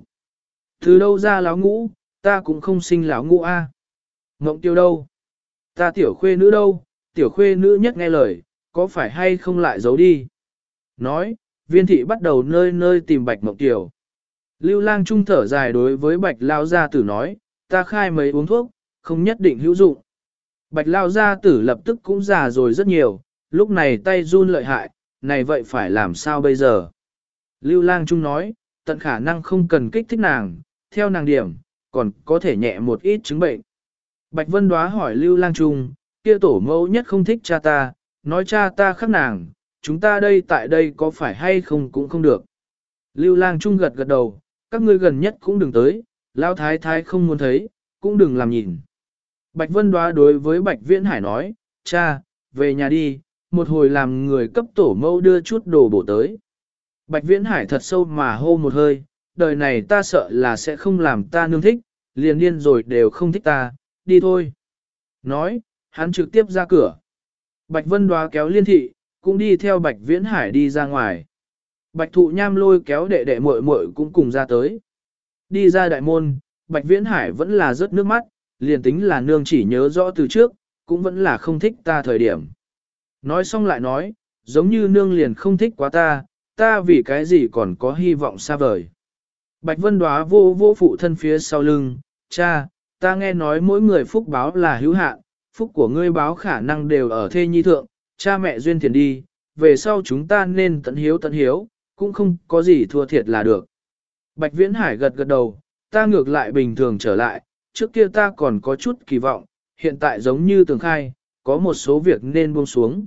Từ đâu ra Lão Ngũ, ta cũng không sinh Lão Ngũ A. Ngộng Tiêu đâu? Ta tiểu khuê nữ đâu? Tiểu khuê nữ nhất nghe lời, có phải hay không lại giấu đi? Nói, viên thị bắt đầu nơi nơi tìm Bạch Mộng Tiêu. Lưu Lang Trung thở dài đối với Bạch Lao Gia Tử nói, ta khai mấy uống thuốc, không nhất định hữu dụng. Bạch Lao Gia Tử lập tức cũng già rồi rất nhiều, lúc này tay run lợi hại, này vậy phải làm sao bây giờ? Lưu Lang Trung nói, tận khả năng không cần kích thích nàng, theo nàng điểm, còn có thể nhẹ một ít chứng bệnh. Bạch Vân Đoá hỏi Lưu Lang Trung, kia tổ mẫu nhất không thích cha ta, nói cha ta khắc nàng, chúng ta đây tại đây có phải hay không cũng không được. Lưu Lang Trung gật gật đầu, các ngươi gần nhất cũng đừng tới, Lão Thái Thái không muốn thấy, cũng đừng làm nhìn. Bạch Vân Đoá đối với Bạch Viễn Hải nói, cha, về nhà đi, một hồi làm người cấp tổ mẫu đưa chút đồ bổ tới. Bạch Viễn Hải thật sâu mà hô một hơi, đời này ta sợ là sẽ không làm ta nương thích, liền điên rồi đều không thích ta, đi thôi. Nói, hắn trực tiếp ra cửa. Bạch Vân Đoá kéo Liên Thị, cũng đi theo Bạch Viễn Hải đi ra ngoài. Bạch Thụ Nham lôi kéo đệ đệ muội muội cũng cùng ra tới. Đi ra đại môn, Bạch Viễn Hải vẫn là rớt nước mắt, liền tính là nương chỉ nhớ rõ từ trước, cũng vẫn là không thích ta thời điểm. Nói xong lại nói, giống như nương liền không thích quá ta, ta vì cái gì còn có hy vọng xa vời. Bạch Vân Đoá vô vô phụ thân phía sau lưng, cha, ta nghe nói mỗi người phúc báo là hữu hạn, phúc của ngươi báo khả năng đều ở thê nhi thượng, cha mẹ duyên thiền đi, về sau chúng ta nên tận hiếu, cũng không có gì thua thiệt là được. Bạch Viễn Hải gật gật đầu, ta ngược lại bình thường trở lại, trước kia ta còn có chút kỳ vọng, hiện tại giống như tường khai, có một số việc nên buông xuống.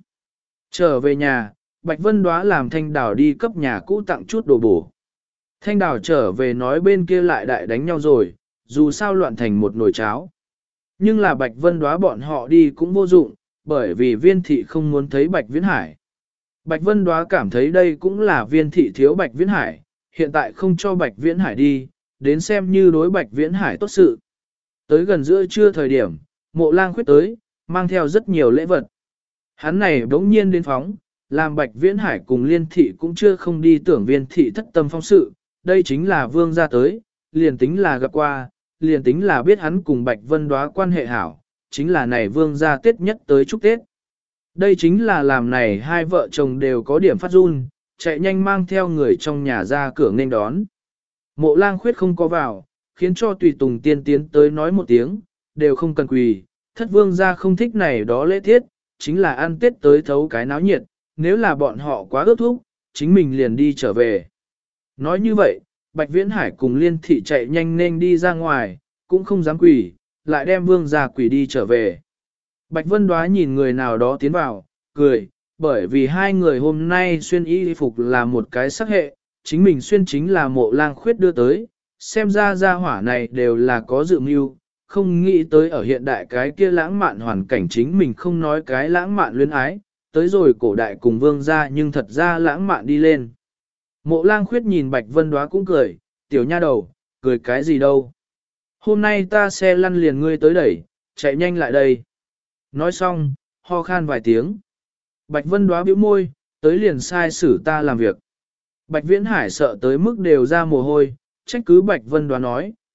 Trở về nhà, Bạch Vân Đoá làm Thanh Đào đi cấp nhà cũ tặng chút đồ bổ. Thanh Đào trở về nói bên kia lại đại đánh nhau rồi, dù sao loạn thành một nồi cháo. Nhưng là Bạch Vân Đoá bọn họ đi cũng vô dụng, bởi vì viên thị không muốn thấy Bạch Viễn Hải. Bạch Vân Đoá cảm thấy đây cũng là viên thị thiếu Bạch Viễn Hải, hiện tại không cho Bạch Viễn Hải đi, đến xem như đối Bạch Viễn Hải tốt sự. Tới gần giữa trưa thời điểm, Mộ Lang Khuyết tới, mang theo rất nhiều lễ vật. Hắn này đống nhiên đến phóng, làm Bạch Viễn Hải cùng Liên thị cũng chưa không đi tưởng viên thị thất tâm phong sự, đây chính là vương gia tới, liền tính là gặp qua, liền tính là biết hắn cùng Bạch Vân Đoá quan hệ hảo, chính là này vương gia Tết nhất tới chúc Tết. Đây chính là làm này hai vợ chồng đều có điểm phát run, chạy nhanh mang theo người trong nhà ra cửa nghênh đón. Mộ Lang Khuyết không có vào, khiến cho tùy tùng tiên tiến tới nói một tiếng, đều không cần quỳ, thất vương gia không thích này đó lễ thiết, chính là ăn Tết tới thấu cái náo nhiệt, nếu là bọn họ quá ước thúc, chính mình liền đi trở về. Nói như vậy, Bạch Viễn Hải cùng Liên thị chạy nhanh nên đi ra ngoài, cũng không dám quỳ, lại đem vương gia quỳ đi trở về. Bạch Vân Đoá nhìn người nào đó tiến vào, cười, bởi vì hai người hôm nay xuyên y phục là một cái sắc hệ, chính mình xuyên chính là Mộ Lang Khuyết đưa tới, xem ra gia hỏa này đều là có dự mưu, không nghĩ tới ở hiện đại cái kia lãng mạn hoàn cảnh chính mình không nói cái lãng mạn luyến ái, tới rồi cổ đại cùng vương gia nhưng thật ra lãng mạn đi lên. Mộ Lang Khuyết nhìn Bạch Vân Đoá cũng cười, tiểu nha đầu, cười cái gì đâu. Hôm nay ta xe lăn liền ngươi tới đẩy, chạy nhanh lại đây. Nói xong, ho khan vài tiếng. Bạch Vân Đoá bĩu môi, tới liền sai xử ta làm việc. Bạch Viễn Hải sợ tới mức đều ra mồ hôi, trách cứ Bạch Vân Đoá nói,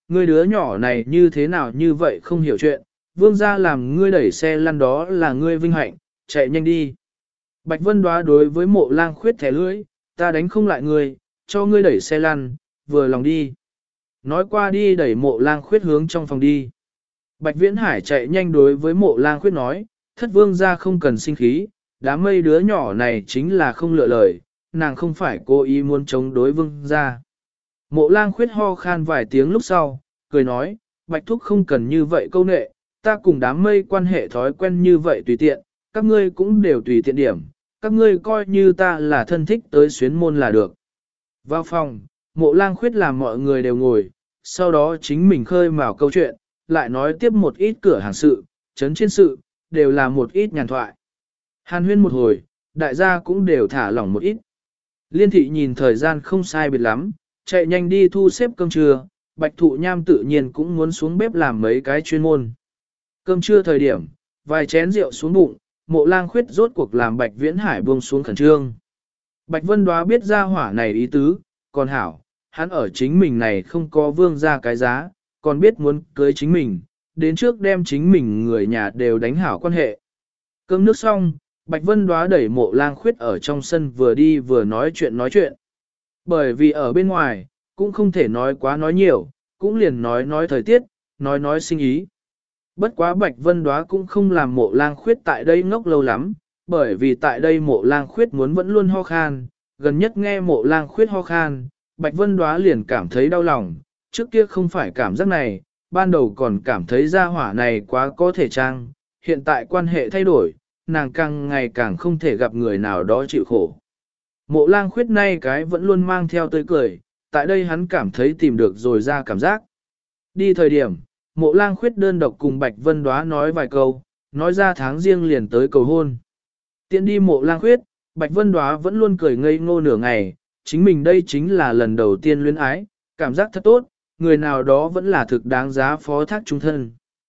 ngươi đứa nhỏ này như thế nào như vậy không hiểu chuyện, vương gia làm ngươi đẩy xe lăn đó là ngươi vinh hạnh, chạy nhanh đi. Bạch Vân Đoá đối với Mộ Lang Khuyết thẻ lưỡi, ta đánh không lại ngươi, cho ngươi đẩy xe lăn, vừa lòng đi. Nói qua đi đẩy Mộ Lang Khuyết hướng trong phòng đi. Bạch Viễn Hải chạy nhanh đối với Mộ Lang Khuyết nói, thất vương gia không cần sinh khí, đám mây đứa nhỏ này chính là không lựa lời, nàng không phải cố ý muốn chống đối vương gia. Mộ Lang Khuyết ho khan vài tiếng lúc sau, cười nói, Bạch Thúc không cần như vậy câu nệ, ta cùng đám mây quan hệ thói quen như vậy tùy tiện, các ngươi cũng đều tùy tiện điểm, các ngươi coi như ta là thân thích tới xuyến môn là được. Vào phòng, Mộ Lang Khuyết làm mọi người đều ngồi, sau đó chính mình khơi mào câu chuyện, lại nói tiếp một ít cửa hàng sự, chấn trên sự, đều là một ít nhàn thoại. Hàn huyên một hồi, đại gia cũng đều thả lỏng một ít. Liên thị nhìn thời gian không sai biệt lắm, chạy nhanh đi thu xếp cơm trưa, Bạch Thụ Nham tự nhiên cũng muốn xuống bếp làm mấy cái chuyên môn. Cơm trưa thời điểm, vài chén rượu xuống bụng, Mộ Lang Khuyết rốt cuộc làm Bạch Viễn Hải buông xuống khẩn trương. Bạch Vân Đoá biết ra hỏa này ý tứ, còn hảo, hắn ở chính mình này không có vương ra cái giá, còn biết muốn cưới chính mình, đến trước đem chính mình người nhà đều đánh hảo quan hệ. Cơm nước xong, Bạch Vân Đoá đẩy Mộ Lang Khuyết ở trong sân vừa đi vừa nói chuyện. Bởi vì ở bên ngoài, cũng không thể nói quá nói nhiều, cũng liền nói thời tiết, nói sinh ý. Bất quá Bạch Vân Đoá cũng không làm Mộ Lang Khuyết tại đây ngốc lâu lắm, bởi vì tại đây Mộ Lang Khuyết muốn vẫn luôn ho khan, gần nhất nghe Mộ Lang Khuyết ho khan, Bạch Vân Đoá liền cảm thấy đau lòng, trước kia không phải cảm giác này, ban đầu còn cảm thấy gia hỏa này quá có thể trang, hiện tại quan hệ thay đổi, nàng càng ngày càng không thể gặp người nào đó chịu khổ. Mộ Lang Khuyết nay cái vẫn luôn mang theo tươi cười, tại đây hắn cảm thấy tìm được rồi ra cảm giác. Đi thời điểm, Mộ Lang Khuyết đơn độc cùng Bạch Vân Đoá nói vài câu, nói ra tháng riêng liền tới cầu hôn. Tiện đi Mộ Lang Khuyết, Bạch Vân Đoá vẫn luôn cười ngây ngô nửa ngày, chính mình đây chính là lần đầu tiên luyến ái, cảm giác thật tốt, người nào đó vẫn là thực đáng giá phó thác trung thân.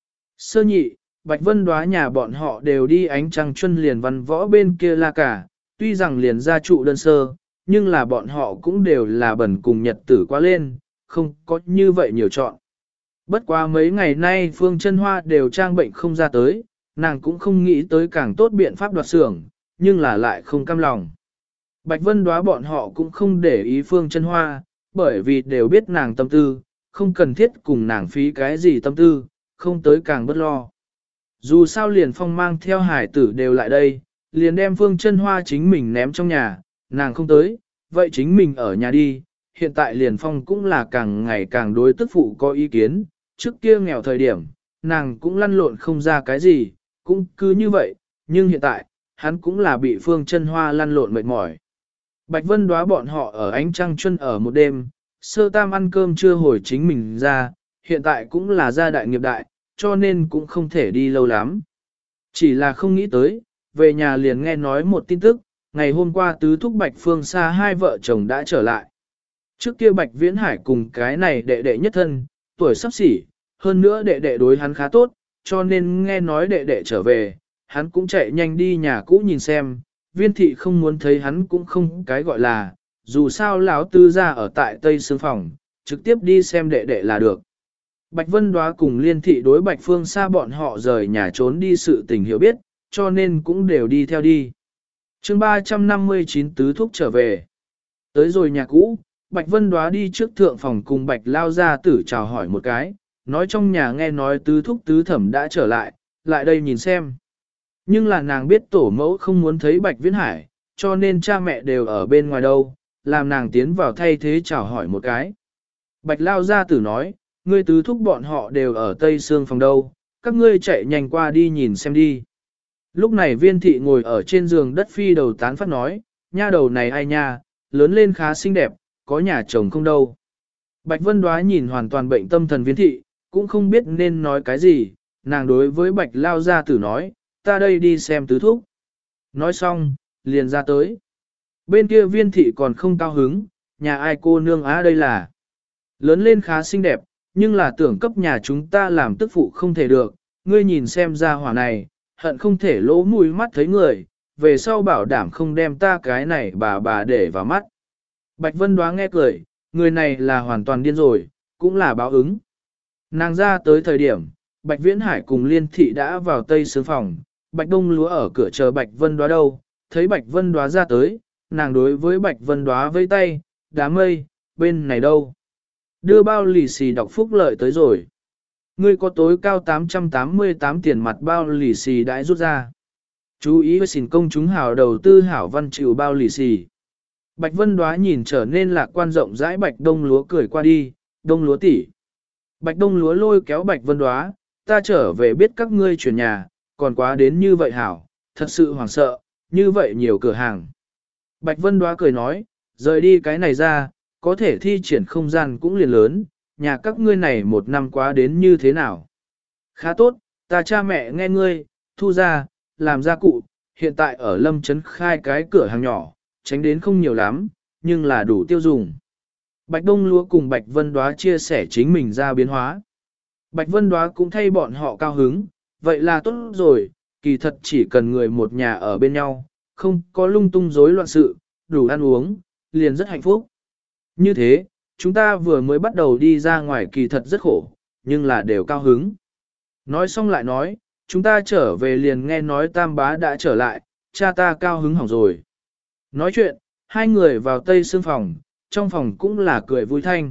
Sơ nhị, Bạch Vân Đoá nhà bọn họ đều đi ánh trăng chuân liền văn võ bên kia la cả, tuy rằng liền gia trụ đơn sơ, nhưng là bọn họ cũng đều là bẩn cùng nhật tử qua lên, không có như vậy nhiều chọn. Bất quá mấy ngày nay Phương Chân Hoa đều trang bệnh không ra tới, nàng cũng không nghĩ tới càng tốt biện pháp đoạt xưởng, nhưng là lại không cam lòng. Bạch Vân Đoá bọn họ cũng không để ý Phương Chân Hoa, bởi vì đều biết nàng tâm tư, không cần thiết cùng nàng phí cái gì tâm tư, không tới càng bất lo. Dù sao liền phong mang theo hải tử đều lại đây, liền đem Phương Chân Hoa chính mình ném trong nhà, nàng không tới, vậy chính mình ở nhà đi, hiện tại liền phong cũng là càng ngày càng đối tức phụ có ý kiến, trước kia nghèo thời điểm, nàng cũng lăn lộn không ra cái gì, cũng cứ như vậy, nhưng hiện tại, hắn cũng là bị Phương Chân Hoa lăn lộn mệt mỏi. Bạch Vân Đoá bọn họ ở ánh trăng chuân ở một đêm, sơ tam ăn cơm chưa hồi chính mình ra, hiện tại cũng là gia đại nghiệp đại, cho nên cũng không thể đi lâu lắm. Chỉ là không nghĩ tới, về nhà liền nghe nói một tin tức, ngày hôm qua tứ thúc Bạch Phương Sa hai vợ chồng đã trở lại. Trước kia Bạch Viễn Hải cùng cái này đệ đệ nhất thân, tuổi sắp xỉ, hơn nữa đệ đệ đối hắn khá tốt, cho nên nghe nói đệ đệ trở về, hắn cũng chạy nhanh đi nhà cũ nhìn xem, Viên thị không muốn thấy hắn cũng không cái gọi là, dù sao lão tư gia ở tại Tây Sương Phòng, trực tiếp đi xem đệ đệ là được. Bạch Vân Đoá cùng Liên thị đối Bạch Phương Sa bọn họ rời nhà trốn đi sự tình hiểu biết, cho nên cũng đều đi theo đi. Chương 359 tứ thúc trở về. Tới rồi nhà cũ, Bạch Vân Đoá đi trước thượng phòng cùng Bạch Lao gia tử chào hỏi một cái, nói trong nhà nghe nói tứ thúc tứ thẩm đã trở lại, lại đây nhìn xem. Nhưng là nàng biết tổ mẫu không muốn thấy Bạch Viễn Hải, cho nên cha mẹ đều ở bên ngoài đâu, làm nàng tiến vào thay thế chào hỏi một cái. Bạch Lao gia tử nói, ngươi tứ thúc bọn họ đều ở Tây Sương Phòng đâu, các ngươi chạy nhanh qua đi nhìn xem đi. Lúc này Viên thị ngồi ở trên giường đất phi đầu tán phát nói, nha đầu này ai nha, lớn lên khá xinh đẹp, có nhà chồng không đâu. Bạch Vân Đoá nhìn hoàn toàn bệnh tâm thần Viên thị, cũng không biết nên nói cái gì, nàng đối với Bạch Lao gia tử nói, ta đây đi xem tứ thúc. Nói xong, liền ra tới. Bên kia Viên thị còn không cao hứng, nhà ai cô nương á đây là. Lớn lên khá xinh đẹp, nhưng là tưởng cấp nhà chúng ta làm tức phụ không thể được, ngươi nhìn xem ra hỏa này, hận không thể lỗ mũi mắt thấy người, về sau bảo đảm không đem ta cái này bà để vào mắt. Bạch Vân Đoá nghe cười, người này là hoàn toàn điên rồi, cũng là báo ứng. Nàng ra tới thời điểm, Bạch Viễn Hải cùng Liên Thị đã vào tây sướng phòng, Bạch Đông Lúa ở cửa chờ Bạch Vân Đoá đâu, thấy Bạch Vân Đoá ra tới, nàng đối với Bạch Vân Đoá vây tay, đám mây, bên này đâu. Đưa bao lì xì đọc phúc lợi tới rồi. Ngươi có tối cao 888 tiền mặt bao lì xì đã rút ra. Chú ý với xỉn công chúng hảo đầu tư hảo văn chịu bao lì xì. Bạch Vân Đoá nhìn trở nên lạc quan rộng rãi Bạch Đông Lúa cười qua đi, Đông Lúa tỷ. Bạch Đông Lúa lôi kéo Bạch Vân Đoá, ta trở về biết các ngươi chuyển nhà, còn quá đến như vậy hảo, thật sự hoảng sợ, như vậy nhiều cửa hàng. Bạch Vân Đoá cười nói, rời đi cái này ra, có thể thi triển không gian cũng liền lớn, nhà các ngươi này một năm quá đến như thế nào. Khá tốt, ta cha mẹ nghe ngươi, thu ra, làm gia cụ, hiện tại ở Lâm Trấn khai cái cửa hàng nhỏ, tránh đến không nhiều lắm, nhưng là đủ tiêu dùng. Bạch Đông Lúa cùng Bạch Vân Đoá chia sẻ chính mình ra biến hóa. Bạch Vân Đoá cũng thay bọn họ cao hứng, vậy là tốt rồi, kỳ thật chỉ cần người một nhà ở bên nhau, không có lung tung rối loạn sự, đủ ăn uống, liền rất hạnh phúc. Như thế, chúng ta vừa mới bắt đầu đi ra ngoài kỳ thật rất khổ, nhưng là đều cao hứng. Nói xong lại nói, chúng ta trở về liền nghe nói Tam Bá đã trở lại, cha ta cao hứng hỏng rồi. Nói chuyện, hai người vào tây sương phòng, trong phòng cũng là cười vui thanh.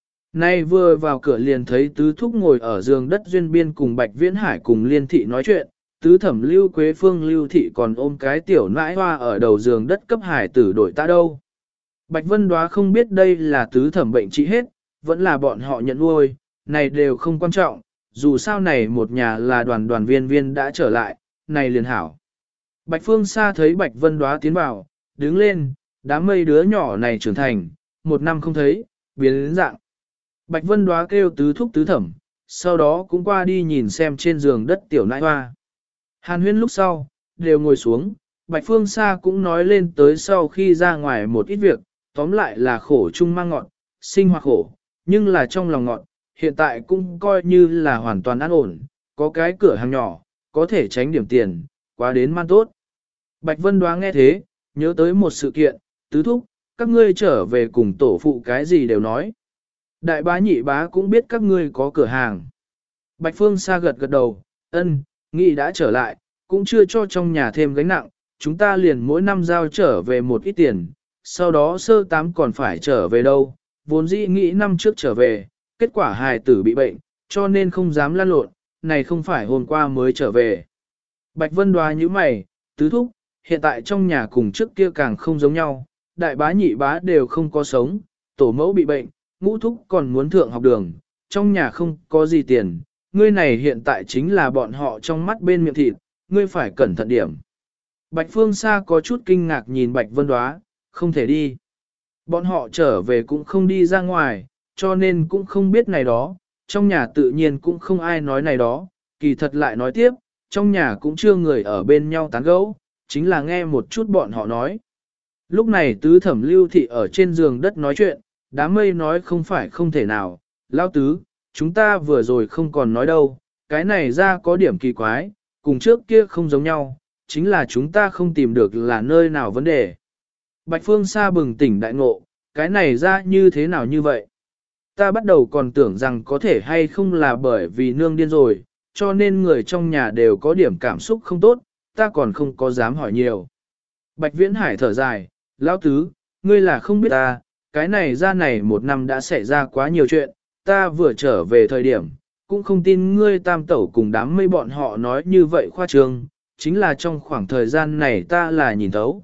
Nay vừa vào cửa liền thấy tứ thúc ngồi ở giường đất duyên biên cùng Bạch Viễn Hải cùng Liên Thị nói chuyện, tứ thẩm Lưu Quế Phương Lưu Thị còn ôm cái tiểu nãi hoa ở đầu giường đất cấp hải tử đổi ta đâu. Bạch Vân Đoá không biết đây là tứ thẩm bệnh trị hết, vẫn là bọn họ nhận nuôi, này đều không quan trọng, dù sao này một nhà là đoàn viên viên đã trở lại, này liền hảo. Bạch Phương Sa thấy Bạch Vân Đoá tiến vào, đứng lên, đám mây đứa nhỏ này trưởng thành, một năm không thấy, biến đến dạng. Bạch Vân Đoá kêu tứ thúc tứ thẩm, sau đó cũng qua đi nhìn xem trên giường đất tiểu nãi hoa. Hàn huyên lúc sau, đều ngồi xuống, Bạch Phương Sa cũng nói lên tới sau khi ra ngoài một ít việc, tóm lại là khổ chung mang ngọn, sinh hoạt khổ, nhưng là trong lòng ngọn, hiện tại cũng coi như là hoàn toàn an ổn, có cái cửa hàng nhỏ, có thể tránh điểm tiền, quá đến man tốt. Bạch Vân Đoá nghe thế, nhớ tới một sự kiện, tứ thúc, các ngươi trở về cùng tổ phụ cái gì đều nói. Đại bá nhị bá cũng biết các ngươi có cửa hàng. Bạch Phương Sa gật gật đầu, ân, nghĩ đã trở lại, cũng chưa cho trong nhà thêm gánh nặng, chúng ta liền mỗi năm giao trở về một ít tiền, sau đó sơ tám còn phải trở về đâu, vốn dĩ nghĩ năm trước trở về, kết quả hài tử bị bệnh, cho nên không dám lăn lộn, này không phải hôm qua mới trở về. Bạch Vân Đoá như mày, tứ thúc, hiện tại trong nhà cùng trước kia càng không giống nhau, đại bá nhị bá đều không có sống, tổ mẫu bị bệnh, ngũ thúc còn muốn thượng học đường, trong nhà không có gì tiền, ngươi này hiện tại chính là bọn họ trong mắt bên miệng thịt, ngươi phải cẩn thận điểm. Bạch Phương Sa có chút kinh ngạc nhìn Bạch Vân Đoá, không thể đi. Bọn họ trở về cũng không đi ra ngoài, cho nên cũng không biết này đó, trong nhà tự nhiên cũng không ai nói này đó, kỳ thật lại nói tiếp, trong nhà cũng chưa người ở bên nhau tán gẫu, chính là nghe một chút bọn họ nói. Lúc này tứ thẩm Lưu Thị ở trên giường đất nói chuyện, đám mây nói không phải không thể nào, lao tứ, chúng ta vừa rồi không còn nói đâu, cái này ra có điểm kỳ quái, cùng trước kia không giống nhau, chính là chúng ta không tìm được là nơi nào vấn đề. Bạch Phương Sa bừng tỉnh đại ngộ, cái này ra như thế nào như vậy? Ta bắt đầu còn tưởng rằng có thể hay không là bởi vì nương điên rồi, cho nên người trong nhà đều có điểm cảm xúc không tốt, ta còn không có dám hỏi nhiều. Bạch Viễn Hải thở dài, lão tứ, ngươi là không biết ta, cái này ra này một năm đã xảy ra quá nhiều chuyện, ta vừa trở về thời điểm, cũng không tin ngươi tam tẩu cùng đám mây bọn họ nói như vậy khoa trương, chính là trong khoảng thời gian này ta là nhìn thấu,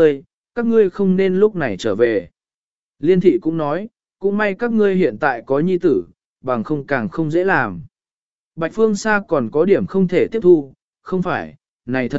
các ngươi không nên lúc này trở về. Liên thị cũng nói, cũng may các ngươi hiện tại có nhi tử, bằng không càng không dễ làm. Bạch Phương Sa còn có điểm không thể tiếp thu, không phải, này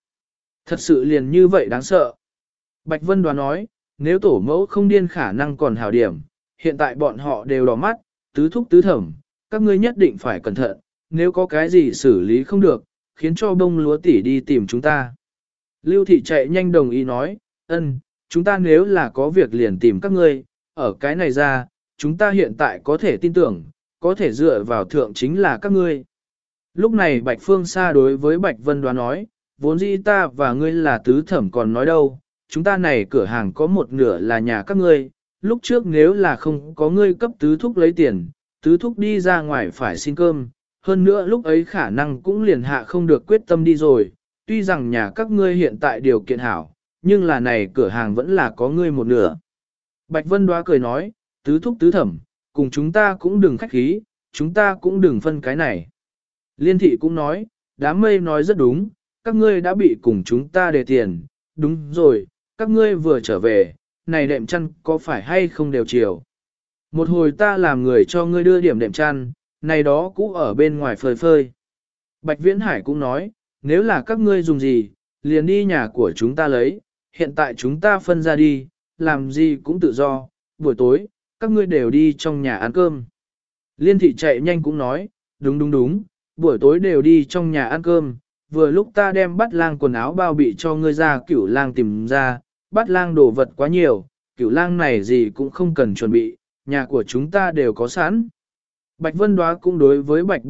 thật sự liền như vậy đáng sợ. Bạch Vân Đoán nói, nếu tổ mẫu không điên khả năng còn hảo điểm, hiện tại bọn họ đều đỏ mắt, tứ thúc tứ thẩm, các ngươi nhất định phải cẩn thận, nếu có cái gì xử lý không được, khiến cho bông lúa tỷ đi tìm chúng ta. Lưu Thị chạy nhanh đồng ý nói, ân, chúng ta nếu là có việc liền tìm các ngươi, ở cái này ra, chúng ta hiện tại có thể tin tưởng, có thể dựa vào thượng chính là các ngươi. Lúc này Bạch Phương Sa đối với Bạch Vân Đoán nói, vốn dĩ ta và ngươi là tứ thẩm còn nói đâu, chúng ta này cửa hàng có một nửa là nhà các ngươi, lúc trước nếu là không có ngươi cấp tứ thúc lấy tiền, Tứ thúc đi ra ngoài phải xin cơm, hơn nữa lúc ấy khả năng cũng liền hạ không được quyết tâm đi rồi, tuy rằng nhà các ngươi hiện tại điều kiện hảo, nhưng là này cửa hàng vẫn là có ngươi một nửa. Bạch Vân Đoá cười nói, tứ thúc tứ thẩm, cùng chúng ta cũng đừng khách khí, chúng ta cũng đừng phân cái này. Liên thị cũng nói, đám mây nói rất đúng, các ngươi đã bị cùng chúng ta đề tiền, đúng rồi, các ngươi vừa trở về, này đệm chăn có phải hay không đều chiều. Một hồi ta làm người cho ngươi đưa điểm đệm chăn, này đó cũ ở bên ngoài phơi phơi. Bạch Viễn Hải cũng nói, nếu là các ngươi dùng gì, liền đi nhà của chúng ta lấy, hiện tại chúng ta phân ra đi, làm gì cũng tự do, buổi tối, các ngươi đều đi trong nhà ăn cơm. Liên thị chạy nhanh cũng nói, đúng, buổi tối đều đi trong nhà ăn cơm, vừa lúc ta đem bắt lang quần áo bao bị cho ngươi ra cửu lang tìm ra, bắt lang đồ vật quá nhiều, cửu lang này gì cũng không cần chuẩn bị, nhà của chúng ta đều có sẵn. Bạch Vân Đoá cũng đối với Bạch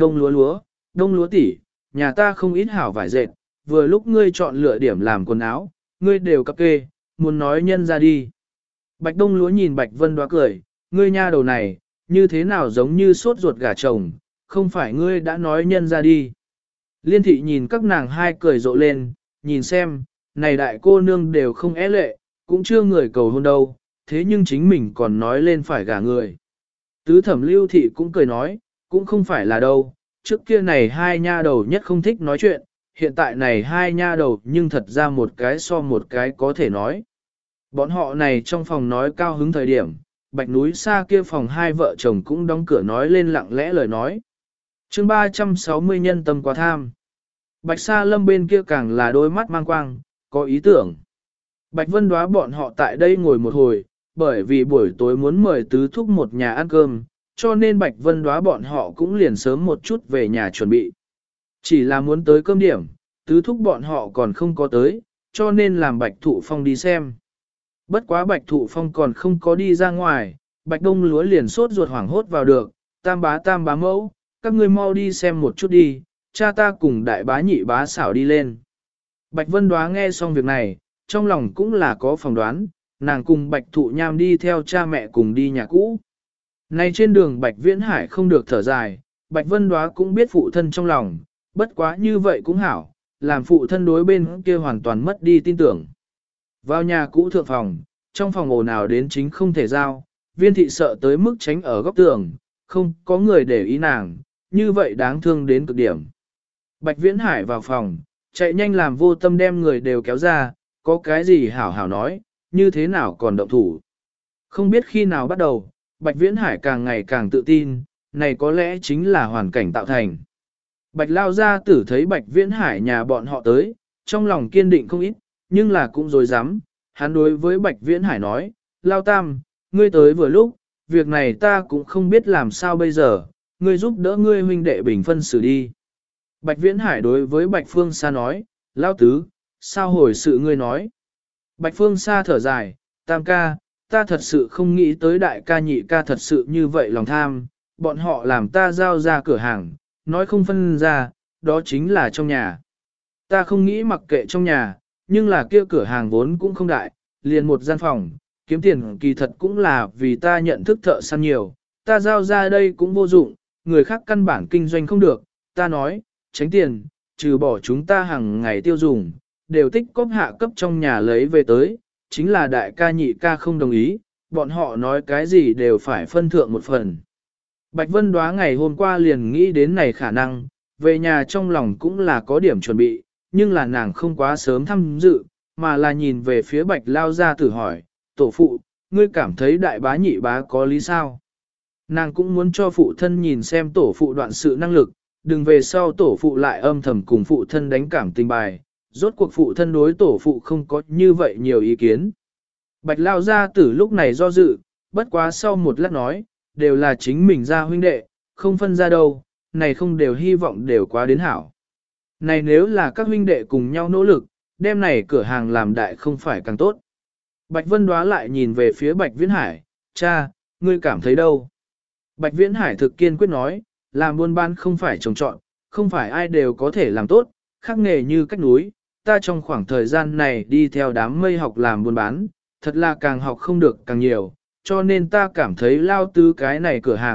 Đông lúa tỷ, nhà ta không ít hảo vải dệt, vừa lúc ngươi chọn lựa điểm làm quần áo, ngươi đều cập kê, muốn nói nhân ra đi. Bạch Đông lúa nhìn Bạch Vân Đoá cười, ngươi nha đầu này, như thế nào giống như sốt ruột gà chồng, không phải ngươi đã nói nhân ra đi. Liên thị nhìn các nàng hai cười rộ lên, nhìn xem, này đại cô nương đều không é lệ, cũng chưa người cầu hôn đâu, thế nhưng chính mình còn nói lên phải gả người. Tứ thẩm Lưu thị cũng cười nói, cũng không phải là đâu, trước kia này hai nha đầu nhất không thích nói chuyện, hiện tại này hai nha đầu nhưng thật ra một cái so một cái có thể nói. Bọn họ này trong phòng nói cao hứng thời điểm, Bạch núi xa kia phòng hai vợ chồng cũng đóng cửa nói lên lặng lẽ lời nói. Chương 360 nhân tâm quá tham. Bạch Sa Lâm bên kia càng là đôi mắt mang quang, có ý tưởng. Bạch Vân Đoá bọn họ tại đây ngồi một hồi, bởi vì buổi tối muốn mời tứ thúc một nhà ăn cơm, cho nên Bạch Vân Đoá bọn họ cũng liền sớm một chút về nhà chuẩn bị. Chỉ là muốn tới cơm điểm, tứ thúc bọn họ còn không có tới, cho nên làm Bạch Thụ Phong đi xem. Bất quá Bạch Thụ Phong còn không có đi ra ngoài, Bạch Đông lúa liền sốt ruột hoảng hốt vào được, tam bá mẫu, các ngươi mau đi xem một chút đi, cha ta cùng đại bá nhị bá xảo đi lên. Bạch Vân Đoá nghe xong việc này, trong lòng cũng là có phỏng đoán, nàng cùng Bạch Thụ Nham đi theo cha mẹ cùng đi nhà cũ. Nay trên đường Bạch Viễn Hải không được thở dài, Bạch Vân Đoá cũng biết phụ thân trong lòng, bất quá như vậy cũng hảo, làm phụ thân đối bên kia hoàn toàn mất đi tin tưởng. Vào nhà cũ thượng phòng, trong phòng ồn ào đến chính không thể giao, Viên thị sợ tới mức tránh ở góc tường, không có người để ý nàng, như vậy đáng thương đến cực điểm. Bạch Viễn Hải vào phòng, chạy nhanh làm vô tâm đem người đều kéo ra, có cái gì hảo hảo nói, như thế nào còn động thủ. Không biết khi nào bắt đầu, Bạch Viễn Hải càng ngày càng tự tin, này có lẽ chính là hoàn cảnh tạo thành. Bạch Lao Gia Tử thấy Bạch Viễn Hải nhà bọn họ tới, trong lòng kiên định không ít, nhưng là cũng dối dám. Hắn đối với Bạch Viễn Hải nói, Lao Tam, ngươi tới vừa lúc, việc này ta cũng không biết làm sao bây giờ, ngươi giúp đỡ ngươi huynh đệ bình phân xử đi. Bạch Viễn Hải đối với Bạch Phương Sa nói, Lao Tứ, sao hồi sự ngươi nói. Bạch Phương Sa thở dài, Tam ca, ta thật sự không nghĩ tới đại ca nhị ca thật sự như vậy lòng tham, bọn họ làm ta giao ra cửa hàng, nói không phân ra, đó chính là trong nhà. Ta không nghĩ mặc kệ trong nhà, nhưng là kia cửa hàng vốn cũng không đại, liền một gian phòng, kiếm tiền kỳ thật cũng là vì ta nhận thức thợ săn nhiều, ta giao ra đây cũng vô dụng, người khác căn bản kinh doanh không được, ta nói, tránh tiền, trừ bỏ chúng ta hàng ngày tiêu dùng, đều tích cóp hạ cấp trong nhà lấy về tới, chính là đại ca nhị ca không đồng ý, bọn họ nói cái gì đều phải phân thượng một phần. Bạch Vân Đoá ngày hôm qua liền nghĩ đến này khả năng, về nhà trong lòng cũng là có điểm chuẩn bị, nhưng là nàng không quá sớm tham dự, mà là nhìn về phía Bạch Lao Gia Tử hỏi, tổ phụ, ngươi cảm thấy đại bá nhị bá có lý sao? Nàng cũng muốn cho phụ thân nhìn xem tổ phụ đoạn sự năng lực, đừng về sau tổ phụ lại âm thầm cùng phụ thân đánh cảm tình bài, rốt cuộc phụ thân đối tổ phụ không có như vậy nhiều ý kiến. Bạch Lao Gia Tử lúc này do dự, bất quá sau một lát nói, đều là chính mình ra huynh đệ, không phân ra đâu, này không đều hy vọng đều quá đến hảo. Này nếu là các huynh đệ cùng nhau nỗ lực, đem này cửa hàng làm đại không phải càng tốt. Bạch Vân Đoá lại nhìn về phía Bạch Viễn Hải, cha, ngươi cảm thấy đâu? Bạch Viễn Hải thực kiên quyết nói, làm buôn bán không phải trồng trọn, không phải ai đều có thể làm tốt, khác nghề như cách núi, ta trong khoảng thời gian này đi theo đám mây học làm buôn bán, thật là càng học không được càng nhiều, cho nên ta cảm thấy Lao Tứ cái này cửa hàng,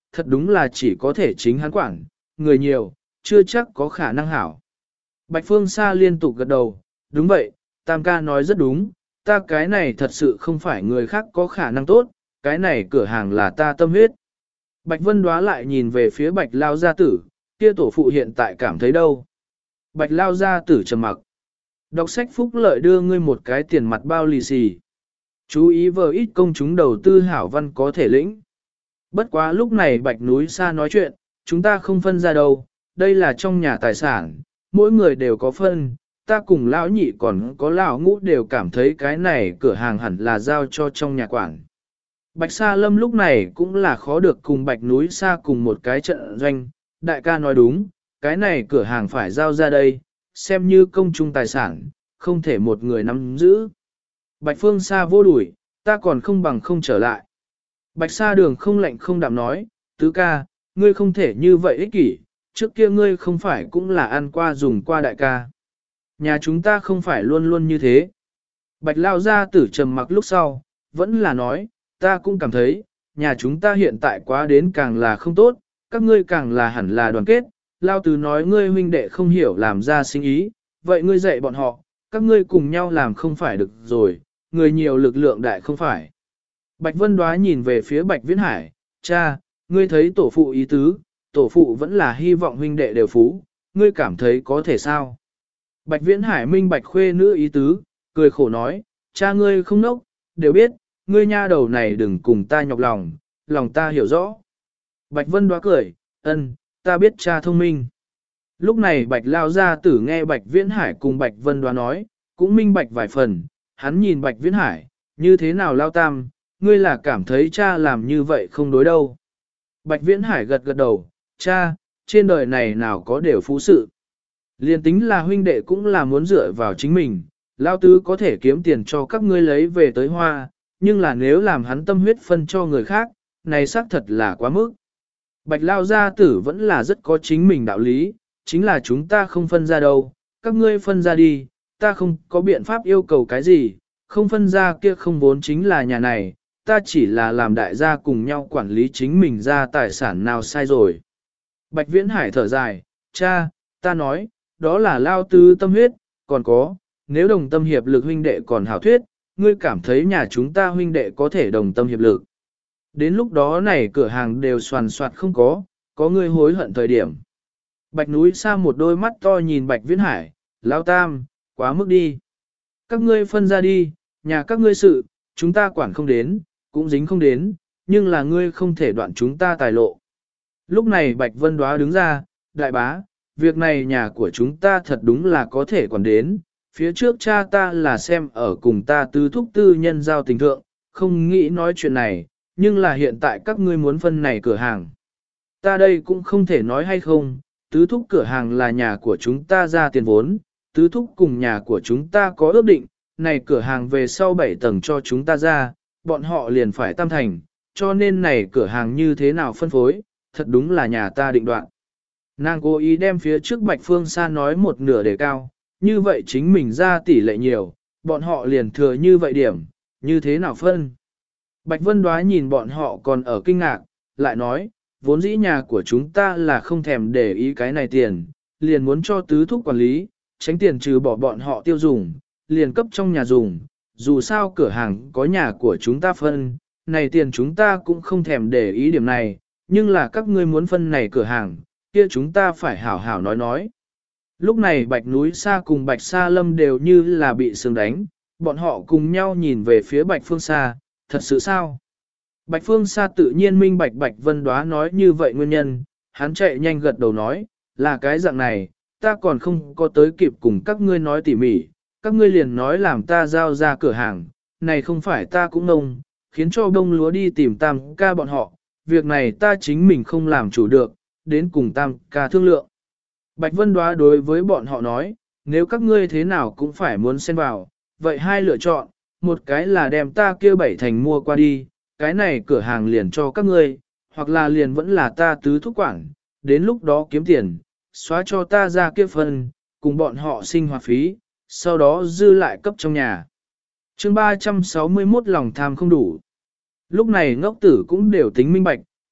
thật đúng là chỉ có thể chính hắn quản, người nhiều, chưa chắc có khả năng hảo. Bạch Phương Sa liên tục gật đầu, đúng vậy, Tam ca nói rất đúng, ta cái này thật sự không phải người khác có khả năng tốt, cái này cửa hàng là ta tâm huyết. Bạch Vân Đoá lại nhìn về phía Bạch Lao Gia Tử, kia tổ phụ hiện tại cảm thấy đâu. Bạch Lao Gia Tử trầm mặc. Đọc sách phúc lợi đưa ngươi một cái tiền mặt bao lì xì. Chú ý vờ ít công chúng đầu tư hảo văn có thể lĩnh. Bất quá lúc này Bạch Núi Sa nói chuyện, chúng ta không phân ra đâu, đây là trong nhà tài sản, mỗi người đều có phân, ta cùng lão nhị còn có lão ngũ đều cảm thấy cái này cửa hàng hẳn là giao cho trong nhà quản. Bạch Sa Lâm lúc này cũng là khó được cùng Bạch Núi Sa cùng một cái trận doanh, đại ca nói đúng, cái này cửa hàng phải giao ra đây, xem như công chung tài sản, không thể một người nắm giữ. Bạch Phương Sa vô đuổi, ta còn không bằng không trở lại. Bạch Sa Đường không lạnh không đạm nói, tứ ca, ngươi không thể như vậy ích kỷ, trước kia ngươi không phải cũng là ăn qua dùng qua đại ca. Nhà chúng ta không phải luôn luôn như thế. Bạch Lao Gia Tử trầm mặc lúc sau, vẫn là nói, ta cũng cảm thấy, nhà chúng ta hiện tại quá đến càng là không tốt, các ngươi càng là hẳn là đoàn kết. Lao Tứ nói ngươi huynh đệ không hiểu làm ra sinh ý, vậy ngươi dạy bọn họ, các ngươi cùng nhau làm không phải được rồi, người nhiều lực lượng đại không phải. Bạch Vân Đoá nhìn về phía Bạch Viễn Hải, cha, ngươi thấy tổ phụ ý tứ, tổ phụ vẫn là hy vọng huynh đệ đều phú, ngươi cảm thấy có thể sao? Bạch Viễn Hải minh bạch khuê nữ ý tứ, cười khổ nói, cha ngươi không nốc, đều biết, ngươi nha đầu này đừng cùng ta nhọc lòng, lòng ta hiểu rõ. Bạch Vân Đoá cười, ân, ta biết cha thông minh. Lúc này Bạch Lao Gia Tử nghe Bạch Viễn Hải cùng Bạch Vân Đoá nói, cũng minh bạch vài phần, hắn nhìn Bạch Viễn Hải, như thế nào Lao Tam, ngươi là cảm thấy cha làm như vậy không đối đâu. Bạch Viễn Hải gật gật đầu, cha, trên đời này nào có đều phú sự. Liên tính là huynh đệ cũng là muốn dựa vào chính mình, Lao Tứ có thể kiếm tiền cho các ngươi lấy về tới hoa, nhưng là nếu làm hắn tâm huyết phân cho người khác, này xác thật là quá mức. Bạch Lao Gia Tử vẫn là rất có chính mình đạo lý, chính là chúng ta không phân ra đâu, các ngươi phân ra đi, ta không có biện pháp yêu cầu cái gì, không phân ra kia không vốn chính là nhà này, ta chỉ là làm đại gia cùng nhau quản lý chính mình ra tài sản nào sai rồi. Bạch Viễn Hải thở dài, cha, ta nói, đó là Lao Tứ tâm huyết, còn có, nếu đồng tâm hiệp lực huynh đệ còn hảo thuyết, ngươi cảm thấy nhà chúng ta huynh đệ có thể đồng tâm hiệp lực. Đến lúc đó này cửa hàng đều soàn soạt không có ngươi hối hận thời điểm. Bạch Núi Sa một đôi mắt to nhìn Bạch Viễn Hải, Lao Tam, quá mức đi. Các ngươi phân ra đi, nhà các ngươi sự, chúng ta quản không đến, cũng dính không đến, nhưng là ngươi không thể đoạn chúng ta tài lộ. Lúc này Bạch Vân Đoá đứng ra, đại bá, việc này nhà của chúng ta thật đúng là có thể quản đến, phía trước cha ta là xem ở cùng ta tứ thúc tư nhân giao tình thượng, không nghĩ nói chuyện này, nhưng là hiện tại các ngươi muốn phân này cửa hàng. Ta đây cũng không thể nói hay không, tứ thúc cửa hàng là nhà của chúng ta ra tiền vốn, tứ thúc cùng nhà của chúng ta có ước định, này cửa hàng về sau 7 tầng cho chúng ta ra, bọn họ liền phải tam thành, cho nên này cửa hàng như thế nào phân phối, thật đúng là nhà ta định đoạn. Nàng cố ý đem phía trước Bạch Phương Sa nói một nửa để cao, như vậy chính mình ra tỷ lệ nhiều, bọn họ liền thừa như vậy điểm, như thế nào phân. Bạch Vân Đoá nhìn bọn họ còn ở kinh ngạc, lại nói, vốn dĩ nhà của chúng ta là không thèm để ý cái này tiền, liền muốn cho tứ thúc quản lý, tránh tiền trừ bỏ bọn họ tiêu dùng, liền cấp trong nhà dùng, dù sao cửa hàng có nhà của chúng ta phân, này tiền chúng ta cũng không thèm để ý điểm này, nhưng là các ngươi muốn phân này cửa hàng, kia chúng ta phải hảo hảo nói. Lúc này Bạch Núi Sa cùng Bạch Sa Lâm đều như là bị sương đánh, bọn họ cùng nhau nhìn về phía Bạch Phương Sa, thật sự sao? Bạch Phương Sa tự nhiên minh bạch Bạch Vân Đoá nói như vậy nguyên nhân, hắn chạy nhanh gật đầu nói, là cái dạng này, ta còn không có tới kịp cùng các ngươi nói tỉ mỉ, các ngươi liền nói làm ta giao ra cửa hàng, này không phải ta cũng nông, khiến cho đông lúa đi tìm Tam ca bọn họ, việc này ta chính mình không làm chủ được, đến cùng Tam ca thương lượng. Bạch Vân Đoá đối với bọn họ nói, nếu các ngươi thế nào cũng phải muốn xen vào, vậy hai lựa chọn, một cái là đem ta kia 7 thành mua qua đi, cái này cửa hàng liền cho các ngươi, hoặc là liền vẫn là ta tứ thúc quản, đến lúc đó kiếm tiền, xóa cho ta ra kia phần, cùng bọn họ sinh hoạt phí, sau đó dư lại cấp trong nhà. chương 361 lòng tham không đủ. Lúc này ngốc tử cũng đều tính minh bạch,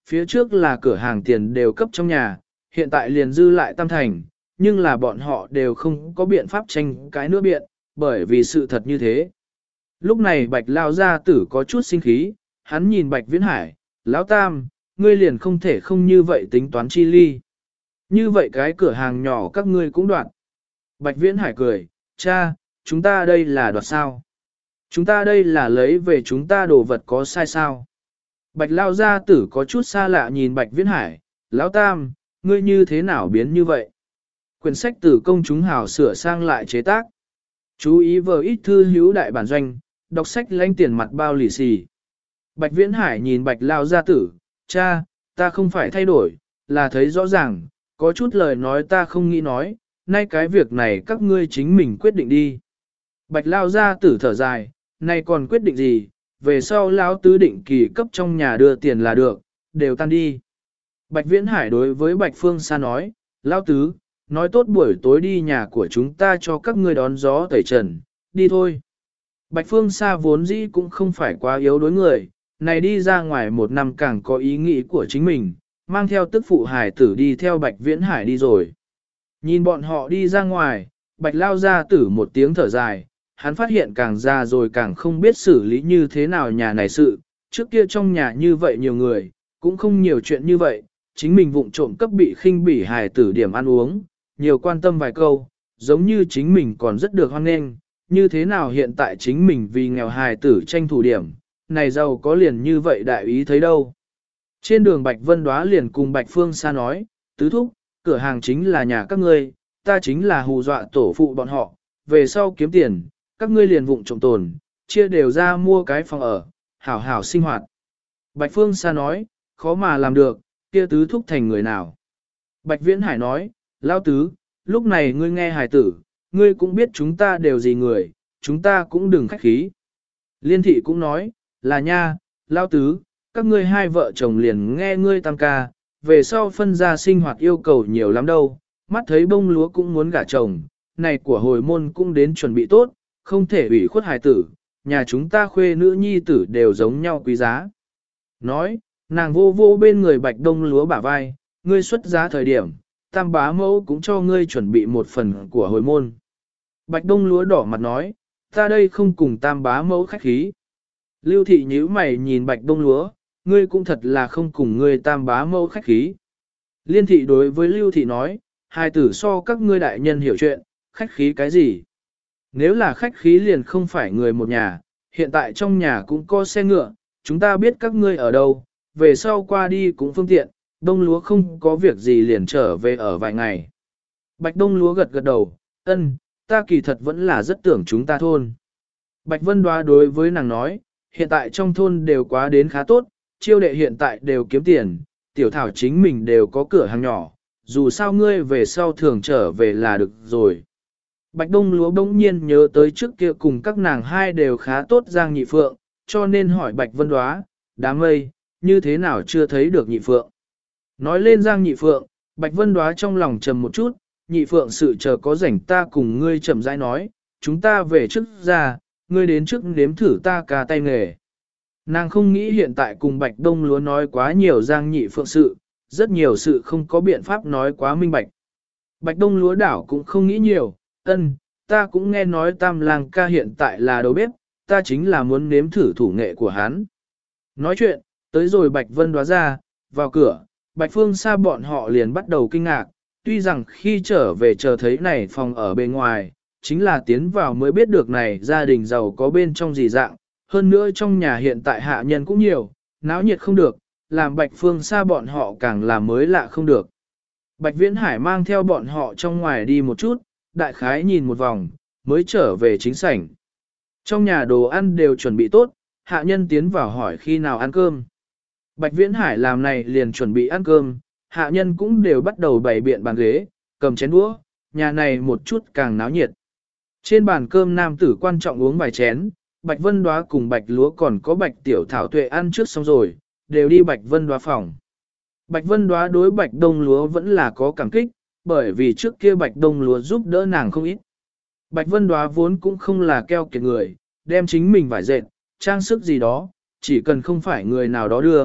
phía trước là cửa hàng tiền đều cấp trong nhà, hiện tại liền dư lại tam thành, nhưng là bọn họ đều không có biện pháp tranh cái nữa biện, bởi vì sự thật như thế. Lúc này Bạch Lao gia tử có chút sinh khí, hắn nhìn Bạch Viễn Hải, Lão Tam, ngươi liền không thể không như vậy tính toán chi ly. Như vậy cái cửa hàng nhỏ các ngươi cũng đoạt. Bạch Viễn Hải cười, cha, chúng ta đây là đoạt sao? Chúng ta đây là lấy về chúng ta đồ vật có sai sao? Bạch Lao gia tử có chút xa lạ nhìn Bạch Viễn Hải, Lão Tam, ngươi như thế nào biến như vậy? Quyển sách từ công chúng hào sửa sang lại chế tác. Chú ý vở ít thư hữu đại bản doanh, đọc sách lãnh tiền mặt bao lì xì. Bạch Viễn Hải nhìn Bạch Lao gia tử, cha, ta không phải thay đổi, là thấy rõ ràng, có chút lời nói ta không nghĩ nói, nay cái việc này các ngươi chính mình quyết định đi. Bạch Lao gia tử thở dài, nay còn quyết định gì, về sau Lão Tứ định kỳ cấp trong nhà đưa tiền là được, đều tan đi. Bạch Viễn Hải đối với Bạch Phương Sa nói, Lão Tứ, nói tốt buổi tối đi nhà của chúng ta cho các ngươi đón gió tẩy trần, đi thôi. Bạch Phương Sa vốn dĩ cũng không phải quá yếu đối người, này đi ra ngoài một năm càng có ý nghĩ của chính mình, mang theo tức phụ hải tử đi theo Bạch Viễn Hải đi rồi. Nhìn bọn họ đi ra ngoài, Bạch Lao gia tử một tiếng thở dài, hắn phát hiện càng già rồi càng không biết xử lý như thế nào nhà này sự, trước kia trong nhà như vậy nhiều người, cũng không nhiều chuyện như vậy, chính mình vụng trộm cấp bị khinh bỉ hài tử điểm ăn uống, nhiều quan tâm vài câu, giống như chính mình còn rất được hoan nghênh, như thế nào hiện tại chính mình vì nghèo hài tử tranh thủ điểm, này giàu có liền như vậy đại ý thấy đâu. Trên đường Bạch Vân Đóa liền cùng Bạch Phương Sa nói, tứ thúc, cửa hàng chính là nhà các ngươi, ta chính là hù dọa tổ phụ bọn họ, về sau kiếm tiền, các ngươi liền vụng trộm tồn, chia đều ra mua cái phòng ở, hảo hảo sinh hoạt. Bạch Phương Sa nói, khó mà làm được, kia tứ thúc thành người nào. Bạch Viễn Hải nói, Lão Tứ, lúc này ngươi nghe hài tử, ngươi cũng biết chúng ta đều gì người, chúng ta cũng đừng khách khí. Liên thị cũng nói, là nha, Lão Tứ, các ngươi hai vợ chồng liền nghe ngươi tam ca, về sau phân ra sinh hoạt yêu cầu nhiều lắm đâu, mắt thấy bông lúa cũng muốn gả chồng, này của hồi môn cũng đến chuẩn bị tốt, không thể ủy khuất hài tử, nhà chúng ta khuê nữ nhi tử đều giống nhau quý giá. Nói, nàng vô vô bên người Bạch Đông Lúa bả vai, ngươi xuất giá thời điểm, tam bá mẫu cũng cho ngươi chuẩn bị một phần của hồi môn. Bạch Đông Lúa đỏ mặt nói, ta đây không cùng tam bá mẫu khách khí. Lưu thị nhíu mày nhìn Bạch Đông Lúa, ngươi cũng thật là không cùng ngươi tam bá mẫu khách khí. Liên thị đối với Lưu thị nói, hai tử so các ngươi đại nhân hiểu chuyện, khách khí cái gì? Nếu là khách khí liền không phải người một nhà, hiện tại trong nhà cũng có xe ngựa, chúng ta biết các ngươi ở đâu, về sau qua đi cũng phương tiện, Đông Lúa không có việc gì liền trở về ở vài ngày. Bạch Đông Lúa gật gật đầu, ân, ta kỳ thật vẫn là rất tưởng chúng ta thôn. Bạch Vân Đoá đối với nàng nói, hiện tại trong thôn đều quá đến khá tốt, chiêu đệ hiện tại đều kiếm tiền, tiểu thảo chính mình đều có cửa hàng nhỏ, dù sao ngươi về sau thường trở về là được rồi. Bạch Đông Lúa bỗng nhiên nhớ tới trước kia cùng các nàng hai đều khá tốt Giang Nhị Phượng, cho nên hỏi Bạch Vân Đoá, đám mây, như thế nào chưa thấy được Nhị Phượng. Nói lên Giang Nhị Phượng, Bạch Vân Đoá trong lòng trầm một chút, Nhị Phượng sự chờ có rảnh ta cùng ngươi chậm rãi nói, chúng ta về trước ra, ngươi đến trước nếm thử ta ca tay nghề. Nàng không nghĩ hiện tại cùng Bạch Đông Lúa nói quá nhiều Giang Nhị Phượng sự, rất nhiều sự không có biện pháp nói quá minh bạch. Bạch Đông Lúa đảo cũng không nghĩ nhiều, ân, ta cũng nghe nói Tam Lang ca hiện tại là đầu bếp, ta chính là muốn nếm thử thủ nghệ của hắn. Nói chuyện, tới rồi Bạch Vân Đoá ra, vào cửa, Bạch Phương Sa bọn họ liền bắt đầu kinh ngạc, tuy rằng khi trở về chờ thấy này phòng ở bên ngoài, chính là tiến vào mới biết được này gia đình giàu có bên trong gì dạng, hơn nữa trong nhà hiện tại hạ nhân cũng nhiều, náo nhiệt không được, làm Bạch Phương Sa bọn họ càng làm mới lạ không được. Bạch Viễn Hải mang theo bọn họ trong ngoài đi một chút, đại khái nhìn một vòng, mới trở về chính sảnh. Trong nhà đồ ăn đều chuẩn bị tốt, hạ nhân tiến vào hỏi khi nào ăn cơm. Bạch Viễn Hải làm này liền chuẩn bị ăn cơm, hạ nhân cũng đều bắt đầu bày biện bàn ghế, cầm chén đũa, nhà này một chút càng náo nhiệt. Trên bàn cơm nam tử quan trọng uống vài chén, Bạch Vân Đoá cùng Bạch Lúa còn có Bạch Tiểu Thảo Tuệ ăn trước xong rồi, đều đi Bạch Vân Đoá phòng. Bạch Vân Đoá đối Bạch Đông Lúa vẫn là có cảm kích, bởi vì trước kia Bạch Đông Lúa giúp đỡ nàng không ít. Bạch Vân Đoá vốn cũng không là keo kiệt người, đem chính mình vải dệt, trang sức gì đó, chỉ cần không phải người nào đó đưa,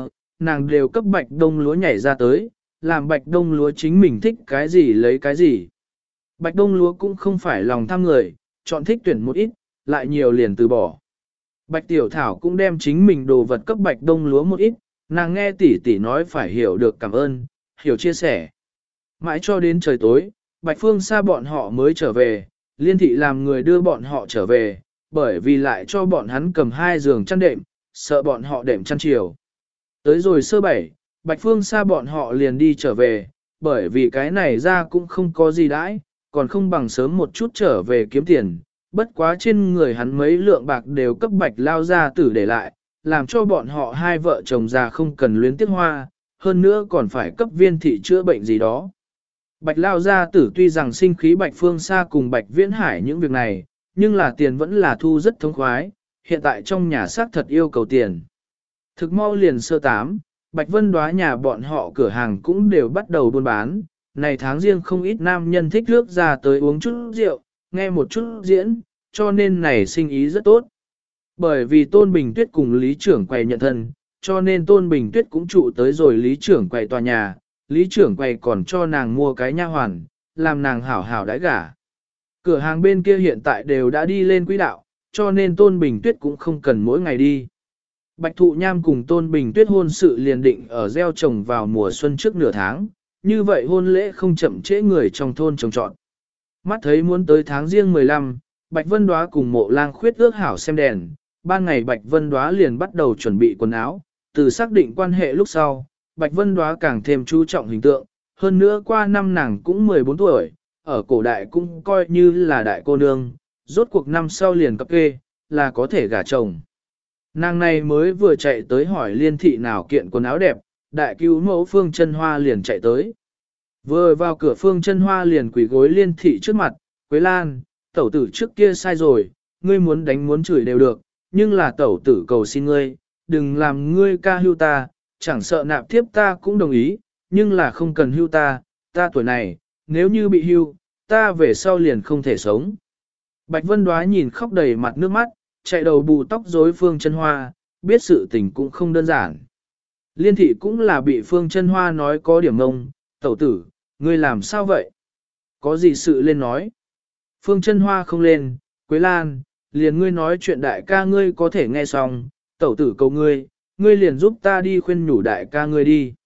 nàng đều cấp bạch đông lúa nhảy ra tới, làm bạch đông lúa chính mình thích cái gì lấy cái gì. Bạch đông lúa cũng không phải lòng tham người, chọn thích tuyển một ít, lại nhiều liền từ bỏ. Bạch tiểu thảo cũng đem chính mình đồ vật cấp bạch đông lúa một ít, nàng nghe tỷ tỷ nói phải hiểu được cảm ơn, hiểu chia sẻ. Mãi cho đến trời tối, Bạch Phương Sa bọn họ mới trở về, Liên thị làm người đưa bọn họ trở về, bởi vì lại cho bọn hắn cầm 2 giường chăn đệm, sợ bọn họ đệm chăn chiều. Tới rồi sơ 7, Bạch Phương Sa bọn họ liền đi trở về, bởi vì cái này ra cũng không có gì đãi, còn không bằng sớm một chút trở về kiếm tiền, bất quá trên người hắn mấy lượng bạc đều cấp Bạch lao ra tử để lại, làm cho bọn họ 2 vợ chồng già không cần luyến tiếc hoa, hơn nữa còn phải cấp viên thị chữa bệnh gì đó. Bạch lao gia tử tuy rằng sinh khí Bạch Phương Sa cùng Bạch Viễn Hải những việc này, nhưng là tiền vẫn là thu rất thống khoái, hiện tại trong nhà xác thật yêu cầu tiền. Thực mau liền sơ 8, Bạch Vân Đóa nhà bọn họ cửa hàng cũng đều bắt đầu buôn bán, này tháng riêng không ít nam nhân thích nước ra tới uống chút rượu, nghe một chút diễn, cho nên này sinh ý rất tốt. Bởi vì Tôn Bình Tuyết cùng Lý trưởng quầy nhận thân, cho nên Tôn Bình Tuyết cũng trụ tới rồi Lý trưởng quầy tòa nhà, Lý trưởng quầy còn cho nàng mua cái nha hoàn, làm nàng hảo hảo đãi gả. Cửa hàng bên kia hiện tại đều đã đi lên quỹ đạo, cho nên Tôn Bình Tuyết cũng không cần mỗi ngày đi. Bạch Thụ Nham cùng Tôn Bình Tuyết hôn sự liền định ở gieo trồng vào mùa xuân trước nửa tháng, như vậy hôn lễ không chậm trễ người trong thôn trồng trọt. Mắt thấy muốn tới tháng riêng 15, Bạch Vân Đóa cùng Mộ Lang Khuyết ước hảo xem đèn, ban ngày Bạch Vân Đóa liền bắt đầu chuẩn bị quần áo, từ xác định quan hệ lúc sau, Bạch Vân Đóa càng thêm chú trọng hình tượng, hơn nữa qua năm nàng cũng 14 tuổi, ở cổ đại cũng coi như là đại cô nương, rốt cuộc năm sau liền cập kê, là có thể gả chồng. Nàng này mới vừa chạy tới hỏi Liên thị nào kiện quần áo đẹp, đại cứu mẫu Phương Chân Hoa liền chạy tới. Vừa vào cửa Phương Chân Hoa liền quỳ gối Liên thị trước mặt, Quế Lan, tẩu tử trước kia sai rồi, ngươi muốn đánh muốn chửi đều được, nhưng là tẩu tử cầu xin ngươi, đừng làm ngươi ca hưu ta, chẳng sợ nạp tiếp ta cũng đồng ý, nhưng là không cần hưu ta, ta tuổi này, nếu như bị hưu, ta về sau liền không thể sống. Bạch Vân Đóa nhìn khóc đầy mặt nước mắt, chạy đầu bù tóc rối Phương Chân Hoa, biết sự tình cũng không đơn giản. Liên thị cũng là bị Phương Chân Hoa nói có điểm ngông, tẩu tử, ngươi làm sao vậy? Có gì sự lên nói? Phương Chân Hoa không lên, Quế Lan, liền ngươi nói chuyện đại ca ngươi có thể nghe xong, tẩu tử cầu ngươi, ngươi liền giúp ta đi khuyên nhủ đại ca ngươi đi.